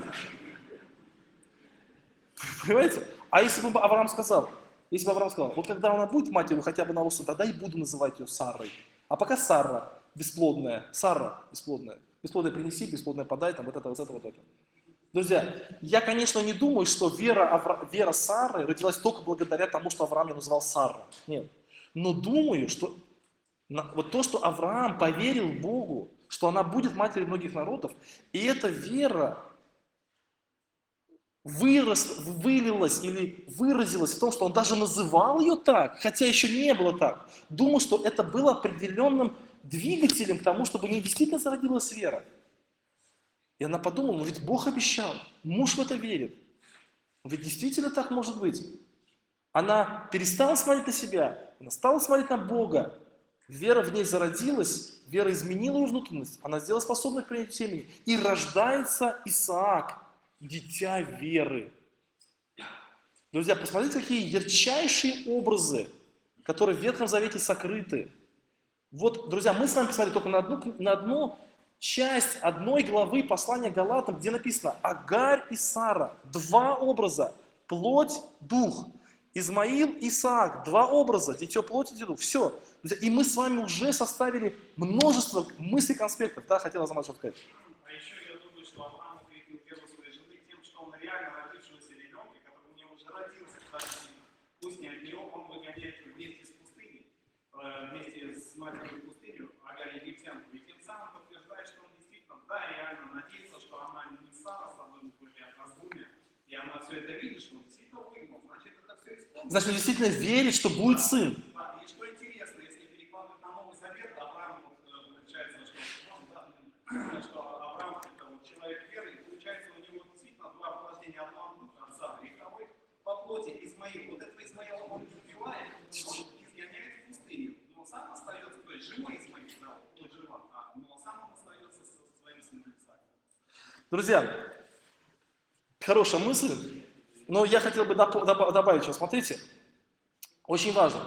Понимаете? А если бы Авраам сказал, вот когда она будет матерью хотя бы на лосу, тогда и буду называть ее Сарой. А пока Сара бесплодная, бесплодная принеси, бесплодная подай, там вот это. Друзья, я, конечно, не думаю, что вера Сары родилась только благодаря тому, что Авраам ее назвал Сара. Нет. Но думаю, что Вот то, что Авраам поверил Богу, что она будет матерью многих народов, и эта вера вылилась или выразилась в том, что он даже называл ее так, хотя еще не было так. Думал, что это было определенным двигателем к тому, чтобы не действительно зародилась вера. И она подумала, ну ведь Бог обещал, муж в это верит. Ведь действительно так может быть. Она перестала смотреть на себя, она стала смотреть на Бога. Вера в ней зародилась, вера изменила ее внутренность, она сделала способной к принятию семени. И рождается Исаак, дитя веры. Друзья, посмотрите, какие ярчайшие образы, которые в Ветхом Завете сокрыты. Вот, друзья, мы с вами посмотрели только на одну часть одной главы послания Галатам, где написано Агарь и Сара. Два образа. Плоть, дух. Измаил, Исаак. Два образа. Дитё плоти, дитё дух. Все. И мы с вами уже составили множество мыслей, конспектов. Да, хотела Азамат что-то сказать. А еще я думаю, что Авраам укрепил веру своей жены тем, что он реально родившегося ребенка, который у него уже родился, пусть не от него, он выгоняет вместе с пустыней, вместе с матерью пустыню, Агарь египтянку. И тем самым подтверждает, что он действительно, да, реально надеется, что она не Сара с собой были, а раздумья, и она все это видит, что он действительно выгнал, значит, это все исполнено. Значит, действительно верит, что будет сын. Да, и что интересно, если перекладывать на Новый Завет, Авраам, получается, что Авраам это вот человек веры, и получается у него действительно два порождения одного духа от Сары, и второй по плоти Измаил. Вот этого Измаила он убивает, он изгоняет в пустыню, но сам остается, то есть живой Измаил, да, он жива, но сам он остается со своим сыном Исааком. Друзья, хорошая мысль, но я хотел бы добавить что. Смотрите, очень важно.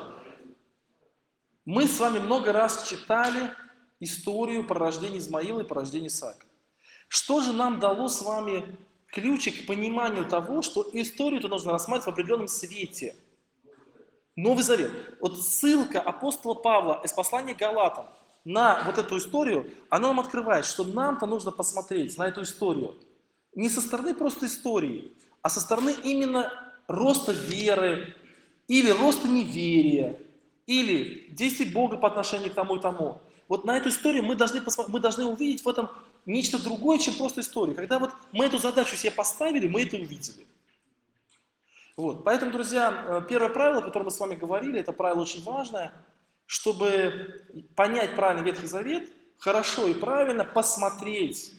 Мы с вами много раз читали историю про рождение Измаила и про рождение Исаака. Что же нам дало с вами ключик к пониманию того, что историю-то нужно рассматривать в определенном свете? Новый Завет. Вот ссылка апостола Павла из послания к Галатам на вот эту историю, она нам открывает, что нам-то нужно посмотреть на эту историю не со стороны просто истории, а со стороны именно роста веры, или роста неверия, или действий Бога по отношению к тому и тому. Вот на эту историю мы должны увидеть в этом нечто другое, чем просто история. Когда вот мы эту задачу себе поставили, мы это увидели. Вот. Поэтому, друзья, первое правило, о котором мы с вами говорили, это правило очень важное, чтобы понять правильно Ветхий Завет, хорошо и правильно посмотреть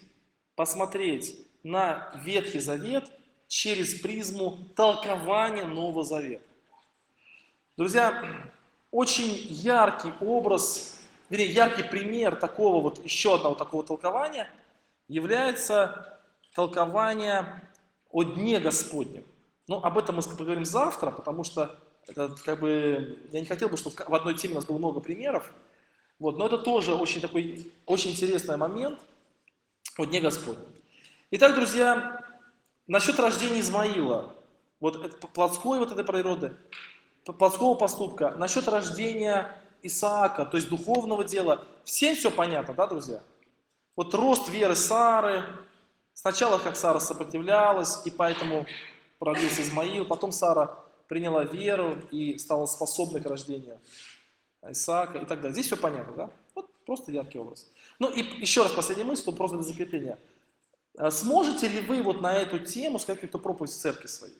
на Ветхий Завет через призму толкования Нового Завета. Друзья, очень яркий образ, вернее, яркий пример такого вот, еще одного такого толкования является толкование о Дне Господнем. Но об этом мы поговорим завтра, потому что это, я не хотел бы, чтобы в одной теме у нас было много примеров. Вот, но это тоже очень интересный момент о Дне Господнем. Итак, друзья, насчет рождения Измаила, вот плотской вот этой природы, плотского поступка, насчет рождения Исаака, то есть духовного дела, всем все понятно, да, друзья? Вот рост веры Сары, сначала как Сара сопротивлялась, и поэтому родился Измаил, потом Сара приняла веру и стала способной к рождению Исаака и так далее. Здесь все понятно, да? Вот просто яркий образ. Ну и еще раз последняя мысль, просто для закрепления. Сможете ли вы вот на эту тему сказать какую-то проповедь в церкви своей?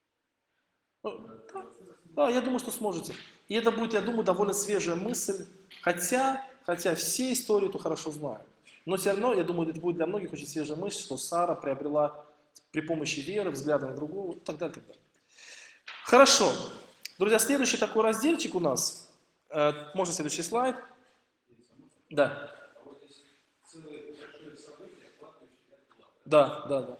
Да, я думаю, что сможете. И это будет, я думаю, довольно свежая мысль, хотя все историю эту хорошо знают. Но все равно, я думаю, это будет для многих очень свежая мысль, что Сара приобрела при помощи веры, взгляда на другого, и так далее, так далее. Хорошо. Друзья, следующий такой разделчик у нас. Можно следующий слайд? Да. Да.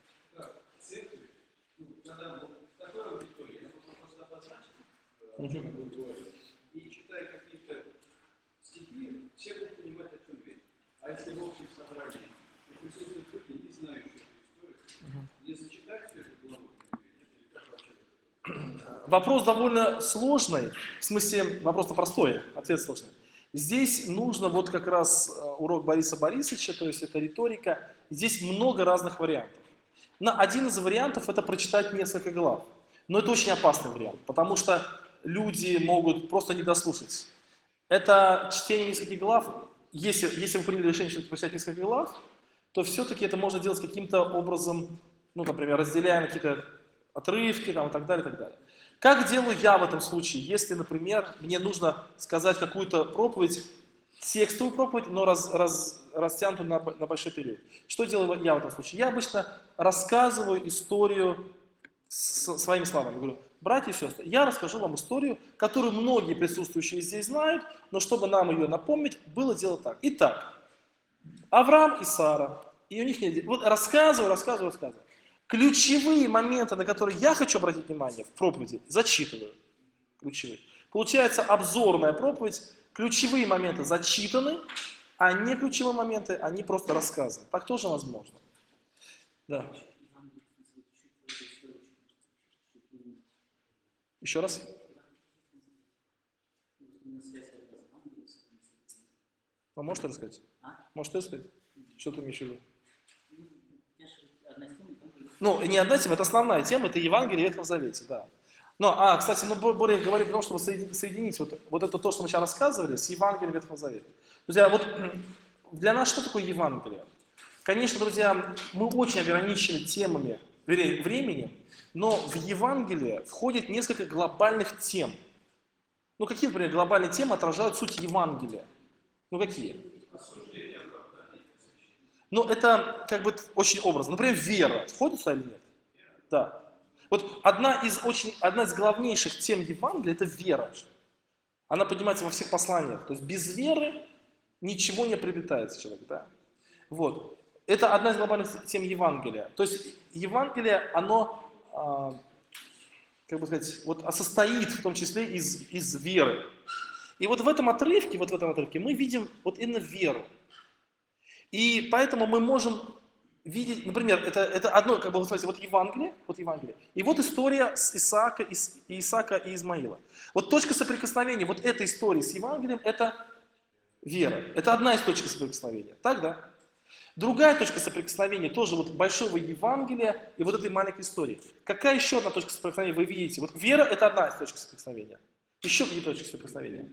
И читая какие-то стихи, все будут понимать, о чем речь. А если в общем собрании присутствуют люди, не знающие эту историю, не зачитать все это главу, Вопрос довольно сложный, в смысле вопрос-то простой, ответ сложный. Здесь нужно вот как раз урок Бориса Борисовича, то есть это риторика. Здесь много разных вариантов. Один из вариантов это прочитать несколько глав. Но это очень опасный вариант, потому что люди могут просто не дослушать. это чтение нескольких глав. Если вы приняли решение, что прочитать несколько глав, то все-таки это можно делать каким-то образом, ну, например, разделяя на какие-то отрывки там, и так далее, и так далее. Как делаю я в этом случае, если, например, мне нужно сказать какую-то проповедь, текстовую проповедь, но растянутую на большой период? Что делаю я в этом случае? Я обычно рассказываю историю своими словами. Говорю, братья и сестры, я расскажу вам историю, которую многие присутствующие здесь знают, но чтобы нам ее напомнить, было дело так. Итак, Авраам и Сара, и у них нет... Вот рассказываю. Ключевые моменты, на которые я хочу обратить внимание в проповеди, зачитываю. Ключевые. Получается обзорная проповедь, ключевые моменты зачитаны, а не ключевые моменты, они просто рассказаны. Так тоже возможно. Да. Еще раз. А можешь рассказать? Можешь рассказать? Что ты имеешь в виду? Ну, не одна тема, это основная тема, это Евангелие Ветхого Завета, да. Но, кстати, более говорим о том, чтобы соединить вот это то, что мы сейчас рассказывали, с Евангелием Ветхого Завета. Друзья, вот для нас что такое Евангелие? Конечно, друзья, мы очень ограничены темами, временем, но в Евангелие входит несколько глобальных тем. Ну, какие, например, глобальные темы отражают суть Евангелия? Ну, какие? Ну, это как бы очень образно. Например, вера. Входит сюда или нет? Да. Вот одна из главнейших тем Евангелия – это вера. Она поднимается во всех посланиях. То есть без веры ничего не приобретается человек. Да? Вот. Это одна из глобальных тем Евангелия. То есть Евангелие, оно, как бы сказать, вот, состоит в том числе из веры. И вот в этом отрывке мы видим вот именно веру. И поэтому мы можем видеть, например, это одно, как бы, вот Евангелие, и вот история с Исаака и Измаила. Вот точка соприкосновения вот этой истории с Евангелием – это вера. Это одна из точек соприкосновения. Так, да? Другая точка соприкосновения тоже вот большого Евангелия и вот этой маленькой истории. Какая еще одна точка соприкосновения вы видите? Вот вера – это одна из точек соприкосновения. Еще какие точки соприкосновения?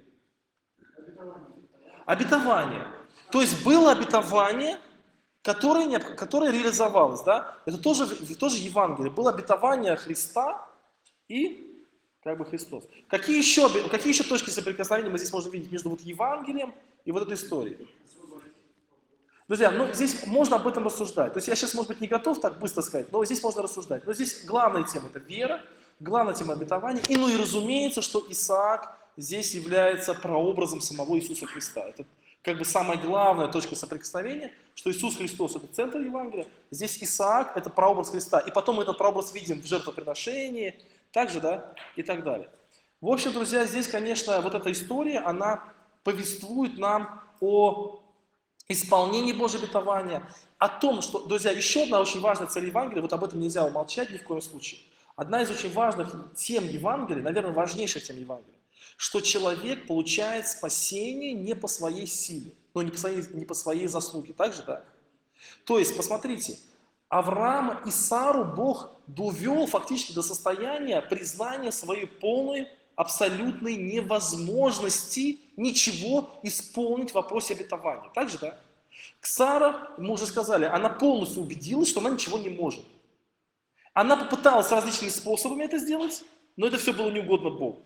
Обетование. То есть было обетование, которое реализовалось, да? Это тоже Евангелие. Было обетование Христа и как бы Христос. Какие еще точки соприкосновения мы здесь можем видеть между вот Евангелием и вот этой историей? Друзья, ну здесь можно об этом рассуждать. То есть я сейчас, может быть, не готов так быстро сказать, но здесь можно рассуждать. Но здесь главная тема – это вера, главная тема – обетования. И, ну и разумеется, что Исаак здесь является прообразом самого Иисуса Христа. Это как бы самая главная точка соприкосновения, что Иисус Христос – это центр Евангелия, здесь Исаак – это прообраз Христа. И потом мы этот прообраз видим в жертвоприношении, также, да, и так далее. В общем, друзья, здесь, конечно, вот эта история, она повествует нам о исполнении Божьего обетования, о том, что, друзья, еще одна очень важная цель Евангелия, вот об этом нельзя умолчать ни в коем случае. Одна из очень важных тем Евангелия, наверное, важнейших тем Евангелия, что человек получает спасение не по своей силе, но не по своей заслуге. Так же, да? То есть, посмотрите, Авраама и Сару Бог довел фактически до состояния признания своей полной, абсолютной невозможности ничего исполнить в вопросе обетования. Так же, да? Сара, мы уже сказали, она полностью убедилась, что она ничего не может. Она попыталась различными способами это сделать, но это все было неугодно Богу.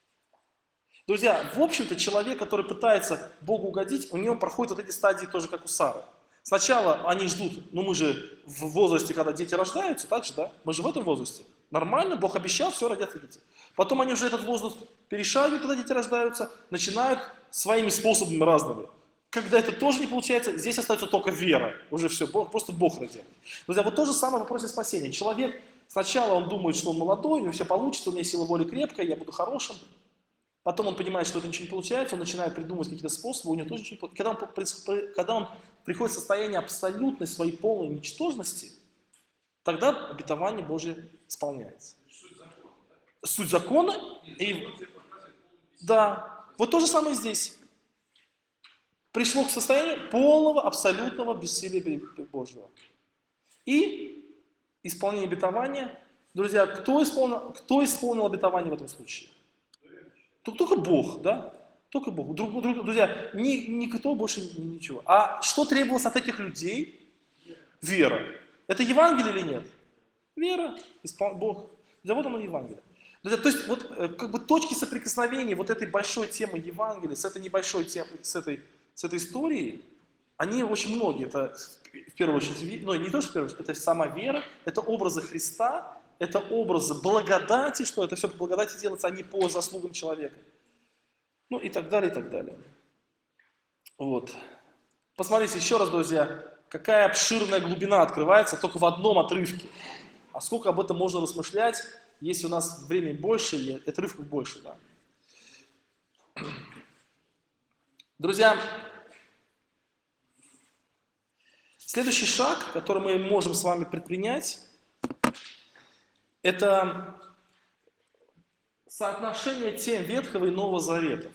Друзья, в общем-то, человек, который пытается Богу угодить, у него проходят вот эти стадии тоже, как у Сары. Сначала они ждут, ну мы же в возрасте, когда дети рождаются, так же, да? Мы же в этом возрасте. Нормально, Бог обещал, все, родятся дети. Потом они уже этот возраст перешагивают, когда дети рождаются, начинают своими способами разными. Когда это тоже не получается, здесь остается только вера. Уже все, просто Бог родил. Друзья, вот то же самое в вопросе спасения. Человек, сначала он думает, что он молодой, у него все получится, у меня сила воли крепкая, я буду хорошим. Потом он понимает, что это ничего не получается, он начинает придумывать какие-то способы, у него тоже ничего не получается. Когда он приходит в состояние абсолютной своей полной ничтожности, тогда обетование Божие исполняется. Суть закона. И... Да, вот то же самое здесь. Пришло к состоянию полного, абсолютного бессилия Божьего. И исполнение обетования. Друзья, кто исполнил обетование в этом случае? Только Бог, да? Только Богу. Друзья, никто больше ничего. А что требовалось от этих людей? Вера. Это Евангелие или нет? Вера. Бог. Да вот оно Евангелие. Друзья, то есть вот как бы точки соприкосновения вот этой большой темы Евангелия с этой небольшой темой, с этой историей, они очень многие. Это в первую очередь, ну не то, что в первую очередь, это сама вера, это образы Христа, это образы благодати, что это все по благодати делается, а не по заслугам человека. Ну и так далее, и так далее. Вот. Посмотрите еще раз, друзья, какая обширная глубина открывается только в одном отрывке. А сколько об этом можно размышлять, если у нас времени больше и отрывков больше. Да? Друзья, следующий шаг, который мы можем с вами предпринять, это соотношение тем Ветхого и Нового Заветов.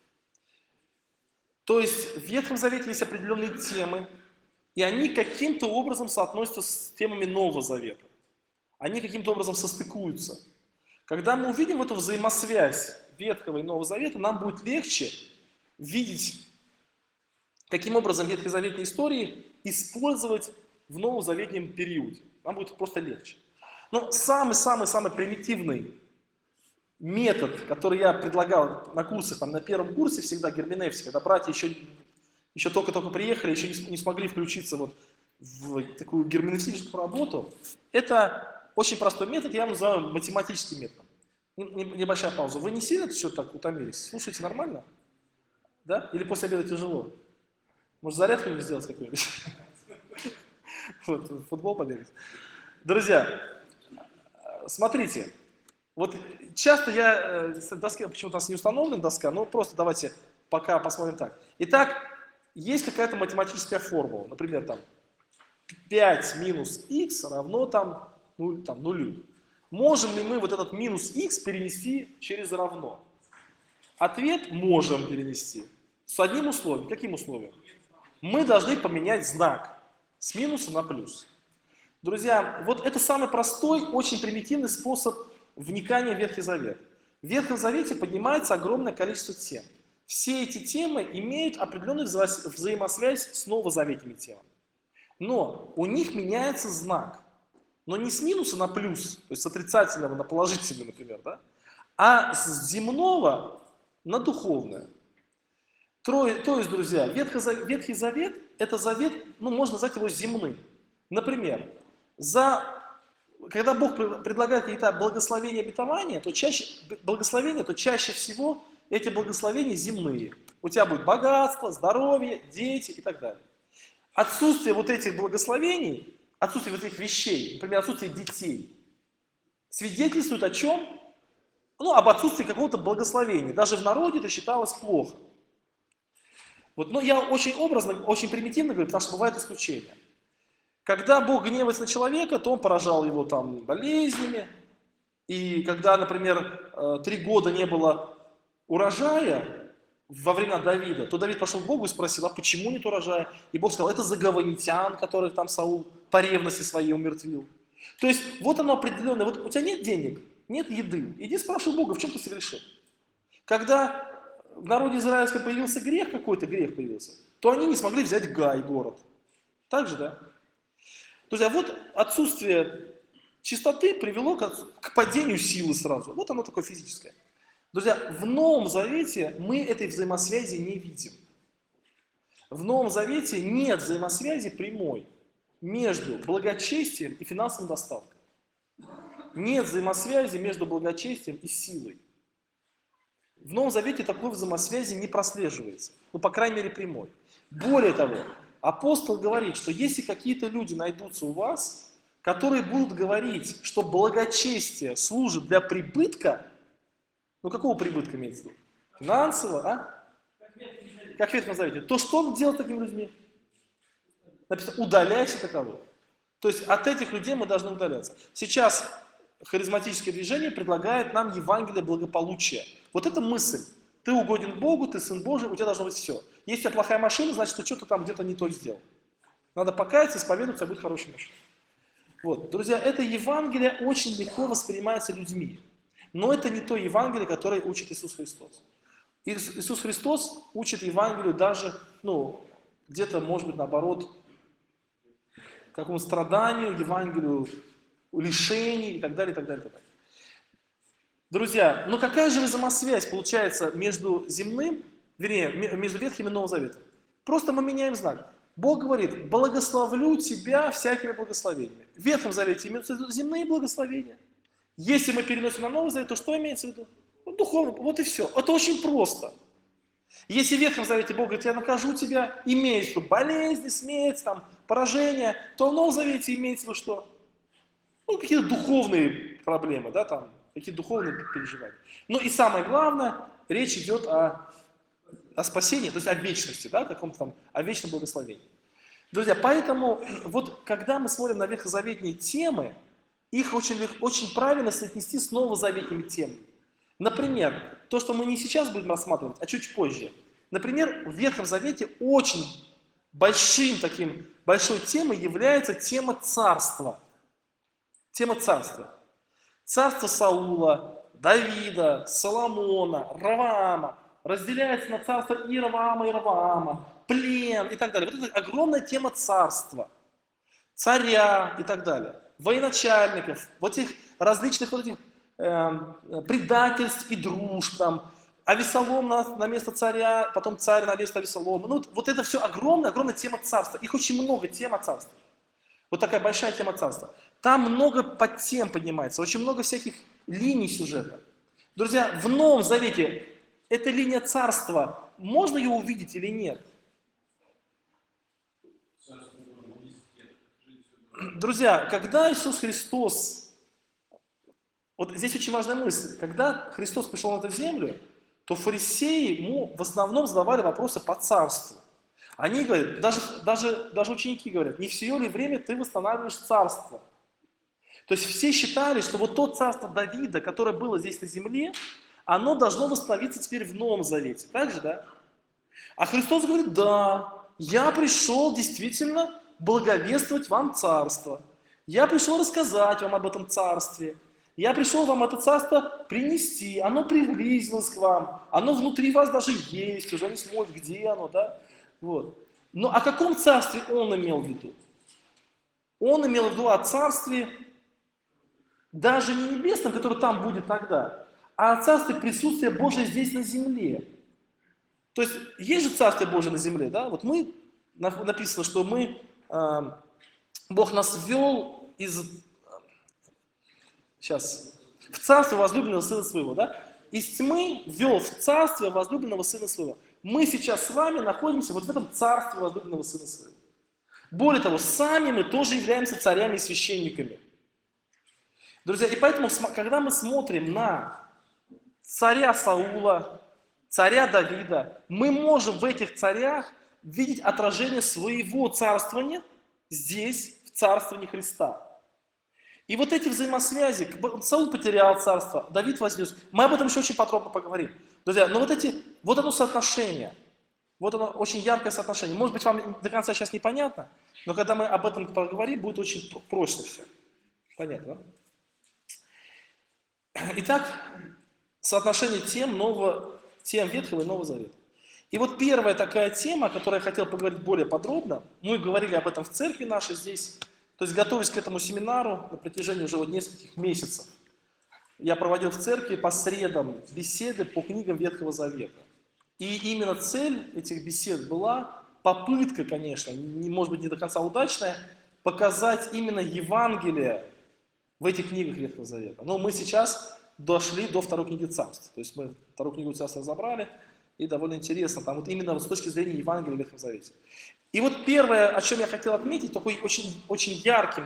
То есть в Ветхом Завете есть определенные темы, и они каким-то образом соотносятся с темами Нового Завета. Они каким-то образом состыкуются. Когда мы увидим эту взаимосвязь Ветхого и Нового Завета, нам будет легче видеть, каким образом ветхозаветные истории использовать в новозаветном периоде. Нам будет просто легче. Но самый-самый-самый примитивный метод, который я предлагал на курсах, там, на первом курсе всегда герменевтика, когда братья еще только-только приехали, еще не смогли включиться вот в такую герменевтическую работу, это очень простой метод, я его называю математическим методом. Небольшая пауза. Вы не сильно что-то так утомились? Слушайте, нормально? Да? Или после обеда тяжело? Может, зарядку не сделать какую-нибудь? Вот, футбол побегать. Друзья, смотрите. Вот часто доска, почему-то у нас не установлена доска, но просто давайте пока посмотрим так. Итак, есть какая-то математическая формула. Например, там 5 минус х равно там нулю. Можем ли мы вот этот минус х перенести через равно? Ответ можем перенести. С одним условием. Каким условием? Мы должны поменять знак с минуса на плюс. Друзья, вот это самый простой, очень примитивный способ вникания в Ветхий Завет. В Ветхом Завете поднимается огромное количество тем. Все эти темы имеют определенную взаимосвязь с новозаветными темами. Но у них меняется знак. Но не с минуса на плюс, то есть с отрицательного на положительный, например, да? А с земного на духовное. То есть, друзья, Ветхий Завет – это завет, можно назвать его земным. Например, когда Бог предлагает какие-то благословения обетования, то чаще всего эти благословения земные. У тебя будет богатство, здоровье, дети и так далее. Отсутствие вот этих благословений, отсутствие вот этих вещей, например, отсутствие детей, свидетельствует о чем? Об отсутствии какого-то благословения. Даже в народе это считалось плохо. Вот, но я очень образно, очень примитивно говорю, потому что бывают исключения. Когда Бог гневается на человека, то он поражал его там болезнями. И когда, например, 3 года не было урожая во времена Давида, то Давид пошел к Богу и спросил, а почему нет урожая? И Бог сказал, это за гаванитян, которых там Саул по ревности своей умертвил. То есть вот оно определенное. Вот у тебя нет денег, нет еды. Иди спрашивай Бога, в чем ты согрешил. Когда в народе израильском появился грех, какой-то грех появился, то они не смогли взять Гай, город. Так же, да? Друзья, вот отсутствие чистоты привело к падению силы сразу. Вот оно такое физическое. Друзья, в Новом Завете мы этой взаимосвязи не видим. В Новом Завете нет взаимосвязи прямой между благочестием и финансовым достатком. Нет взаимосвязи между благочестием и силой. В Новом Завете такой взаимосвязи не прослеживается. По крайней мере, прямой. Более того, апостол говорит, что если какие-то люди найдутся у вас, которые будут говорить, что благочестие служит для прибытка, какого прибытка имеется в виду? Финансового, а? Как в Ветхом Завете. То что он делает такими людьми? Написано, удаляйся таково. То есть от этих людей мы должны удаляться. Сейчас харизматическое движение предлагает нам Евангелие благополучия. Вот эта мысль. Ты угоден Богу, ты Сын Божий, у тебя должно быть все. Если у тебя плохая машина, значит, ты что-то там где-то не то сделал. Надо покаяться, исповедоваться, будет хорошая машина. Вот. Друзья, это Евангелие очень легко воспринимается людьми. Но это не то Евангелие, которое учит Иисус Христос. Иисус Христос учит Евангелию даже, ну, где-то, может быть, наоборот, какому страданию, Евангелию лишений и так далее, и так далее, и так далее. Друзья, ну какая же взаимосвязь получается между земным, вернее, между Ветхим и Новым Заветом? Просто мы меняем знак. Бог говорит, благословлю тебя всякими благословениями. В Ветхом Завете имеются в виду земные благословения. Если мы переносим на Новый Завет, то что имеется в виду? Ну, духовно, вот и все. Это очень просто. Если в Ветхом Завете Бог говорит, я накажу тебя, имеется в виду болезни, смерть, там, поражение, то в Новом Завете имеется в виду что? Ну, какие-то духовные проблемы, да, там, какие-то духовные переживания. Ну и самое главное, речь идет о спасении, то есть о вечности, да, каком-то там, о вечном благословении. Друзья, поэтому вот когда мы смотрим на ветхозаветные темы, их очень правильно соотнести с новозаветными темами. Например, то, что мы не сейчас будем рассматривать, а чуть позже. Например, в Ветхом Завете очень большой темой является тема царства. Тема царства. Царство Саула, Давида, Соломона, Раваама разделяется на царство Ироваама, плен и так далее. Вот это огромная тема царства, царя и так далее, военачальников, вот этих различных вот этих предательств и дружб, там, Авесолом на место царя, потом царь на место Авесолома. Ну, вот это все огромная тема царства. Их очень много тем о царстве. Вот такая большая тема царства. Там много подтем поднимается, очень много всяких линий сюжета. Друзья, в Новом Завете эта линия царства, можно ее увидеть или нет? Друзья, когда Иисус Христос, вот здесь очень важная мысль, когда Христос пришел на эту землю, то фарисеи ему в основном задавали вопросы по царству. Они говорят, даже ученики говорят, не все ли время ты восстанавливаешь царство? То есть все считали, что вот то царство Давида, которое было здесь на земле, оно должно восстановиться теперь в Новом Завете. Так же, да? А Христос говорит, да, я пришел действительно благовествовать вам царство. Я пришел рассказать вам об этом царстве. Я пришел вам это царство принести. Оно приблизилось к вам. Оно внутри вас даже есть. Уже не смотрит, где оно, да? Вот. Но о каком царстве он имел в виду? Он имел в виду о царстве даже не небесном, которое там будет тогда, а о царстве присутствия Божия здесь на земле. То есть же Царствие Божие на земле, да? Вот мы, написано, что Бог нас ввел в царствие возлюбленного Сына Своего, да? Из тьмы ввел в царствие возлюбленного Сына Своего. Мы сейчас с вами находимся вот в этом царстве возлюбленного Сына Своего. Более того, сами мы тоже являемся царями и священниками. Друзья, и поэтому, когда мы смотрим на царя Саула, царя Давида, мы можем в этих царях видеть отражение своего царствования здесь, в царствовании Христа. И вот эти взаимосвязи, Саул потерял царство, Давид вознес, мы об этом еще очень подробно поговорим. Друзья, но вот оно соотношение, вот оно очень яркое соотношение. Может быть, вам до конца сейчас непонятно, но когда мы об этом поговорим, будет очень просто все. Понятно, да? Итак, соотношение тем Ветхого и Нового Завета. И вот первая такая тема, о которой я хотел поговорить более подробно, мы говорили об этом в церкви нашей здесь, то есть готовясь к этому семинару на протяжении уже нескольких месяцев, я проводил в церкви по средам беседы по книгам Ветхого Завета. И именно цель этих бесед была попытка, конечно, может быть не до конца удачная, показать именно Евангелие в этих книгах Ветхого Завета. Но мы сейчас дошли до второй книги Царств. То есть мы вторую книгу Царств разобрали, и довольно интересно, там вот именно с точки зрения Евангелия в Ветхом Завете. И вот первое, о чем я хотел отметить, такой очень яркой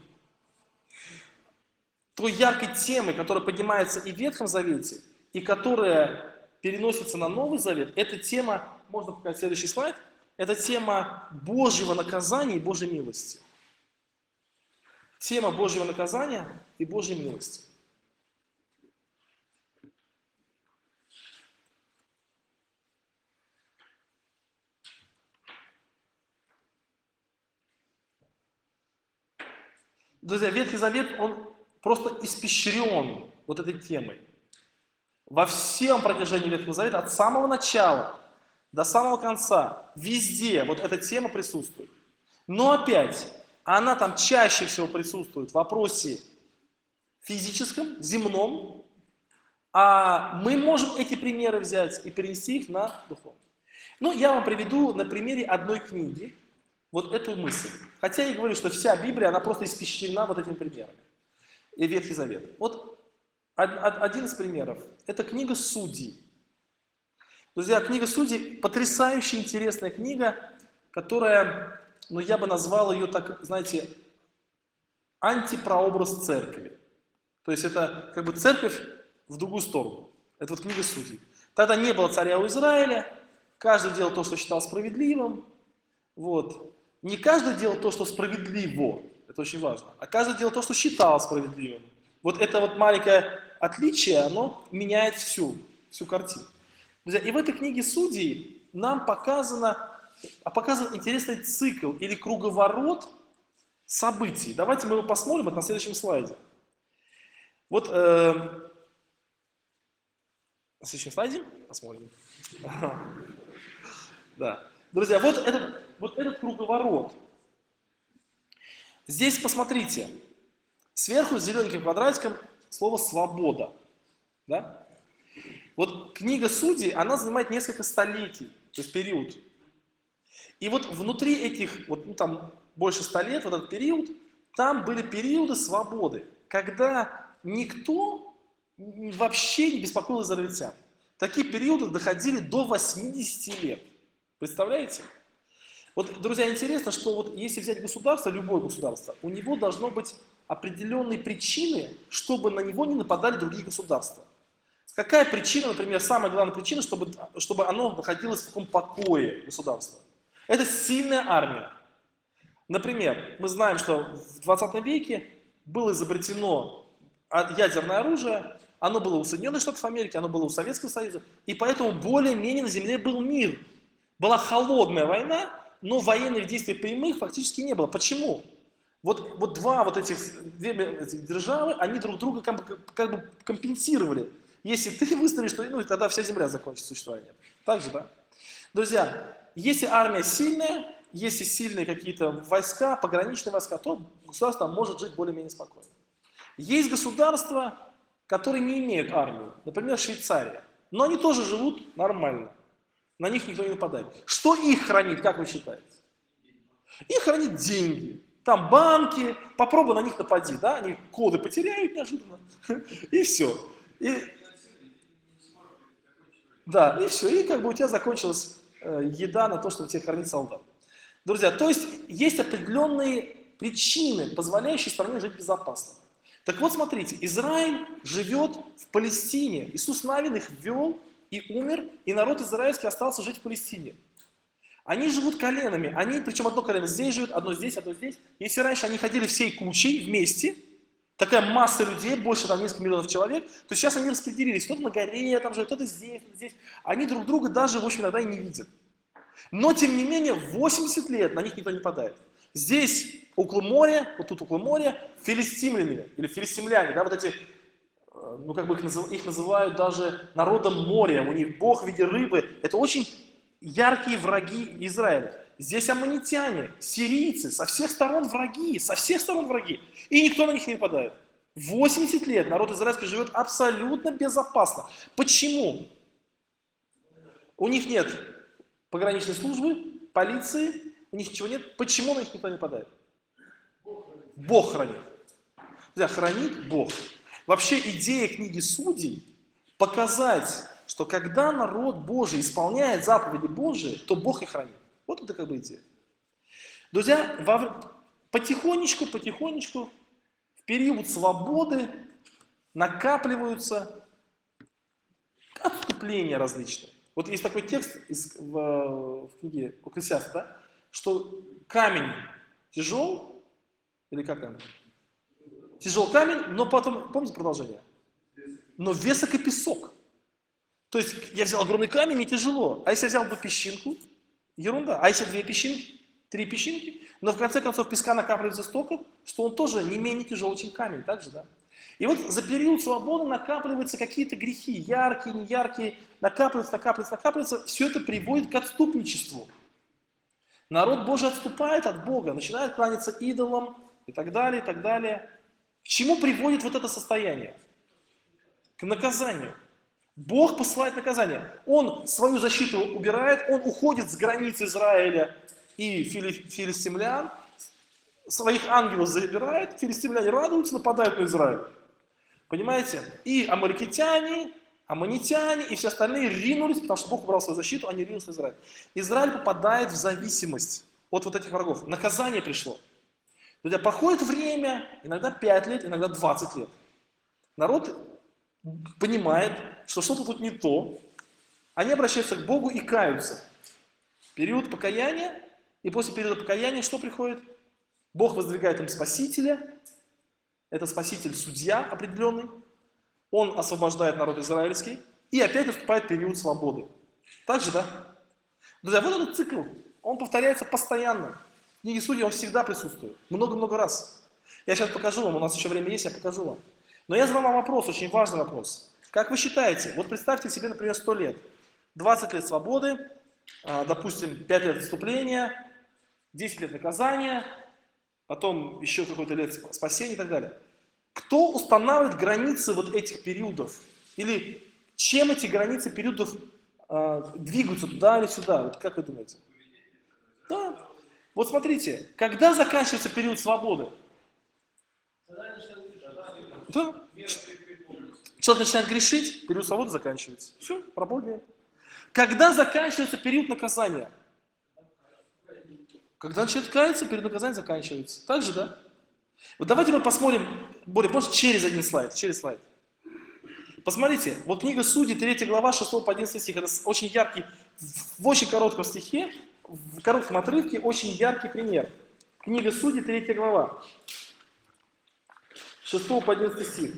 яркой темой, которая поднимается и в Ветхом Завете, и которая переносится на Новый Завет, это тема, можно показать следующий слайд, это тема Божьего наказания и Божьей милости. Тема Божьего наказания и Божьей милости. Друзья, Ветхий Завет, он просто испещрен вот этой темой. Во всем протяжении Ветхого Завета, от самого начала до самого конца, везде вот эта тема присутствует. Но опять, она там чаще всего присутствует в вопросе физическом, земном, а мы можем эти примеры взять и перенести их на духовное. Ну, я вам приведу на примере одной книги вот эту мысль. Хотя я говорю, что вся Библия, она просто испещрена вот этими примерами. И Ветхий Завет. Вот один из примеров. Это книга Судей. Друзья, книга Судей потрясающе интересная книга, которая, ну, я бы назвал ее так, знаете, антипрообраз церкви. То есть это как бы церковь в другую сторону. Это вот книга Судей. Тогда не было царя у Израиля, каждый делал то, что считал справедливым. Вот. Не каждый делал то, что справедливо, это очень важно, а каждый делал то, что считал справедливым. Вот это вот маленькое отличие, оно меняет всю картину. Друзья, и в этой книге Судей нам показан интересный цикл или круговорот событий. Давайте мы его посмотрим вот на следующем слайде. Вот на следующем слайде посмотрим. Да. Друзья, вот этот круговорот. Здесь посмотрите. Сверху с зелененьким квадратиком слово «свобода». Да? Вот книга Судей, она занимает несколько столетий, то есть период. И вот внутри этих, вот, ну, там больше 100 лет, вот этот период, там были периоды свободы, когда никто вообще не беспокоил израильтян. Такие периоды доходили до 80 лет. Представляете? Вот, друзья, интересно, что вот если взять государство, любое государство, у него должно быть определенные причины, чтобы на него не нападали другие государства. Какая причина, например, самая главная причина, чтобы оно находилось в таком покое государства? Это сильная армия. Например, мы знаем, что в 20 веке было изобретено ядерное оружие, оно было у Соединенных Штатов Америки, оно было у Советского Союза, и поэтому более-менее на Земле был мир. Была холодная война, но военных действий прямых фактически не было. Почему? Вот две державы, они друг друга как бы компенсировали. Если ты выстрелишь, то ну, тогда вся Земля закончит существование. Так же, да? Друзья, если армия сильная, если сильные какие-то войска, пограничные войска, то государство может жить более-менее спокойно. Есть государства, которые не имеют армию, например, Швейцария, но они тоже живут нормально, на них никто не нападает. Что их хранит, как вы считаете? Их хранит деньги. Там банки, попробуй на них напади, да, они коды потеряют неожиданно, и все. Да, и все, и как бы у тебя закончилась еда на то, чтобы тебе кормить солдат. Друзья, то есть определенные причины, позволяющие стране жить безопасно. Так вот, смотрите, Израиль живет в Палестине. Иисус Навин их ввел и умер, и народ израильский остался жить в Палестине. Они живут коленами, причем одно колено здесь живет, одно здесь, одно здесь. Если раньше они ходили всей кучей вместе, такая масса людей, больше там несколько миллионов человек, то сейчас они распределились. Кто-то на горе там живет, кто-то здесь, кто-то здесь. Они друг друга даже, в общем, иногда и не видят. Но, тем не менее, 80 лет на них никто не нападает. Здесь, около моря, вот тут около моря, филистимляне, или филистимляне, да, вот эти, ну, как бы их называют даже народом моря, у них Бог в виде рыбы. Это очень яркие враги Израиля. Здесь аммонитяне, сирийцы, со всех сторон враги, и никто на них не нападает. 80 лет народ израильский живет абсолютно безопасно. Почему? У них нет пограничной службы, полиции, у них ничего нет. Почему на них никто не нападает? Бог хранит. Друзья, хранит Бог. Вообще идея книги Судей показать, что когда народ Божий исполняет заповеди Божии, то Бог и хранит. Вот это как бы идея. Друзья, потихонечку, в период свободы накапливаются отступления различные. Вот есть такой текст в книге Экклесиаста, да, что камень тяжел, или как там? Тяжел камень, но потом, помните продолжение? Но весок и песок. То есть я взял огромный камень, не тяжело. А если я взял бы песчинку, ерунда. А если 2 песчинки, 3 песчинки, но в конце концов песка накапливается столько, что он тоже не менее тяжелый, чем камень. Так же, да? И вот за период свободы накапливаются какие-то грехи, яркие, неяркие, накапливаются. Все это приводит к отступничеству. Народ Божий отступает от Бога, начинает кланяться идолам и так далее, и так далее. К чему приводит вот это состояние? К наказанию. Бог посылает наказание. Он свою защиту убирает, он уходит с границ Израиля и филистимлян, своих ангелов забирает, филистимляне радуются, нападают на Израиль. Понимаете? И амаликитяне, аммонитяне и все остальные ринулись, потому что Бог убрал свою защиту, они ринулись на Израиль. Израиль попадает в зависимость от вот этих врагов. Наказание пришло. Друзья, проходит время, иногда 5 лет, иногда 20 лет. Народ понимает, что что-то тут не то. Они обращаются к Богу и каются. Период покаяния, и после периода покаяния что приходит? Бог воздвигает им спасителя. Это спаситель-судья определенный. Он освобождает народ израильский. И опять наступает период свободы. Так же, да? Друзья, вот этот цикл. Он повторяется постоянно. В книге Судей он всегда присутствует. Много-много раз. Я сейчас покажу вам. У нас еще время есть, я покажу вам. Но я задал вам вопрос, очень важный вопрос. Как вы считаете, вот представьте себе, например, 100 лет. 20 лет свободы, допустим, 5 лет отступления, 10 лет наказания, потом еще какой-то лет спасения и так далее. Кто устанавливает границы вот этих периодов? Или чем эти границы периодов двигаются туда или сюда? Вот как вы думаете? Да. Вот смотрите, когда заканчивается период свободы? Да. Человек начинает грешить, период свободы заканчивается. Все, работает. Когда заканчивается период наказания? Когда начинает каяться, период наказания заканчивается. Так же, да? Вот давайте мы посмотрим, более просто через один слайд, через слайд. Посмотрите, вот книга Судей, 3 глава, 6 по 11 стих. Это очень яркий, в очень коротком стихе, в коротком отрывке, очень яркий пример. Книга Судей, 3 глава, 6 по 11 стих.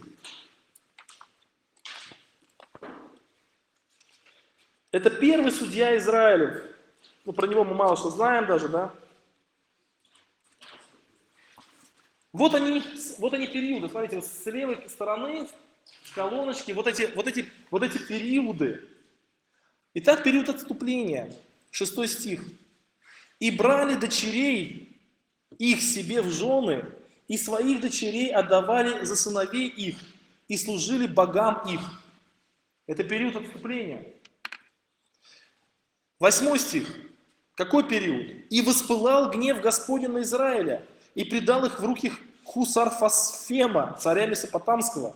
Это первый судья Израилев. Ну, про него мы мало что знаем даже, да? Вот они периоды. Смотрите, вот с левой стороны, в колоночке, вот эти периоды. Итак, период отступления. 6 стих. «И брали дочерей их себе в жены, и своих дочерей отдавали за сыновей их, и служили богам их». Это период отступления. 8 стих. Какой период? «И воспылал гнев Господень на Израиля, и предал их в руки Хусарфасфема, царя Месопотамского.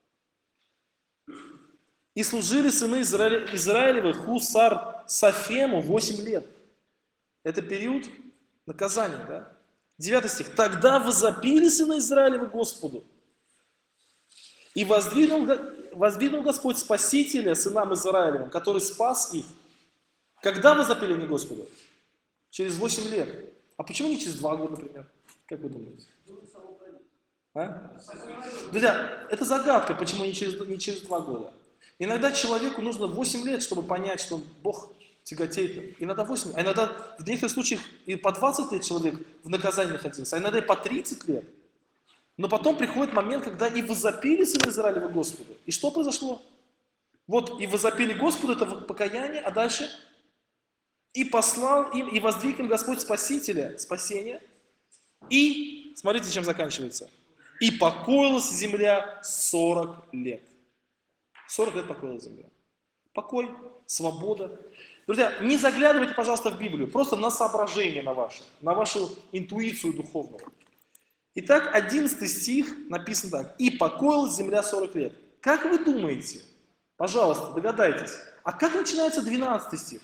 И служили сыны Израилевы Хусар-Сафему 8 лет». Это период наказания, да? 9 стих. «Тогда возопили сыны Израилевы Господу, и воздвигнул Господь Спасителя сынам Израилевым, который спас их». Когда возопили они Господу? Через 8 лет. А почему не через 2 года, например? Как вы думаете? А? Друзья, это загадка, почему не через 2 года. Иногда человеку нужно 8 лет, чтобы понять, что Бог тяготеет. Иногда 8, а иногда в некоторых случаях и по 20 лет человек в наказании находился, а иногда и по 30 лет. Но потом приходит момент, когда и возопили сыны Израилева Господу. И что произошло? Вот и возопили Господу, это покаяние, а дальше? И послал им, и воздвиг им Господь Спасителя, спасение. И, смотрите, чем заканчивается. И покоилась земля 40 лет. 40 лет покоилась земля. Покой, свобода. Друзья, не заглядывайте, пожалуйста, в Библию, просто на соображение на вашу интуицию духовную. Итак, 11 стих написан так. И покоилась земля 40 лет. Как вы думаете, пожалуйста, догадайтесь, а как начинается 12 стих?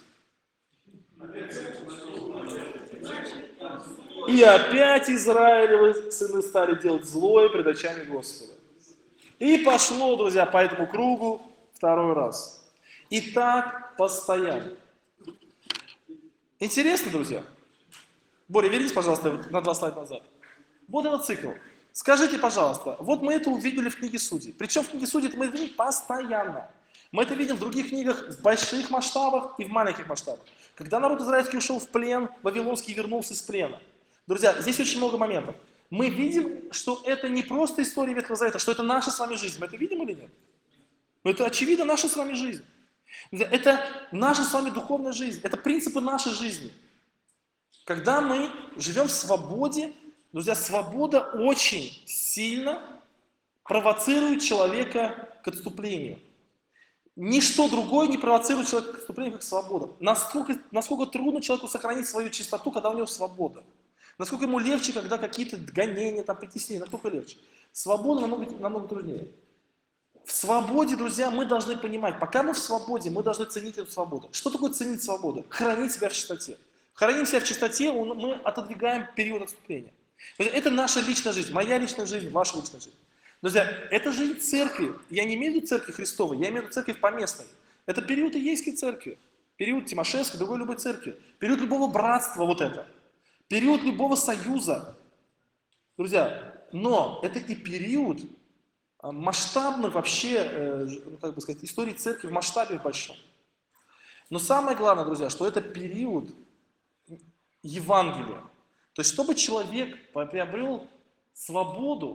И опять Израилевы сыны стали делать злое пред очами Господа. И пошло, друзья, по этому кругу второй раз. И так постоянно. Интересно, друзья? Боря, вернись, пожалуйста, на 2 слайда назад. Вот этот цикл. Скажите, пожалуйста, вот мы это увидели в книге Судей. Причем в книге Судей это мы видим постоянно. Мы это видим в других книгах в больших масштабах и в маленьких масштабах. Когда народ израильский ушел в плен, Вавилонский вернулся из плена. Друзья, здесь очень много моментов. мы видим, что это не просто история Ветхого Завета, что это наша с вами жизнь. Мы это видим или нет? Но это очевидно наша с вами жизнь. Это наша с вами духовная жизнь. Это принципы нашей жизни. Когда мы живем в свободе, друзья, свобода очень сильно провоцирует человека к отступлению. Ничто другое не провоцирует человека к отступлению, как свобода. Насколько трудно человеку сохранить свою чистоту, когда у него свобода. Насколько ему легче, когда какие-то гонения, там, притеснения, насколько легче. Свобода намного труднее. В свободе, друзья, мы должны понимать, пока мы в свободе, мы должны ценить эту свободу. Что такое ценить свободу? Хранить себя в чистоте. Храним себя в чистоте, мы отодвигаем период отступления. Это наша личная жизнь, моя личная жизнь, ваша личная жизнь. Друзья, это жизнь церкви. Я не имею в виду церкви Христовой, я имею в виду церковь поместной. Это период Иейской церкви, период Тимошевской, другой любой церкви, период любого братства вот это, период любого союза. Друзья, но это и период масштабный вообще, как бы сказать, истории церкви в масштабе большом. Но самое главное, друзья, что это период Евангелия. То есть, чтобы человек приобрел свободу,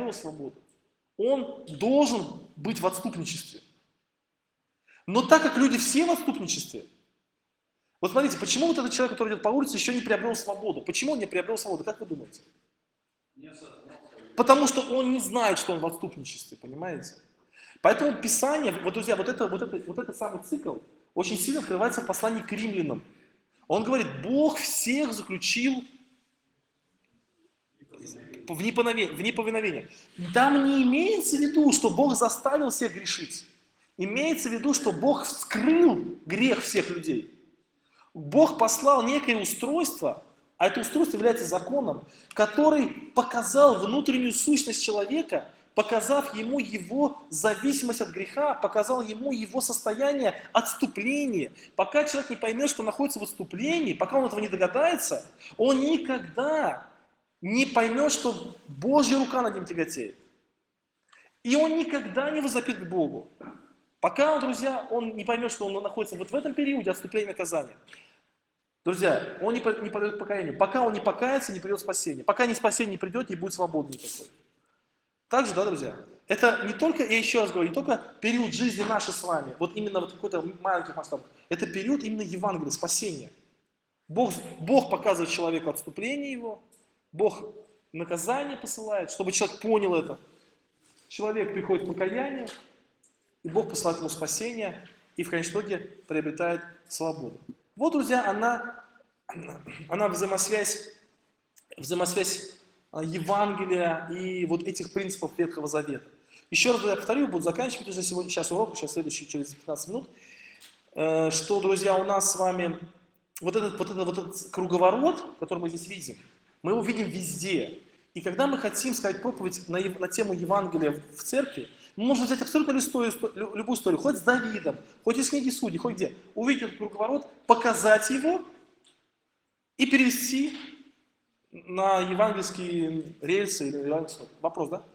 он должен быть в отступничестве. Но так как люди все в отступничестве, вот смотрите, почему вот этот человек, который идет по улице, еще не приобрел свободу? Почему он не приобрел свободу? Как вы думаете? Потому что он не знает, что он в отступничестве, понимаете? Поэтому Писание, вот, друзья, вот этот самый цикл очень сильно открывается в послании к римлянам. Он говорит, Бог всех заключил в неповиновение. Там не имеется в виду, что Бог заставил всех грешить. Имеется в виду, что Бог вскрыл грех всех людей. Бог послал некое устройство, а это устройство является законом, который показал внутреннюю сущность человека, показав ему его зависимость от греха, показал ему его состояние отступления. Пока человек не поймет, что находится в отступлении, пока он этого не догадается, он никогда не поймет, что Божья рука над ним тяготеет. И он никогда не возопит к Богу. Пока, друзья, он не поймет, что он находится вот в этом периоде отступления и наказания. Друзья, он не придет к покаянию. Пока он не покается, не придет спасение. Пока спасение не придет, не будет свободы никакой. Так же, да, друзья? Это не только, я еще раз говорю, не только период жизни нашей с вами, вот именно вот какой-то маленький масштаб. Это период именно Евангелия, спасения. Бог показывает человеку отступление его, Бог наказание посылает, чтобы человек понял это. Человек приходит к покаянию, и Бог посылает ему спасение, и в конечном итоге приобретает свободу. Вот, друзья, она взаимосвязь Евангелия и вот этих принципов Ветхого Завета. Еще раз, я повторю, буду заканчивать уже сейчас урок, сейчас следующий через 15 минут, что, друзья, у нас с вами вот этот круговорот, который мы здесь видим, мы его видим везде. И когда мы хотим сказать проповедь на тему Евангелия в церкви, мы можем взять абсолютно любую историю, хоть с Давидом, хоть из книги Судей, хоть где, увидеть этот круговорот, показать его и перевести на евангельские рельсы или евангельские. Вопрос, да?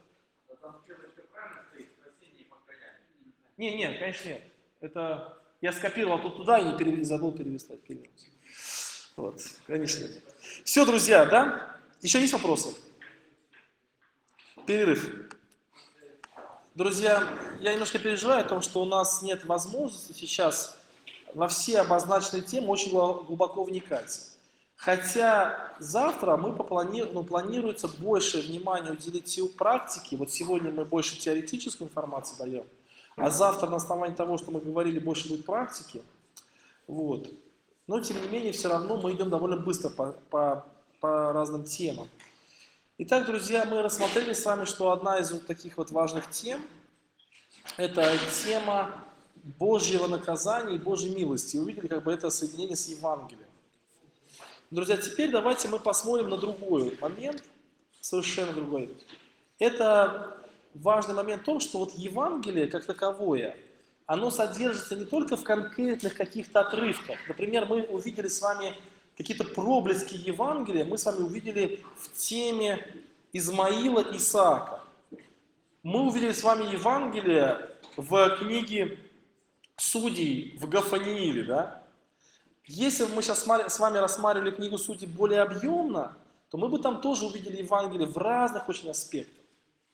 Не, конечно нет. Это я скопировал тут туда и не забыл перевести. Вот, конечно. Все, друзья, да? Еще есть вопросы? Перерыв. Друзья, я немножко переживаю о том, что у нас нет возможности сейчас во все обозначенные темы очень глубоко вникать. Хотя завтра планируется больше внимания уделить практике. Вот сегодня мы больше теоретической информации даем, а завтра на основании того, что мы говорили, больше будет практики. Вот. Но тем не менее, все равно мы идем довольно быстро по разным темам. Итак, друзья, мы рассмотрели с вами, что одна из вот таких вот важных тем – это тема Божьего наказания и Божьей милости. Увидели как бы это соединение с Евангелием. Друзья, теперь давайте мы посмотрим на другой момент, совершенно другой. Это важный момент в том, что вот Евангелие как таковое, оно содержится не только в конкретных каких-то отрывках. Например, мы увидели с вами какие-то проблески Евангелия, мы с вами увидели в теме Измаила и Исаака. Мы увидели с вами Евангелие в книге Судей в Гафанииле, да? Если бы мы сейчас с вами рассматривали книгу Судей более объемно, то мы бы там тоже увидели Евангелие в разных очень аспектах.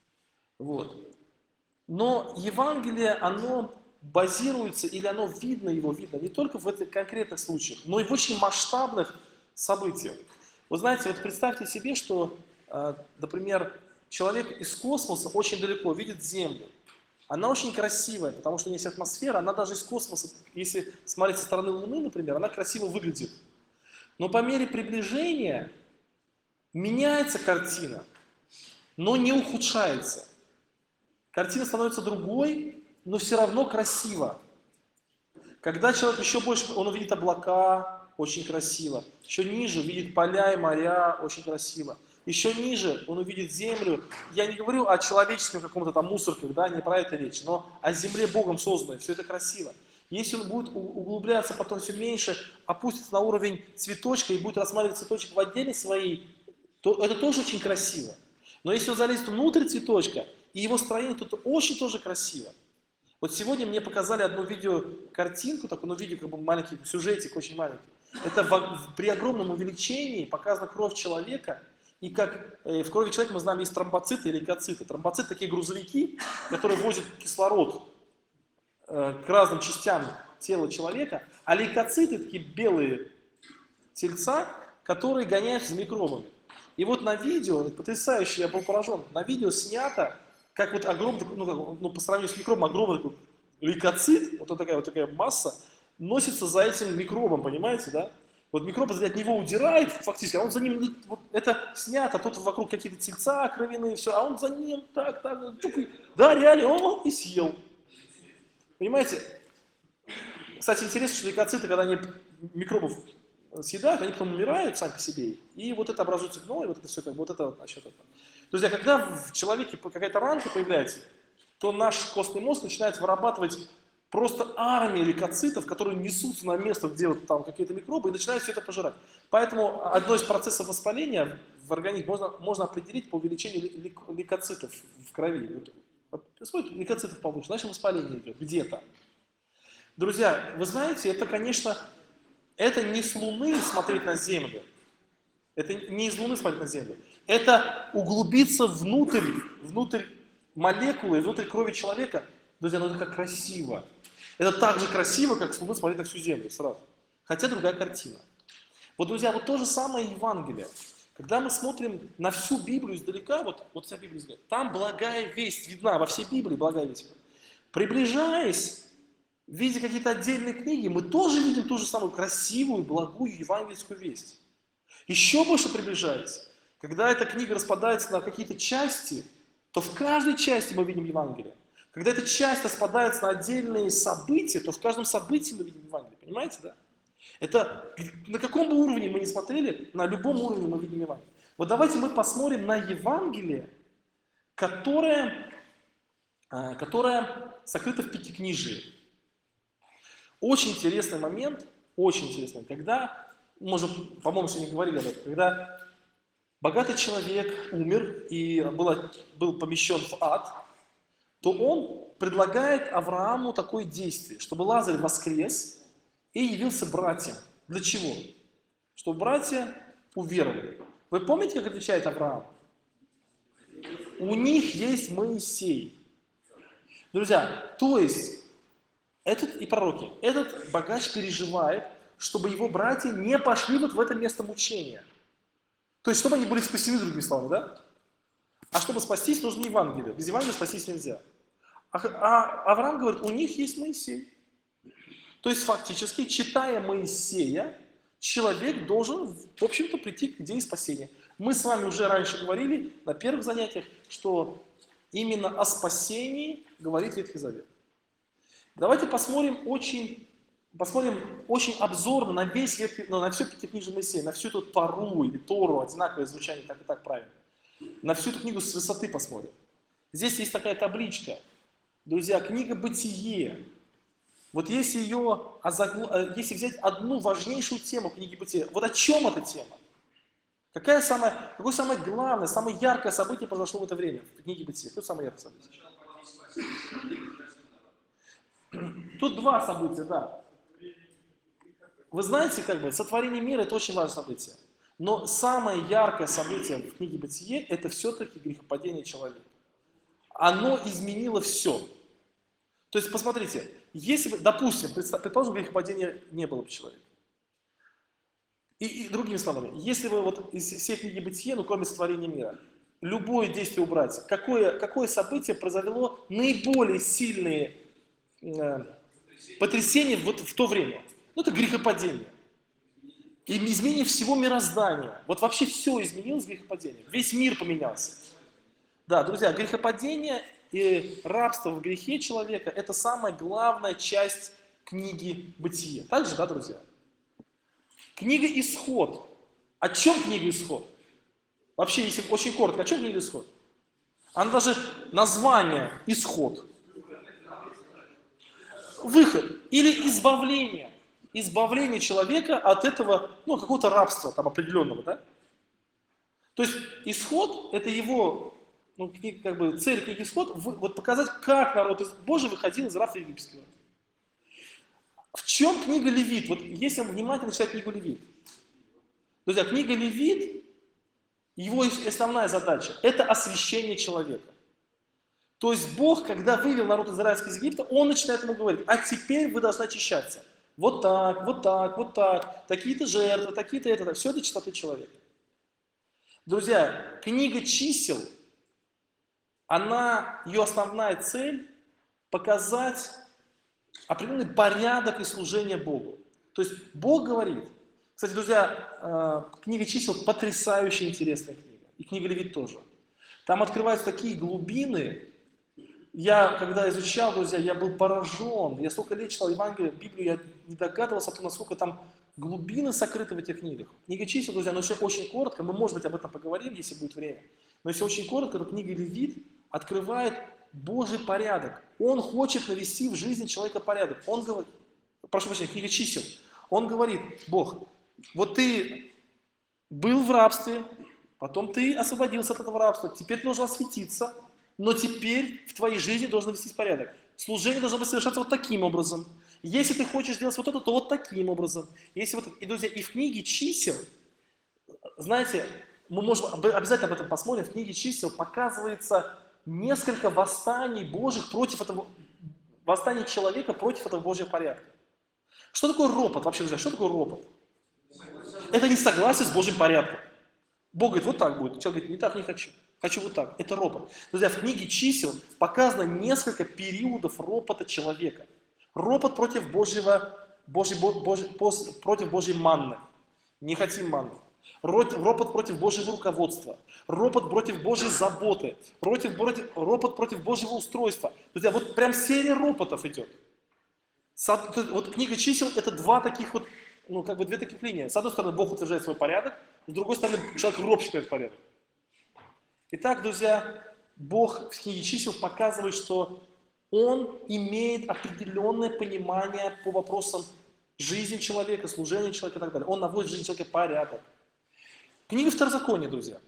Вот. Но Евангелие, оно базируется, или оно видно, его видно не только в этих конкретных случаях, но и в очень масштабных событиях. Вы знаете, вот представьте себе, что, например, человек из космоса очень далеко видит Землю. Она очень красивая, потому что у нее есть атмосфера, она даже из космоса, если смотреть со стороны Луны, например, она красиво выглядит. Но по мере приближения меняется картина, но не ухудшается. Картина становится другой, но все равно красиво. Когда человек еще больше, он увидит облака, очень красиво. Еще ниже увидит поля и моря, очень красиво. Еще ниже он увидит землю. Я не говорю о человеческом каком-то там мусорках, да, не про это речь, но о земле Богом созданной. Все это красиво. Если он будет углубляться потом все меньше, опустится на уровень цветочка и будет рассматривать цветочек в отделе своей, то это тоже очень красиво. Но если он залезет внутрь цветочка, и его строение, то это очень тоже красиво. Вот сегодня мне показали одну видеокартинку, такую, видео, как бы маленький сюжетик, очень маленький. Это при огромном увеличении показана кровь человека, и как в крови человека мы знаем есть тромбоциты и лейкоциты. Тромбоциты такие грузовики, которые возят кислород к разным частям тела человека, а лейкоциты такие белые тельца, которые гоняются за микробами. И вот на видео, потрясающе, я был поражен, на видео снято, как вот огромный, по сравнению с микробом, огромный такой лейкоцит, вот такая масса, носится за этим микробом, понимаете, да? Вот микроб от него удирает фактически, а он за ним, вот это снято, тут вокруг какие-то тельца кровяные, все, а он за ним так, да, реально, он и съел. Понимаете? Кстати, интересно, что лейкоциты, когда они микробов съедают, они потом умирают сами по себе, и вот это образуется гной, и вот это все, вот это вот насчет этого. Друзья, когда в человеке какая-то ранка появляется, то наш костный мозг начинает вырабатывать просто армии лейкоцитов, которые несутся на место, где вот там какие-то микробы, и начинают все это пожирать. Поэтому одно из процессов воспаления в организме можно определить по увеличению лейкоцитов в крови. Сколько лейкоцитов повыше, значит воспаление идет где-то. Друзья, вы знаете, это, конечно, это не с Луны смотреть на Землю. Это не из Луны смотреть на Землю. Это углубиться внутрь молекулы, внутрь крови человека. Друзья, это как красиво. Это так же красиво, как с Луны смотреть на всю Землю сразу. Хотя другая картина. Вот, друзья, вот то же самое Евангелие. Когда мы смотрим на всю Библию издалека, вот вся Библия издалека, там благая весть видна, во всей Библии благая весть. Приближаясь, видя какие-то отдельные книги, мы тоже видим ту же самую красивую, благую евангельскую весть. Еще больше приближаясь, когда эта книга распадается на какие-то части, то в каждой части мы видим Евангелие. Когда эта часть распадается на отдельные события, то в каждом событии мы видим Евангелие. Понимаете, да? Это на каком бы уровне мы ни смотрели, на любом уровне мы видим Евангелие. Вот давайте мы посмотрим на Евангелие, которое сокрыто в Пятикнижии. Очень интересный момент, когда, по-моему, сегодня говорили об этом, когда богатый человек умер и был помещен в ад, то он предлагает Аврааму такое действие, чтобы Лазарь воскрес и явился братьям. Для чего? Чтобы братья уверовали. Вы помните, как отвечает Авраам? У них есть Моисей. Друзья, то есть, и пророки, этот богач переживает, чтобы его братья не пошли вот в это место мучения. То есть, чтобы они были спасены, другими словами, да? А чтобы спастись, нужно Евангелие. Без Евангелия спастись нельзя. А Авраам говорит, у них есть Моисей. То есть, фактически, читая Моисея, человек должен, в общем-то, прийти к идее спасения. Мы с вами уже раньше говорили на первых занятиях, что именно о спасении говорит Ветхий Завет. Давайте посмотрим очень обзорно на на всю Пятикнижие Моисея, на всю эту Тору или Тору, одинаковое звучание, так и так правильно. На всю эту книгу с высоты посмотрим. Здесь есть такая табличка. Друзья, книга «Бытие». Вот если взять одну важнейшую тему книги «Бытие», вот о чем эта тема? Какое самое главное, самое яркое событие произошло в это время в книге «Бытие»? Какое самое яркое событие? Тут два события, да. Вы знаете, сотворение мира – это очень важное событие. Но самое яркое событие в книге «Бытие» – это все-таки грехопадение человека. Оно изменило все. То есть, посмотрите, если бы, допустим, предположим, грехопадения не было бы человека. И другими словами, если бы вот из всей книги «Бытие», ну, кроме сотворения мира, любое действие убрать, какое событие произвело наиболее сильные потрясения вот в то время? Ну, это грехопадение. И изменение всего мироздания. Вот вообще все изменилось с грехопадением. Весь мир поменялся. Да, друзья, грехопадение и рабство в грехе человека – это самая главная часть книги «Бытие». Так же, да, друзья? Книга «Исход». О чем книга «Исход»? Вообще, если очень коротко, о чем книга «Исход»? Она даже название «Исход». Выход или избавление. Избавление человека от этого, ну, какого-то рабства там определенного, да? То есть исход – это его, ну, как бы цель книги «Исход» вот показать, как народ Божий выходил из рабства египетского. В чем книга Левит? Вот если внимательно читать книгу Левит. Друзья, книга Левит, его основная задача – это освящение человека. То есть Бог, когда вывел народ израильский из Египта, Он начинает ему говорить: а теперь вы должны очищаться. Вот так, вот так, вот так, такие-то жертвы, такие-то это, все это чистоты человека. Друзья, книга чисел, ее основная цель – показать определенный порядок и служение Богу. То есть Бог говорит, кстати, друзья, книга чисел потрясающе интересная книга, и книга Левит тоже. Там открываются такие глубины. Я, когда изучал, друзья, я был поражен. Я столько лет читал Евангелие, Библию, я не догадывался о том, насколько там глубины сокрыты в этих книгах. Книга чисел, друзья, но еще очень коротко, мы, может быть, об этом поговорим, если будет время. Но если очень коротко, то книга Левит открывает Божий порядок. Он хочет навести в жизни человека порядок. Он говорит, прошу прощения, книга чисел. Он говорит: Бог, вот ты был в рабстве, потом ты освободился от этого рабства, теперь ты должен осветиться, но теперь в твоей жизни должен вестись порядок. Служение должно быть совершаться вот таким образом. Если ты хочешь сделать вот это, то вот таким образом. Если вот, и, друзья, и в книге чисел, знаете, мы можем обязательно об этом посмотрим, в книге чисел показывается несколько восстаний Божьих против этого, восстаний человека против этого Божьего порядка. Что такое ропот вообще, друзья? Что такое ропот? Это несогласие с Божьим порядком. Бог говорит: вот так будет. Человек говорит: не так, не хочу. Хочу вот так. Это ропот. Друзья, в книге чисел показано несколько периодов ропота человека. Ропот против против Божьей манны. Не хотим манны. Ропот против Божьего руководства. Ропот против Божьей заботы. Ропот против Божьего устройства. Друзья, вот прям серия ропотов идет. Вот книга чисел — это два таких вот, ну, как бы две таких линии. С одной стороны, Бог утверждает свой порядок, с другой стороны, человек ропщет этот порядок. Итак, друзья, Бог в книге чисел показывает, что Он имеет определенное понимание по вопросам жизни человека, служения человека и так далее. Он наводит в жизнь человека порядок. Книга Второзакония, друзья.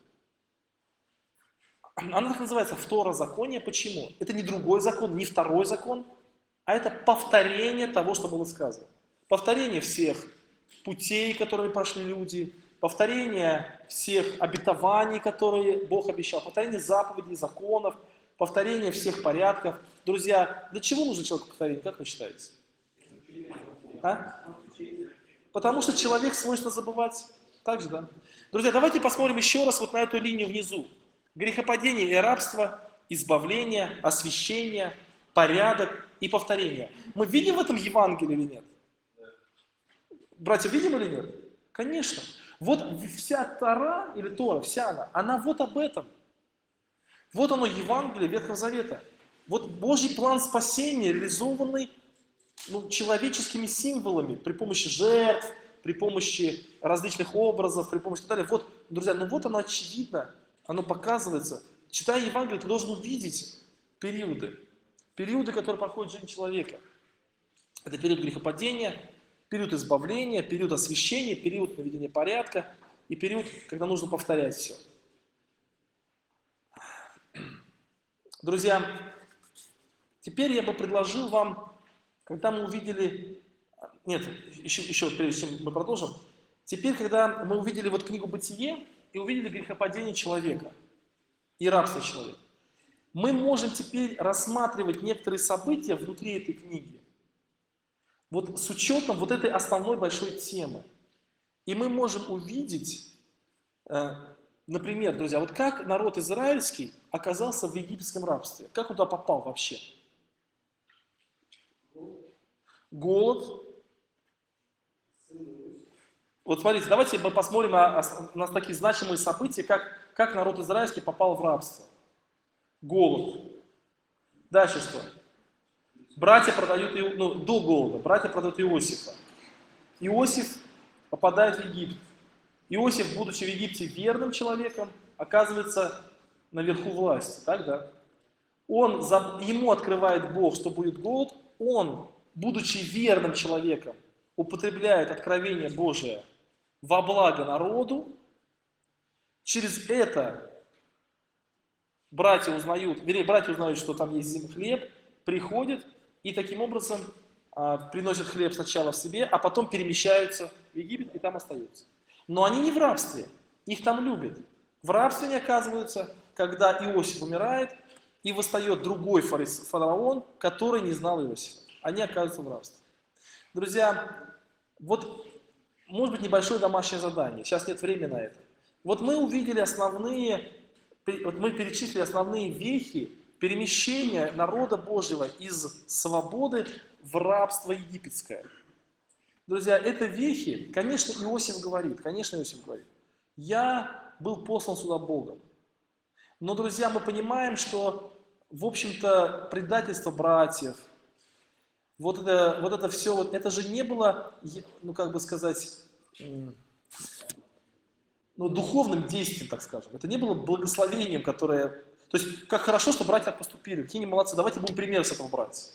Она так называется Второзаконие. Почему? Это не другой закон, не второй закон, а это повторение того, что было сказано. Повторение всех путей, которые прошли люди, повторение всех обетований, которые Бог обещал, повторение заповедей, законов, повторение всех порядков. Друзья, для чего нужно человеку повторение, как вы считаете? А? Потому что человек свойственно забывать. Так же, да? Друзья, давайте посмотрим еще раз вот на эту линию внизу. Грехопадение и рабство, избавление, освящение, порядок и повторение. Мы видим в этом Евангелие или нет? Братья, видим или нет? Конечно. Вот вся Тора, или Тора, вся она вот об этом. Вот оно, Евангелие Ветхого Завета. Вот Божий план спасения, реализованный, ну, человеческими символами, при помощи жертв, при помощи различных образов, при помощи и так далее. Вот, друзья, ну вот оно очевидно, оно показывается. Читая Евангелие, ты должен увидеть периоды, которые проходят в жизни человека. Это период грехопадения, период избавления, период освящения, период наведения порядка и период, когда нужно повторять все. Друзья, теперь я бы предложил вам, когда мы увидели... Нет, еще прежде чем мы продолжим, Теперь, когда мы увидели вот книгу «Бытие» и увидели грехопадение человека и рабство человека, мы можем теперь рассматривать некоторые события внутри этой книги, вот с учетом вот этой основной большой темы. И мы можем увидеть, например, друзья, вот как народ израильский оказался в египетском рабстве, как он туда попал вообще? Голод. Вот смотрите, давайте мы посмотрим на такие значимые события, как народ израильский попал в рабство. Голод. Дальше что? Братья продают, до голода, братья продают Иосифа. Иосиф попадает в Египет. Иосиф, будучи в Египте верным человеком, оказывается наверху власти, так, да? Ему открывает Бог, что будет голод, он, будучи верным человеком, употребляет откровение Божие во благо народу. Через это братья узнают, что там есть хлеб, приходят и таким образом приносят хлеб сначала в себе, а потом перемещаются в Египет и там остаются. Но они не в рабстве, их там любят. В рабстве они оказываются, когда Иосиф умирает, и восстает другой фараон, который не знал Иосифа. Они оказываются в рабстве. Друзья, вот может быть небольшое домашнее задание, сейчас нет времени на это. Вот мы увидели мы перечислили основные вехи перемещения народа Божьего из свободы в рабство египетское. Друзья, это вехи, конечно, Иосиф говорит, я был послан сюда Богом. Но, друзья, мы понимаем, что, в общем-то, предательство братьев, вот это все, это же не было, духовным действием, так скажем. Это не было благословением, которое... То есть, как хорошо, что братья так поступили. Какие они молодцы. Давайте будем пример с этого брать.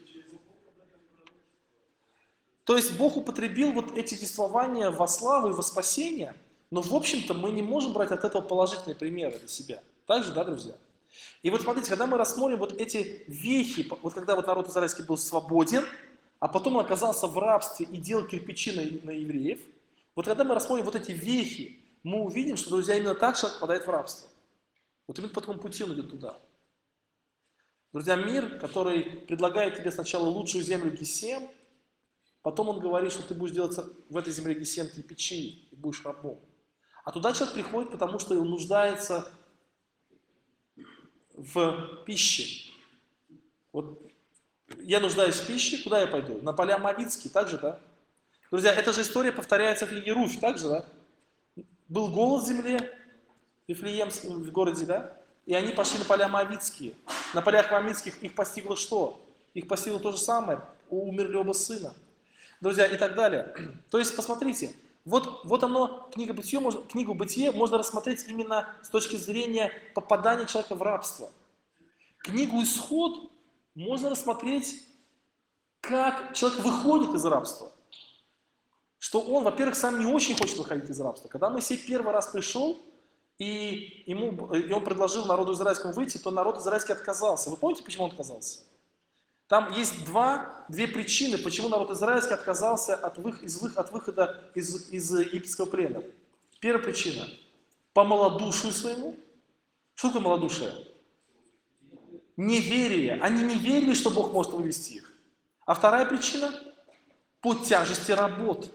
То есть, Бог употребил вот эти действования во славу и во спасение, но, в общем-то, мы не можем брать от этого положительные примеры для себя. Так же, да, друзья? И вот смотрите, когда мы рассмотрим вот эти вехи, вот когда вот народ израильский был свободен, а потом он оказался в рабстве и делал кирпичи на евреев, вот когда мы рассмотрим вот эти вехи, мы увидим, что, друзья, именно так человек попадает в рабство. Вот именно по такому пути он идет туда. Друзья, мир, который предлагает тебе сначала лучшую землю Гесем, потом он говорит, что ты будешь делать в этой земле Гесем кирпичи и будешь рабом. А туда человек приходит, потому что он нуждается в пище. Вот я нуждаюсь в пище, куда я пойду? На поля Моавитские, так же, да? Друзья, эта же история повторяется в книге Руфь, так же, да? Был голод в земле, в городе, да? И они пошли на поля Моавитские. На полях Моавитских их постигло что? Их постигло то же самое. Умерли оба сына. Друзья, и так далее. То есть, посмотрите, вот оно, книгу «Бытие» можно рассмотреть именно с точки зрения попадания человека в рабство. Книгу «Исход» можно рассмотреть, как человек выходит из рабства. Что он, во-первых, сам не очень хочет выходить из рабства. Когда Моисей первый раз пришел, и он предложил народу израильскому выйти, то народ израильский отказался. Вы помните, почему он отказался? Там есть две причины, почему народ израильский отказался от выхода из египетского плена. Первая причина – по малодушию своему. Что такое малодушие? Неверие. Они не верили, что Бог может вывести их. А вторая причина – по тяжести работ.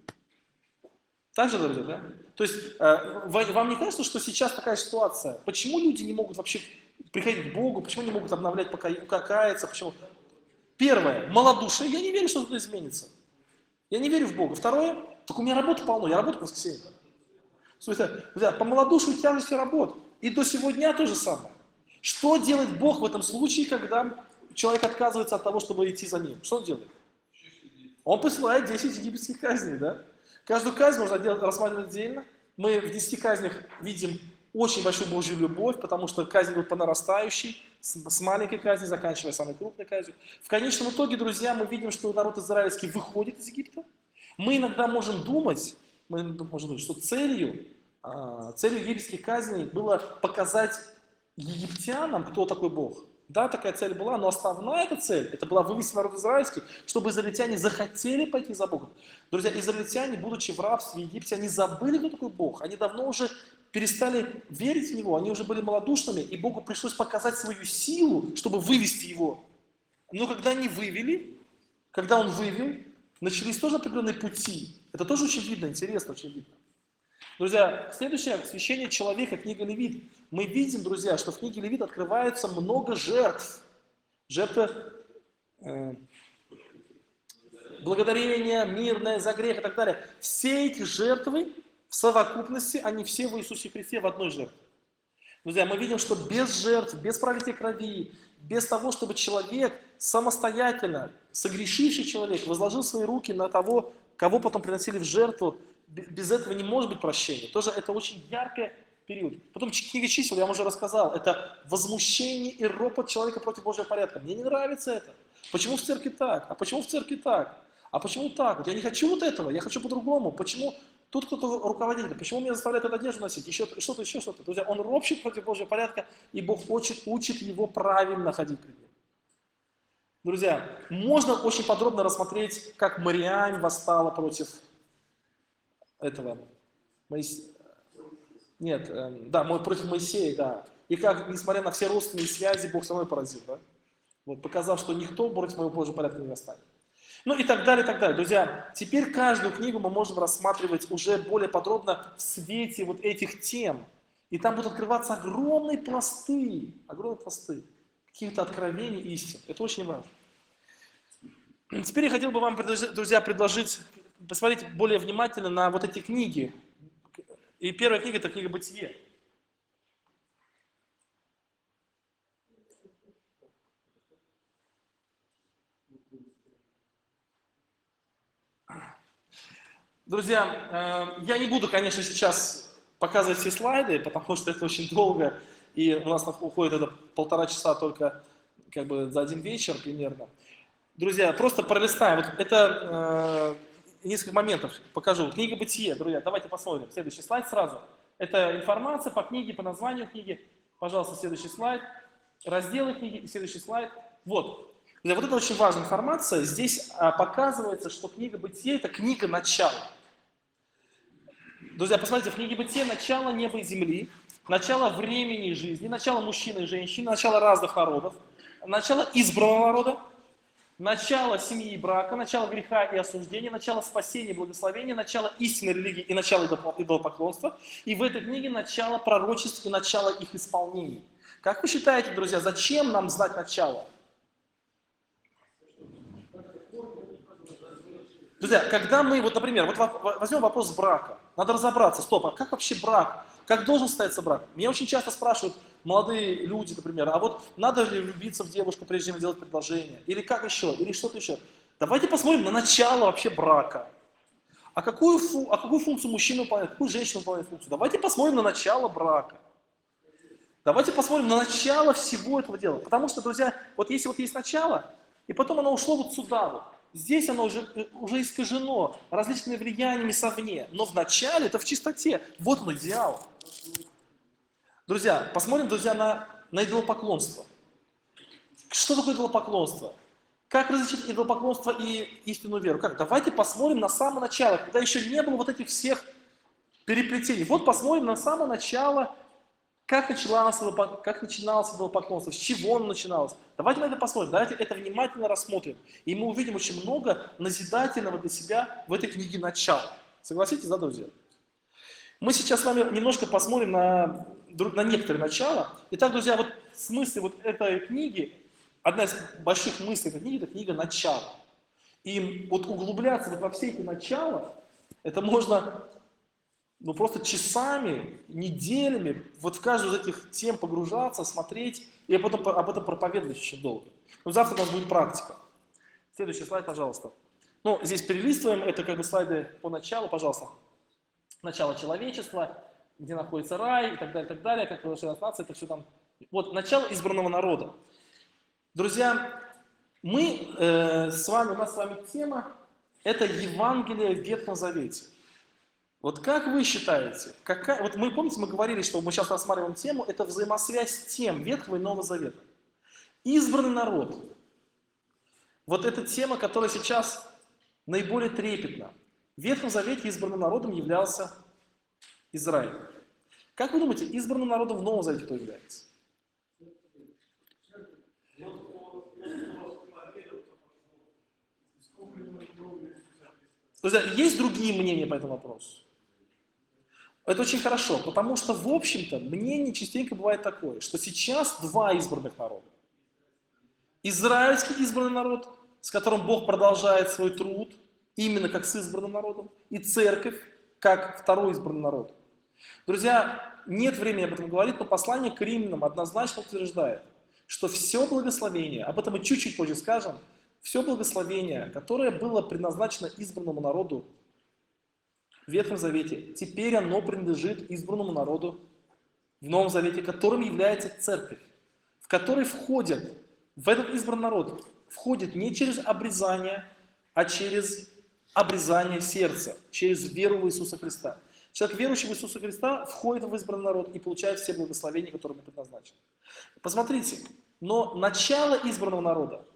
Так же, друзья, да? То есть, вам не кажется, что сейчас такая ситуация? Почему люди не могут вообще приходить к Богу? Почему не могут обновлять, покаяться? Почему? Первое, малодушие. Я не верю, что что-то изменится. Я не верю в Бога. Второе, так у меня работы полно, я работаю в воскресенье. Слушайте, друзья, по малодушию тяжести работ. И до сегодня то же самое. Что делает Бог в этом случае, когда человек отказывается от того, чтобы идти за ним? Что он делает? Он посылает 10 египетских казней, да? Каждую казнь можно рассматривать отдельно. Мы в 10 казнях видим очень большую Божью любовь, потому что казнь идут по нарастающей, с маленькой казни, заканчивая самой крупной казнью. В конечном итоге, друзья, мы видим, что народ израильский выходит из Египта. Мы иногда можем думать, что целью египетских казней было показать египтянам, кто такой Бог. Да, такая цель была, но основная эта цель, это была вывести народ израильский, чтобы израильтяне захотели пойти за Богом. Друзья, израильтяне, будучи в рабстве в Египте, они забыли, кто такой Бог. Они давно уже перестали верить в Него, они уже были малодушными, и Богу пришлось показать свою силу, чтобы вывести его. Но когда они вывели, когда Он вывел, начались тоже определенные пути. Это тоже очень видно, интересно, очень видно. Друзья, следующее, священие человека, книга Левит. Мы видим, друзья, что в книге Левит открывается много жертв. Жертвы благодарения, мирное, за грех и так далее. Все эти жертвы в совокупности, они все в Иисусе Христе в одной жертве. Друзья, мы видим, что без жертв, без пролития крови, без того, чтобы человек самостоятельно, согрешивший человек, возложил свои руки на того, кого потом приносили в жертву, без этого не может быть прощения. Тоже это очень яркий период. Потом книга чисел, я вам уже рассказал, это возмущение и ропот человека против Божьего порядка. Мне не нравится это. Почему в церкви так? А почему в церкви так? А почему так? Вот я не хочу вот этого, я хочу по-другому. Почему тут кто-то руководитель? Почему меня заставляют эту одежду носить? Еще что-то. Друзья, он ропщет против Божьего порядка, и Бог учит его правильно ходить пред ним. Друзья, можно очень подробно рассмотреть, как Мариам восстала против этого против Моисея, да. И как, несмотря на все родственные связи, Бог со мной поразил, да. Вот, показав, что никто против моего Божьего порядка не восстанет. Ну и так далее, и так далее. Друзья, теперь каждую книгу мы можем рассматривать уже более подробно в свете вот этих тем. И там будут открываться огромные пласты каких-то откровений истин. Это очень важно. Теперь я хотел бы вам, друзья, предложить посмотреть более внимательно на вот эти книги. И первая книга – это книга «Бытие». Друзья, я не буду, конечно, сейчас показывать все слайды, потому что это очень долго, и у нас уходит это 1,5 часа только как бы за один вечер примерно. Друзья, просто пролистаем. Вот это несколько моментов покажу. Книга «Бытие», друзья, давайте посмотрим. Следующий слайд сразу. Это информация по книге, по названию книги. Пожалуйста, следующий слайд. Разделы книги и следующий слайд. Вот. Вот это очень важная информация. Здесь показывается, что книга «Бытие» – это книга начала. Друзья, посмотрите, в книге «Бытие» начало неба и земли, начало времени и жизни, начало мужчин и женщин, начало разных народов, начало избранного народа, начало семьи и брака, начало греха и осуждения, начало спасения и благословения, начало истинной религии и начало идолопоклонства. И в этой книге начало пророчеств и начало их исполнений. Как вы считаете, друзья, зачем нам знать начало? Друзья, когда мы, вот, например, вот возьмем вопрос брака. Надо разобраться, стоп, а как вообще брак? Как должен состояться брак? Меня очень часто спрашивают молодые люди, например, а вот надо ли влюбиться в девушку, прежде чем делать предложение? Или как еще? Или что-то еще? Давайте посмотрим на начало вообще брака. А какую функцию мужчина выполняет, какую женщина выполняет функцию? Давайте посмотрим на начало брака. Давайте посмотрим на начало всего этого дела. Потому что, друзья, вот если вот есть начало, и потом оно ушло вот сюда вот. Здесь оно уже искажено различными влияниями совне. Но в начале это в чистоте. Вот он идеал. Друзья, посмотрим, друзья, на идолопоклонство. Что такое идолопоклонство? Как различить идолопоклонство и истинную веру? Как? Давайте посмотрим на самое начало, когда еще не было вот этих всех переплетений. Вот посмотрим на самое начало, как начиналось идолопоклонство, с чего оно начиналось. Давайте на это посмотрим, давайте это внимательно рассмотрим. И мы увидим очень много назидательного для себя в этой книге «Начало». Согласитесь, да, друзья? Мы сейчас с вами немножко посмотрим на некоторые начала. Итак, друзья, вот в смысле вот этой книги, одна из больших мыслей этой книги – это книга «Начало». И вот углубляться вот во все эти начала, это можно просто часами, неделями вот в каждую из этих тем погружаться, смотреть и потом об этом проповедовать очень долго. Но завтра у нас будет практика. Следующий слайд, пожалуйста. Ну, здесь перелистываем, это как бы слайды по началу, пожалуйста. Начало человечества, где находится рай и так далее, как произошла нация, это все там. Вот, начало избранного народа. Друзья, у нас с вами тема, это Евангелие в Ветхом Завете. Вот как вы считаете, вот мы, помните, мы говорили, что мы сейчас рассматриваем тему, это взаимосвязь тем Ветхого и Нового Завета. Избранный народ. Вот эта тема, которая сейчас наиболее трепетна. В Ветхом Завете избранным народом являлся Израиль. Как вы думаете, избранным народом в Новом Завете кто является? Друзья, есть другие мнения по этому вопросу? Это очень хорошо, потому что, в общем-то, мнение частенько бывает такое, что сейчас два избранных народа. Израильский избранный народ, с которым Бог продолжает свой труд, именно как с избранным народом, и церковь, как второй избранный народ. Друзья, нет времени об этом говорить, но послание к римлянам однозначно утверждает, что все благословение, об этом мы чуть-чуть позже скажем, все благословение, которое было предназначено избранному народу в Ветхом Завете, теперь оно принадлежит избранному народу в Новом Завете, которым является церковь, в которой входят, в этот избранный народ, входит не через обрезание, а через обрезание сердца, через веру в Иисуса Христа. Человек, верующий в Иисуса Христа, входит в избранный народ и получает все благословения, которые ему предназначены. Посмотрите, но начало избранного народа,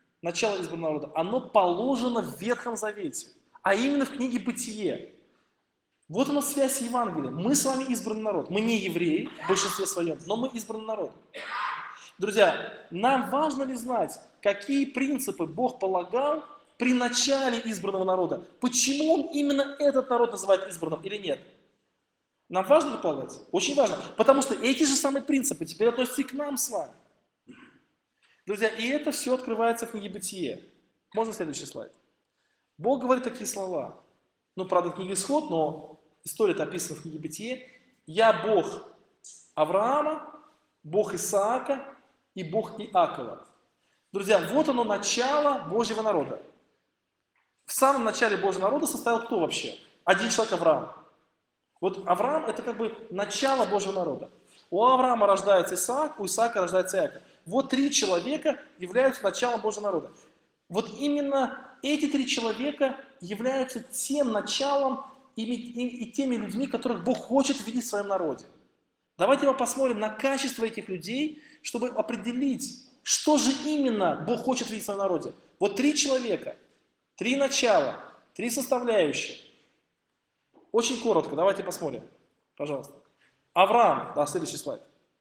оно положено в Ветхом Завете, а именно в книге «Бытие». Вот она связь с Евангелием. Мы с вами избранный народ. Мы не евреи в большинстве своем, но мы избранный народ. Друзья, нам важно ли знать, какие принципы Бог полагал при начале избранного народа? Почему Он именно этот народ называет избранным или нет? Нам важно ли полагать? Очень важно. Потому что эти же самые принципы теперь относятся и к нам с вами. Друзья, и это все открывается в книге «Бытие». Можно следующий слайд? Бог говорит такие слова. Ну, правда, книга «Исход», но история-то описана в книге «Бытие». «Я Бог Авраама, Бог Исаака и Бог Иакова». Друзья, вот оно начало Божьего народа. В самом начале Божьего народа состоял кто вообще? Один человек Авраам. Вот Авраам – это как бы начало Божьего народа. У Авраама рождается Исаак, у Исаака рождается Иаков. Вот три человека являются началом Божьего народа. Вот именно эти три человека являются тем началом и теми людьми, которых Бог хочет видеть в своем народе. Давайте мы посмотрим на качество этих людей, чтобы определить, что же именно Бог хочет видеть в своем народе. Вот три человека, три начала, три составляющие. Очень коротко, давайте посмотрим, пожалуйста. Авраам, да, следующий слайд.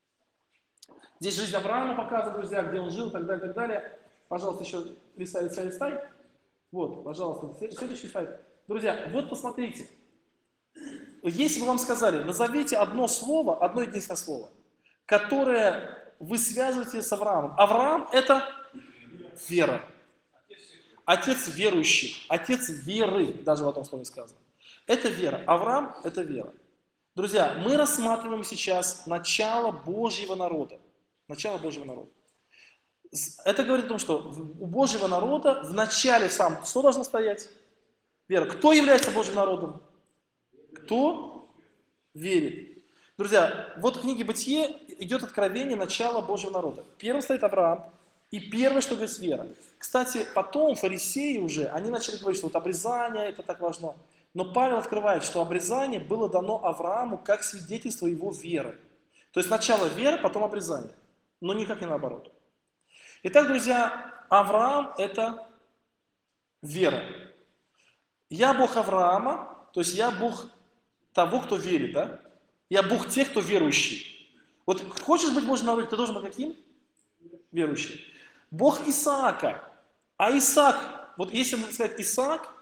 Здесь жизнь Авраама показывает, друзья, где он жил, и так далее, так далее. Пожалуйста, еще листай. Вот, пожалуйста, следующий слайд. Друзья, вот посмотрите. Если бы вам сказали, назовите одно слово, одно единственное слово, которое вы связываете с Авраамом. Авраам – это вера. Отец верующих, отец веры, даже в этом слове сказано. Это вера. Авраам – это вера. Друзья, мы рассматриваем сейчас начало Божьего народа. Начало Божьего народа. Это говорит о том, что у Божьего народа в начале сам что должно стоять? Вера. Кто является Божьим народом? Кто верит? Друзья, вот в книге «Бытие» идет откровение начала Божьего народа. Первым стоит Авраам, и первое, что говорит, вера. Кстати, потом фарисеи уже, они начали говорить, что вот обрезание, это так важно. Но Павел открывает, что обрезание было дано Аврааму как свидетельство его веры. То есть сначала вера, потом обрезание. Но никак не наоборот. Итак, друзья, Авраам – это вера. Я Бог Авраама, то есть я Бог того, кто верит, да? Я Бог тех, кто верующий. Вот хочешь быть Божьим народом, ты должен быть каким? Верующим. Бог Исаака. А Исаак, вот если сказать Исаак,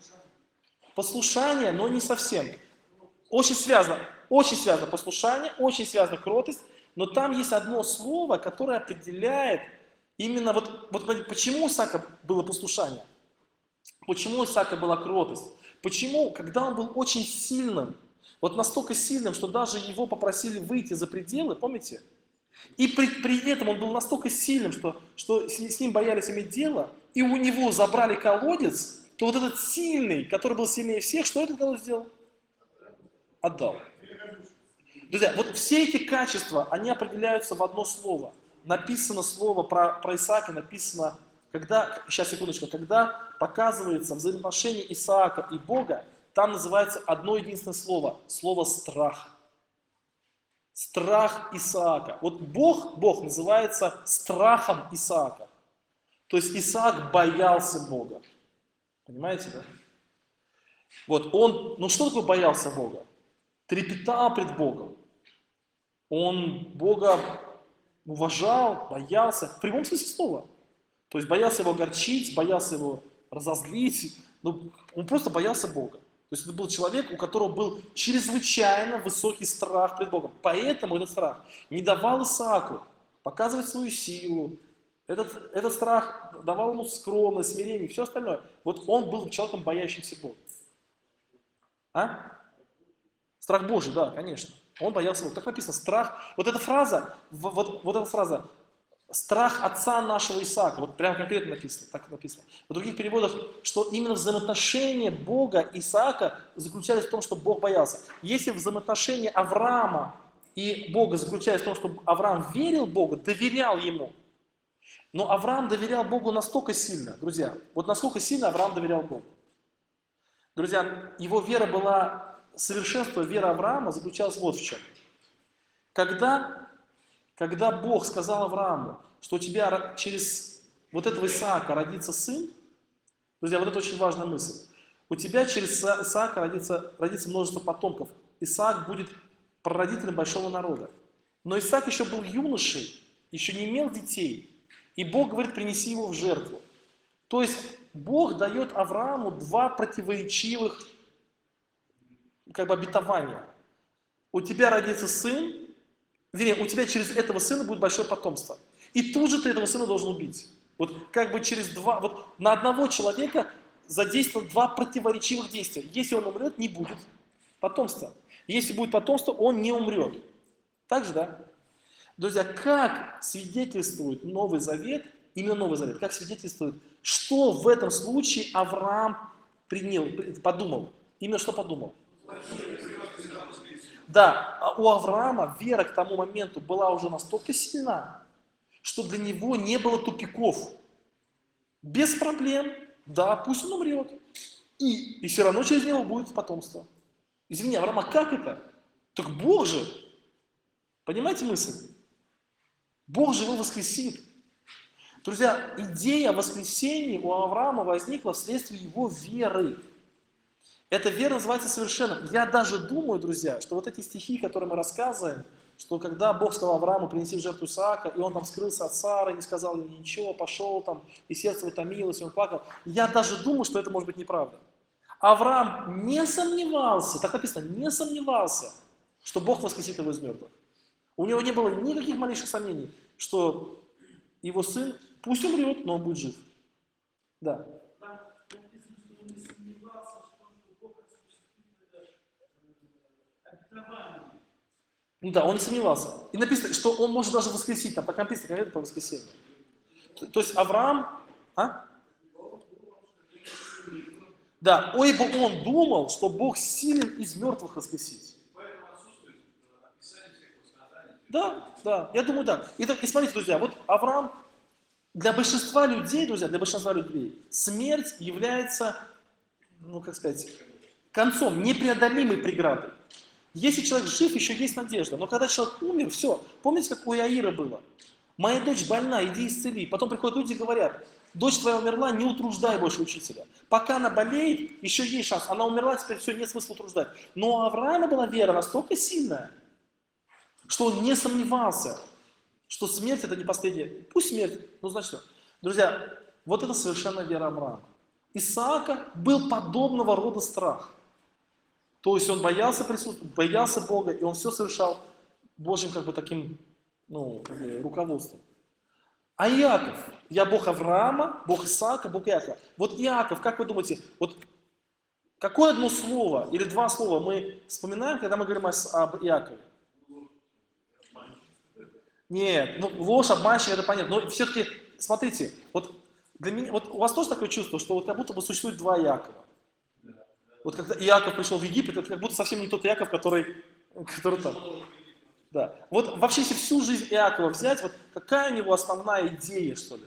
послушание, но не совсем. Очень связано послушание, очень связано кротость, но там есть одно слово, которое определяет именно вот почему у Исаака было послушание, почему у Исаака была кротость, почему, когда он был очень сильным, вот настолько сильным, что даже его попросили выйти за пределы, помните? И при этом он был настолько сильным, что с ним боялись иметь дело, и у него забрали колодец, то вот этот сильный, который был сильнее всех, что этот колодец сделал? Отдал. Друзья, вот все эти качества, они определяются в одно слово. Написано слово про Исаака, написано, сейчас секундочку, когда показывается взаимоотношение Исаака и Бога, там называется одно единственное слово, слово страх. Страх Исаака. Вот Бог называется страхом Исаака. То есть Исаак боялся Бога. Понимаете, да? Вот он, ну что такое боялся Бога? Трепетал пред Богом. Он Бога уважал, боялся, в прямом смысле слова. То есть боялся его огорчить, боялся его разозлить. Ну, он просто боялся Бога. То есть это был человек, у которого был чрезвычайно высокий страх пред Богом. Поэтому этот страх не давал Исааку показывать свою силу. Этот страх давал ему скромность, смирение и все остальное. Вот он был человеком, боящимся Бога. А? Страх Божий, да, конечно. Он боялся Бога. Так написано, страх. Вот эта фраза, вот эта фраза, страх отца нашего Исаака, вот прямо конкретно написано, так написано. В других переводах, что именно взаимоотношения Бога и Исаака заключались в том, что Бог боялся. Если взаимоотношения Авраама и Бога заключались в том, что Авраам верил Богу, доверял Ему, но Авраам доверял Богу настолько сильно, друзья, вот насколько сильно Авраам доверял Богу. Друзья, его вера была, совершенство веры Авраама заключалось вот в чем. Когда Бог сказал Аврааму, что у тебя через вот этого Исаака родится сын, друзья, вот это очень важная мысль. У тебя через Исаака родится множество потомков. Исаак будет прародителем большого народа. Но Исаак еще был юношей, еще не имел детей. И Бог говорит, принеси его в жертву. То есть Бог дает Аврааму два противоречивых обетования. У тебя родится сын, вернее, у тебя через этого сына будет большое потомство. И тут же ты этого сына должен убить. Вот через два, вот на одного человека задействовано два противоречивых действия. Если он умрет, не будет потомства. Если будет потомство, он не умрет. Так же, да? Друзья, как свидетельствует Новый Завет, именно Новый Завет, как свидетельствует, что в этом случае Авраам подумал? Именно что подумал? Да, а у Авраама вера к тому моменту была уже настолько сильна, что для него не было тупиков. Без проблем, да, пусть он умрет. И все равно через него будет потомство. Извини, Авраам, а как это? Так Бог же. Понимаете мысль? Бог же его воскресит. Друзья, идея воскресения у Авраама возникла вследствие его веры. Эта вера называется совершенным. Я даже думаю, друзья, что вот эти стихи, которые мы рассказываем, что когда Бог сказал Аврааму принеси в жертву Исаака, и он там скрылся от Сары, не сказал ей ничего, пошел там, и сердце утомилось, и он плакал. Я даже думаю, что это может быть неправда. Авраам не сомневался, так написано, не сомневался, что Бог воскресит его из мертвых. У него не было никаких малейших сомнений, что его сын пусть умрет, но он будет жив. Да. Ну да, он не сомневался. И написано, что он может даже воскресить, там так написано, конкретно по воскресению. То есть Авраам, да, ибо он думал, что Бог силен из мертвых воскресить. Да, я думаю, да. И смотрите, друзья, вот Авраам, для большинства людей, друзья, смерть является, концом, непреодолимой преградой. Если человек жив, еще есть надежда. Но когда человек умер, все. Помните, как у Иаира было? Моя дочь больна, иди исцели. Потом приходят люди и говорят, дочь твоя умерла, не утруждай больше учителя. Пока она болеет, еще есть шанс. Она умерла, теперь все, нет смысла утруждать. Но у Авраама была вера настолько сильная, что он не сомневался, что смерть это не последняя. Пусть смерть, ну значит что. Друзья, вот это совершенная вера Авраама. Исаака был подобного рода страх. То есть он боялся присутствия, боялся Бога, и он все совершал Божьим таким, руководством. А Иаков, я Бог Авраама, Бог Исаака, Бог Иакова. Вот Иаков, как вы думаете, вот какое одно слово или два слова мы вспоминаем, когда мы говорим об Иакове? Нет, ложь, обманщик, это понятно. Но все-таки, смотрите, вот для меня, вот у вас тоже такое чувство, что вот как будто бы существует два Иакова. Вот когда Иаков пришел в Египет, это как будто совсем не тот Иаков, который там. Да. Вот вообще, если всю жизнь Иакова взять, вот какая у него основная идея, что ли?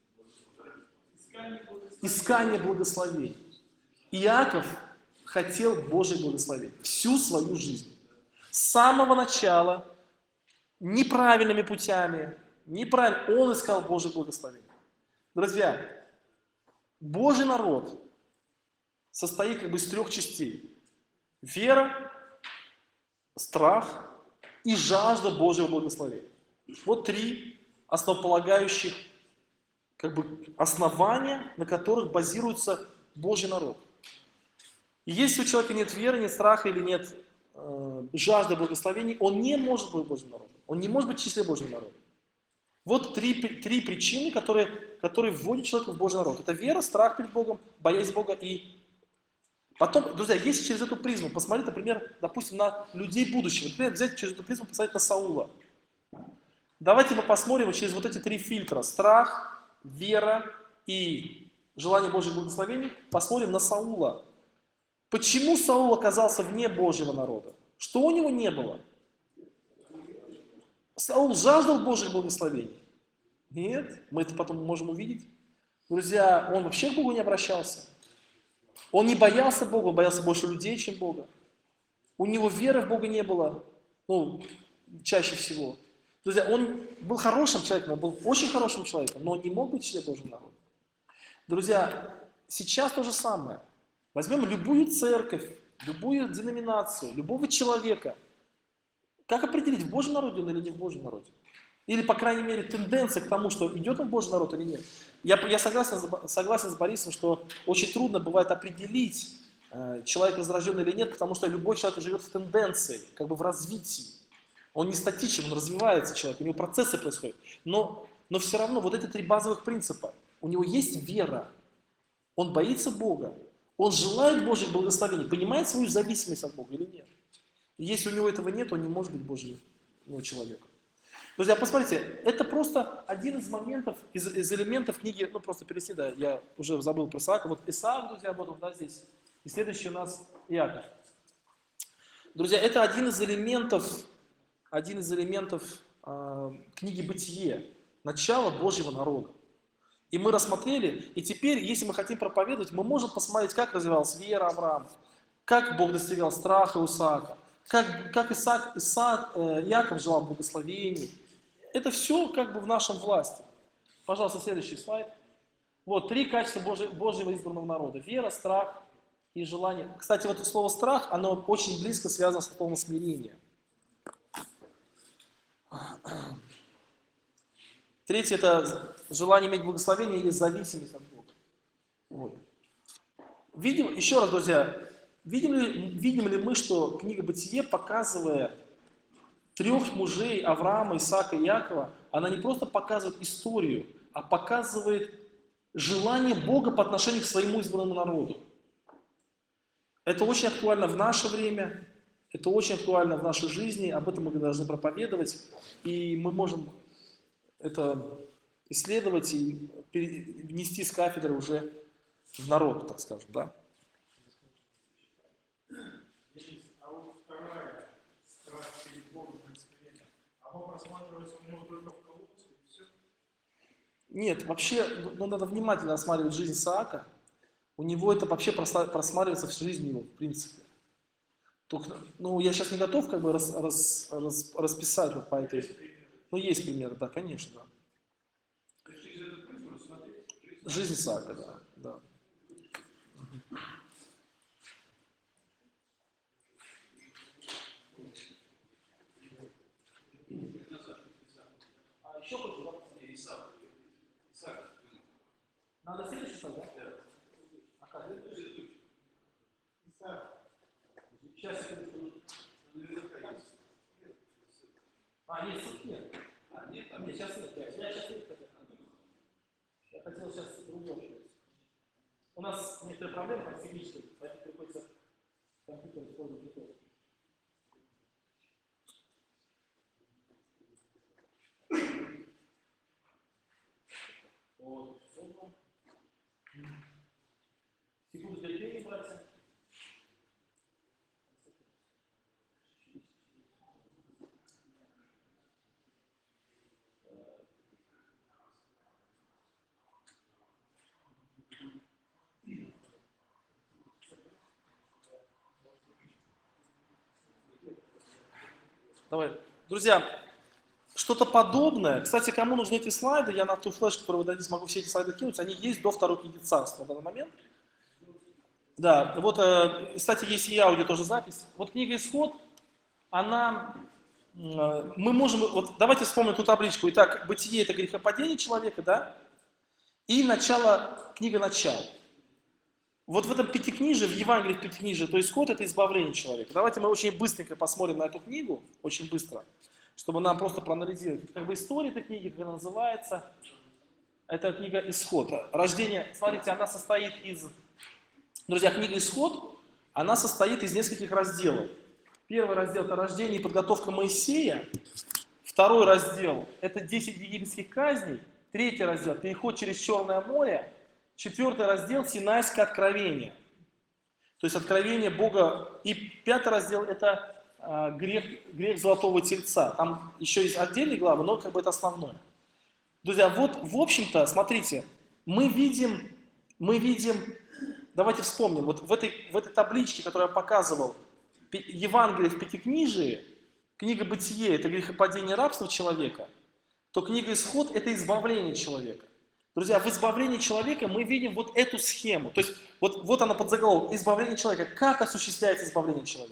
Искание благословений. Иаков хотел Божье благословение всю свою жизнь. С самого начала неправильными путями, неправильно. Он искал Божье благословение. Друзья, Божий народ состоит как бы из трех частей. Вера, страх и жажда Божьего благословения. Вот три основополагающих как бы основания, на которых базируется Божий народ. И если у человека нет веры, нет страха или нет жажды благословений, он не может быть Божьим народом. Он не может быть в числе Божьего народа. Вот три причины, которые вводят человека в Божий народ. Это вера, страх перед Богом, боязнь Бога и... Потом, друзья, если через эту призму посмотреть, например, допустим, на людей будущего, например, взять через эту призму посмотреть на Саула. Давайте мы посмотрим через вот эти три фильтра. Страх, вера и желание Божьего благословения. Посмотрим на Саула. Почему Саул оказался вне Божьего народа? Что у него не было? Саул жаждал Божьих благословений? Нет, мы это потом можем увидеть. Друзья, он вообще к Богу не обращался. Он не боялся Бога, он боялся больше людей, чем Бога. У него веры в Бога не было, чаще всего. Друзья, он был хорошим человеком, он был очень хорошим человеком, но он не мог быть в числе Божьего народа. Друзья, сейчас то же самое. Возьмем любую церковь, любую деноминацию, любого человека. Как определить, в Божьем народе он или не в Божьем народе? Или, по крайней мере, тенденция к тому, что идет он в Божий народ или нет. Я согласен с Борисом, что очень трудно бывает определить, человек возрожденный или нет, потому что любой человек живет в тенденции, как бы в развитии. Он не статичен, он развивается человек, у него процессы происходят. Но все равно вот эти три базовых принципа. У него есть вера, он боится Бога, он желает Божьих благословений, понимает свою зависимость от Бога или нет. И если у него этого нет, он не может быть Божьим человеком. Друзья, посмотрите, это просто один из моментов, из элементов книги, просто перевести, да, я уже забыл про Исаака. Вот Исаак, друзья, вот да, здесь. И следующий у нас Иаков. Друзья, это один из элементов книги «Бытие», начало Божьего народа. И мы рассмотрели, и теперь, если мы хотим проповедовать, мы можем посмотреть, как развивалась вера Авраама, как Бог достигал страха у Исаака, как Иаков желал благословений. Это все как бы в нашем власти. Пожалуйста, следующий слайд. Вот, три качества Божьего избранного народа. Вера, страх и желание. Кстати, вот это слово «страх», оно очень близко связано с словом «смирение». Третье – это желание иметь благословение или зависимость от Бога. Вот. Видим, еще раз, друзья, видим ли мы, что книга «Бытие», показывая трех мужей Авраама, Исаака и Иакова, она не просто показывает историю, а показывает желание Бога по отношению к своему избранному народу. Это очень актуально в наше время, это очень актуально в нашей жизни, об этом мы должны проповедовать, и мы можем это исследовать и внести с кафедры уже в народ, так скажем, да? А вот вторая страсть перед Богом, оно рассматривается может только в колодце, и все. Нет, вообще, надо внимательно рассматривать жизнь Исаака. У него это вообще просматривается в жизни его, в принципе. Только, я сейчас не готов как бы расписать вот по этой... есть примеры, да, конечно, да. Жизнь Исаака, да. А еще кто-то? Исаак. Надо следующий слайд, да? А как? Исаак. Сейчас я есть, нет. Нет, сейчас нет. Я сейчас нет. Я хотел сейчас другое. У нас некоторые проблемы там технические, поэтому приходится компьютер использовать не то. Вот. Секунду терпения, братья. Давай. Друзья, что-то подобное. Кстати, кому нужны эти слайды, я на ту флешку, которую вы дадите, могу все эти слайды кинуть, они есть до второй книги Царства в данный момент. Да, вот, кстати, есть и аудио тоже запись. Вот книга Исход, она, мы можем, вот давайте вспомним ту табличку. Итак, бытие – это грехопадение человека, да? И начало, книга «Начало». Вот в этом пятикнижии, в Евангелии пятикнижии, то Исход – это избавление человека. Давайте мы очень быстренько посмотрим на эту книгу, очень быстро, чтобы нам просто проанализировать, как бы история этой книги, как она называется. Это книга «Исход». Рождение, смотрите, она состоит из… Друзья, книга «Исход», она состоит из нескольких разделов. Первый раздел – это рождение и подготовка Моисея. Второй раздел – это 10 египетских казней. Третий раздел – переход через Черное море. Четвертый раздел – Синайское откровение. То есть откровение Бога. И пятый раздел – это грех золотого тельца. Там еще есть отдельные главы, но как бы это основное. Друзья, вот в общем-то, смотрите, мы видим, давайте вспомним, вот в этой табличке, которую я показывал, Евангелие в Пятикнижии, книга Бытие – это грехопадение и рабство человека, то книга Исход – это избавление человека. Друзья, в избавлении человека мы видим вот эту схему. То есть вот она под заголовок «Избавление человека». Как осуществляется избавление человека?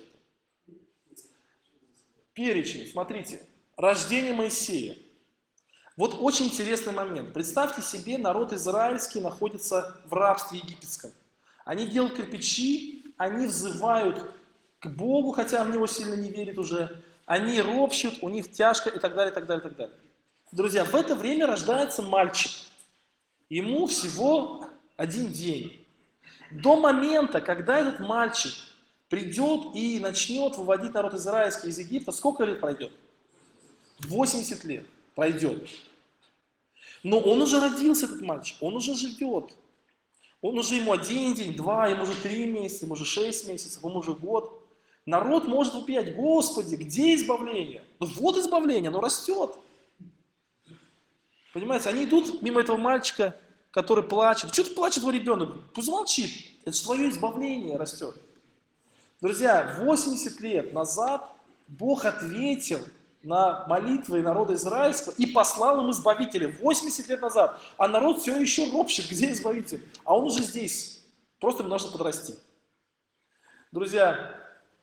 Перечень, смотрите. Рождение Моисея. Вот очень интересный момент. Представьте себе, народ израильский находится в рабстве египетском. Они делают кирпичи, они взывают к Богу, хотя в него сильно не верят уже. Они ропщут, у них тяжко и так далее, и так далее, и так далее. Друзья, в это время рождается мальчик. Ему всего 1 день. До момента, когда этот мальчик придет и начнет выводить народ израильский из Египта, сколько лет пройдет? 80 лет пройдет. Но он уже родился, этот мальчик, он уже живет. Он уже ему 1 день, 2, ему уже 3 месяца, ему уже 6 месяцев, ему уже год. Народ может вопиять: Господи, где избавление? Ну вот избавление, оно растет. Понимаете, они идут мимо этого мальчика, который плачет. Что ты плачет твой ребенок? Пусть молчит. Это же твое избавление растет. Друзья, 80 лет назад Бог ответил на молитвы народа израильского и послал им избавителя. 80 лет назад. А народ все еще ропщет, где избавитель? А он уже здесь. Просто ему нужно подрасти. Друзья,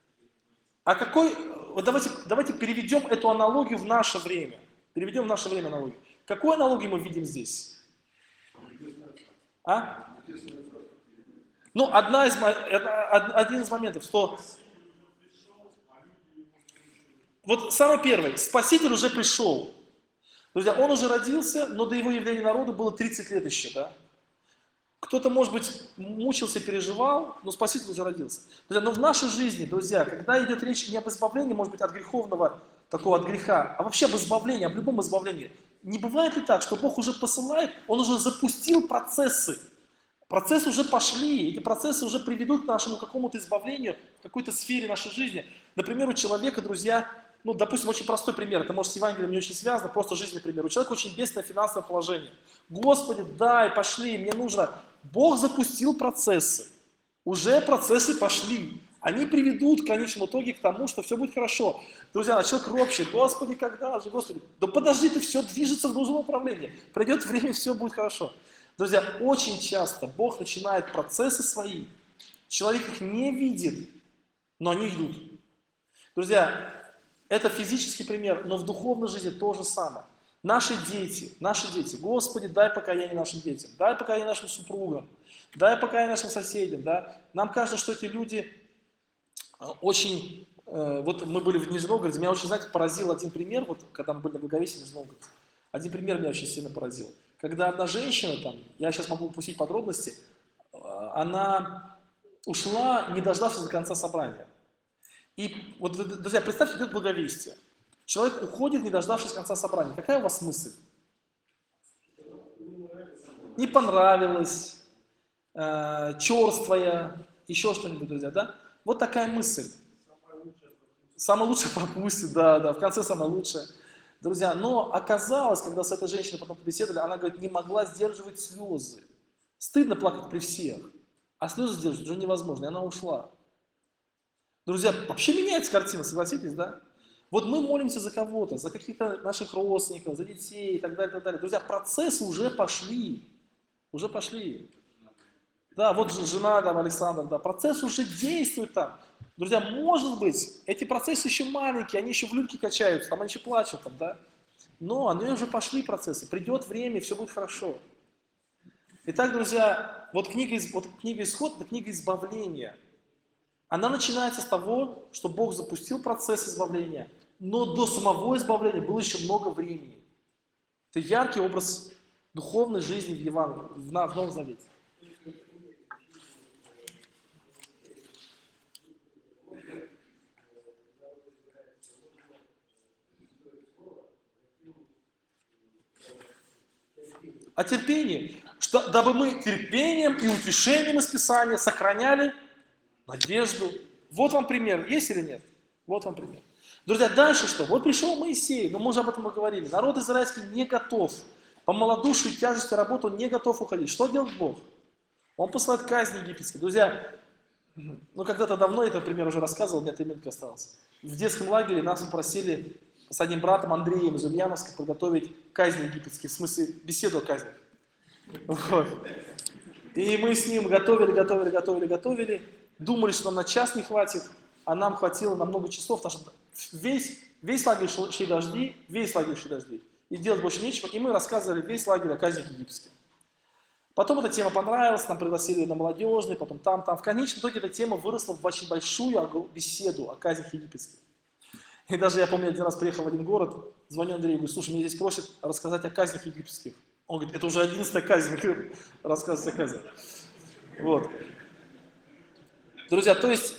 вот давайте переведем эту аналогию в наше время. Переведем в наше время аналогию. Какую аналогию мы видим здесь? Ну, один из моментов, что… Вот самый первый. Спаситель уже пришел. Друзья, он уже родился, но до его явления народу было 30 лет еще, да? Кто-то, может быть, мучился, переживал, но Спаситель уже родился. Друзья, но в нашей жизни, друзья, когда идет речь не об избавлении, может быть, от греховного, такого от греха, а вообще об избавлении, об любом избавлении, не бывает ли так, что Бог уже посылает, Он уже запустил процессы, процессы уже пошли, эти процессы уже приведут к нашему какому-то избавлению в какой-то сфере нашей жизни. Например, у человека, друзья, ну, допустим, очень простой пример, это может с Евангелием не очень связано, просто жизненный пример. У человека очень бедственное финансовое положение. Господи, дай, пошли, мне нужно. Бог запустил процессы, уже процессы пошли. Они приведут в конечном итоге к тому, что все будет хорошо. Друзья, человек ропщет: Господи, когда же, Господи? Да подожди, ты все движется в нужном направлении. Придет время, все будет хорошо. Друзья, очень часто Бог начинает процессы свои, человек их не видит, но они идут. Друзья, это физический пример, но в духовной жизни то же самое. Наши дети, Господи, дай покаяние нашим детям, дай покаяние нашим супругам, дай покаяние нашим соседям. Да? Нам кажется, что эти люди очень… Вот мы были в Нижнем Новгороде, меня очень, знаете, поразил один пример, вот когда мы были на Благовестии в Нижнем Новгороде. Один пример меня очень сильно поразил. Когда одна женщина, там, я сейчас могу упустить подробности, она ушла, не дождавшись до конца собрания. И вот, друзья, представьте, идет Благовестие. Человек уходит, не дождавшись конца собрания. Какая у вас мысль? Не понравилось, черствая, еще что-нибудь, друзья, да? Вот такая мысль. Самое лучшее пропустит, да, в конце самое лучшее. Друзья, но оказалось, когда с этой женщиной потом побеседовали, она, говорит, не могла сдерживать слезы. Стыдно плакать при всех, а слезы сдерживать уже невозможно, и она ушла. Друзья, вообще меняется картина, согласитесь, да? Вот мы молимся за кого-то, за каких-то наших родственников, за детей и так далее, так далее. Друзья, процессы уже пошли. Уже пошли. Да, вот жена там, Александр, да, процесс уже действует там. Друзья, может быть, эти процессы еще маленькие, они еще в люльке качаются, там они еще плачут, там, да. Но они уже пошли процессы, придет время, и все будет хорошо. Итак, друзья, вот книга Исход – это книга избавления. Она начинается с того, что Бог запустил процесс избавления, но до самого избавления было еще много времени. Это яркий образ духовной жизни в Евангелии, в Новом Завете. О терпении, что, дабы мы терпением и утешением из Писания сохраняли надежду. Вот вам пример, есть или нет? Вот вам пример. Друзья, дальше что? Вот пришел Моисей, но мы уже об этом и говорили. Народ израильский не готов. По малодушию и тяжести работы он не готов уходить. Что делает Бог? Он посылает казни египетские. Друзья, ну когда-то давно, я этот пример уже рассказывал, у меня 3 минутки осталось. В детском лагере нас попросили с одним братом Андреем из Ульяновска подготовить казни египетские, в смысле беседу о казнях. Вот. И мы с ним готовили. Думали, что нам на час не хватит, а нам хватило на много часов, потому что весь лагерь шли дожди, и делать больше нечего, и мы рассказывали весь лагерь о казнях египетских. Потом эта тема понравилась, нам пригласили на молодежный, потом там. В конечном итоге эта тема выросла в очень большую беседу о казнях египетских. И даже я помню, один раз приехал в один город, звоню Андрею, говорю, слушай, меня здесь просят рассказать о казнях египетских. Он говорит, это уже 11-я казнь, рассказывать о казнях. Вот. Друзья, то есть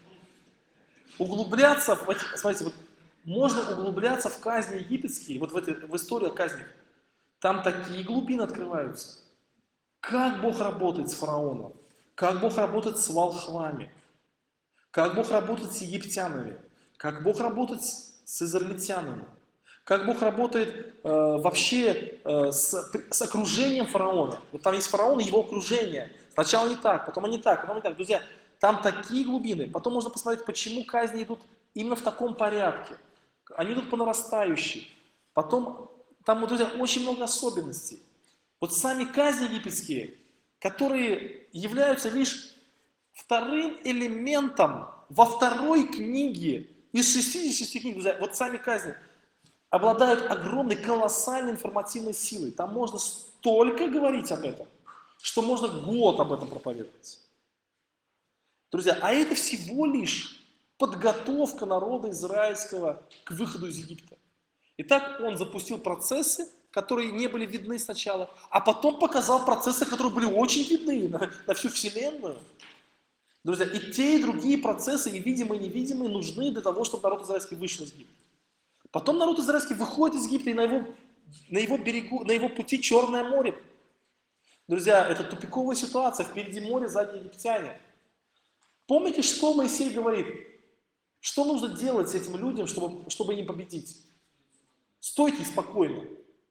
углубляться, смотрите, вот можно углубляться в казни египетские, вот в историю о казнях. Там такие глубины открываются. Как Бог работает с фараоном, как Бог работает с волхвами, как Бог работает с египтянами, как Бог работает с израильтянами, как Бог работает вообще с окружением фараона. Вот там есть фараон и его окружение. Сначала не так, потом не так, потом не так. Друзья, там такие глубины. Потом можно посмотреть, почему казни идут именно в таком порядке. Они идут по нарастающей. Потом, там, друзья, очень много особенностей. Вот сами казни египетские, которые являются лишь вторым элементом во второй книге из 66 книг, друзья, вот сами казни обладают огромной, колоссальной информативной силой. Там можно столько говорить об этом, что можно год об этом проповедовать. Друзья, а это всего лишь подготовка народа израильского к выходу из Египта. Итак, он запустил процессы, которые не были видны сначала, а потом показал процессы, которые были очень видны на всю Вселенную. Друзья, и те, и другие процессы, и видимые, и невидимые, нужны для того, чтобы народ израильский вышел из Египта. Потом народ израильский выходит из Египта, и на его берегу, на его пути Черное море. Друзья, это тупиковая ситуация, впереди море, сзади египтяне. Помните, что Моисей говорит? Что нужно делать с этими людьми, чтобы не победить? Стойте спокойно.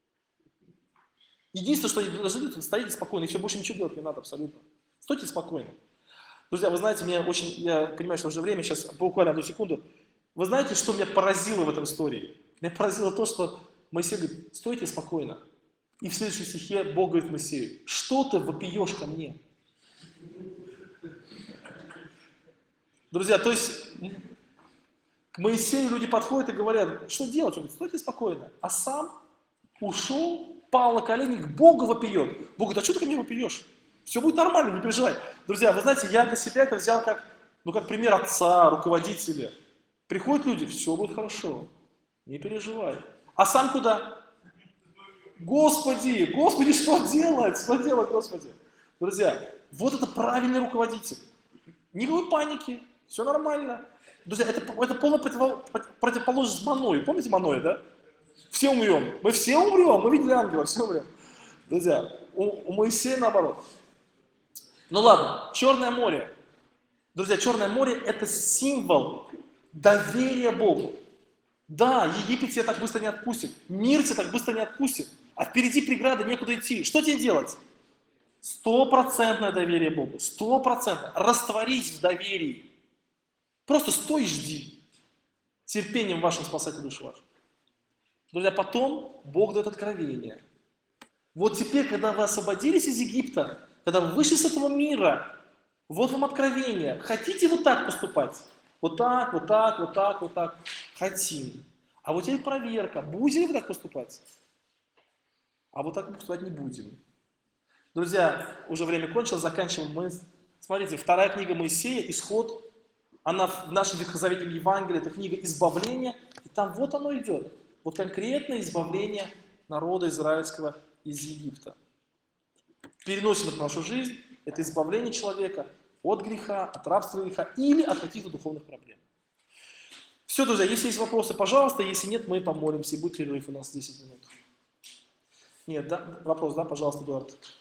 Единственное, что они должны делать, стоите спокойно, и все, больше ничего делать не надо абсолютно. Стойте спокойно. Друзья, вы знаете, я понимаю, что уже время, сейчас буквально одну секунду. Вы знаете, что меня поразило в этой истории? Меня поразило то, что Моисей говорит, стойте спокойно. И в следующем стихе Бог говорит Моисею, что ты вопиешь ко мне? Друзья, то есть к Моисею люди подходят и говорят, что делать? Он говорит, стойте спокойно. А сам ушел, пал на колени, к Богу вопиет. Бог говорит, а что ты ко мне вопиешь? Все будет нормально, не переживай. Друзья, вы знаете, я для себя это взял как пример отца, руководителя. Приходят люди, все будет хорошо, не переживай. А сам куда? Господи, что делать? Что делать, Господи? Друзья, вот это правильный руководитель. Никакой паники, все нормально. Друзья, это полная противоположность Маною. Помните Маноя, да? Все умрем. Мы все умрем, мы видели ангела, все умрем. Друзья, у Моисея наоборот. Ну ладно, Черное море. Друзья, Черное море – это символ доверия Богу. Да, Египет тебя так быстро не отпустит, мир тебя так быстро не отпустит, а впереди преграды, некуда идти. Что тебе делать? 100% доверие Богу, 100%. Растворись в доверии. Просто стой и жди. терпением вашим спасать душу вашу. Друзья, потом Бог дает откровение. Вот теперь, когда вы освободились из Египта, когда вы вышли с этого мира, вот вам откровение. Хотите вот так поступать? Вот так, вот так, вот так, вот так. Хотим. А вот теперь проверка. Будем ли вы так поступать? А вот так поступать не будем. Друзья, уже время кончилось, заканчиваем мы. Смотрите, вторая книга Моисея, Исход. Она в нашем Ветхозаветном Евангелии, это книга избавления. И там вот оно идет. Вот конкретное избавление народа израильского из Египта. Переносим это в нашу жизнь. Это избавление человека от греха, от рабства греха или от каких-то духовных проблем. Все, друзья, если есть вопросы, пожалуйста. Если нет, мы помолимся. И будет перерыв у нас 10 минут. Нет, да? Вопрос, да? Пожалуйста, Эдуард.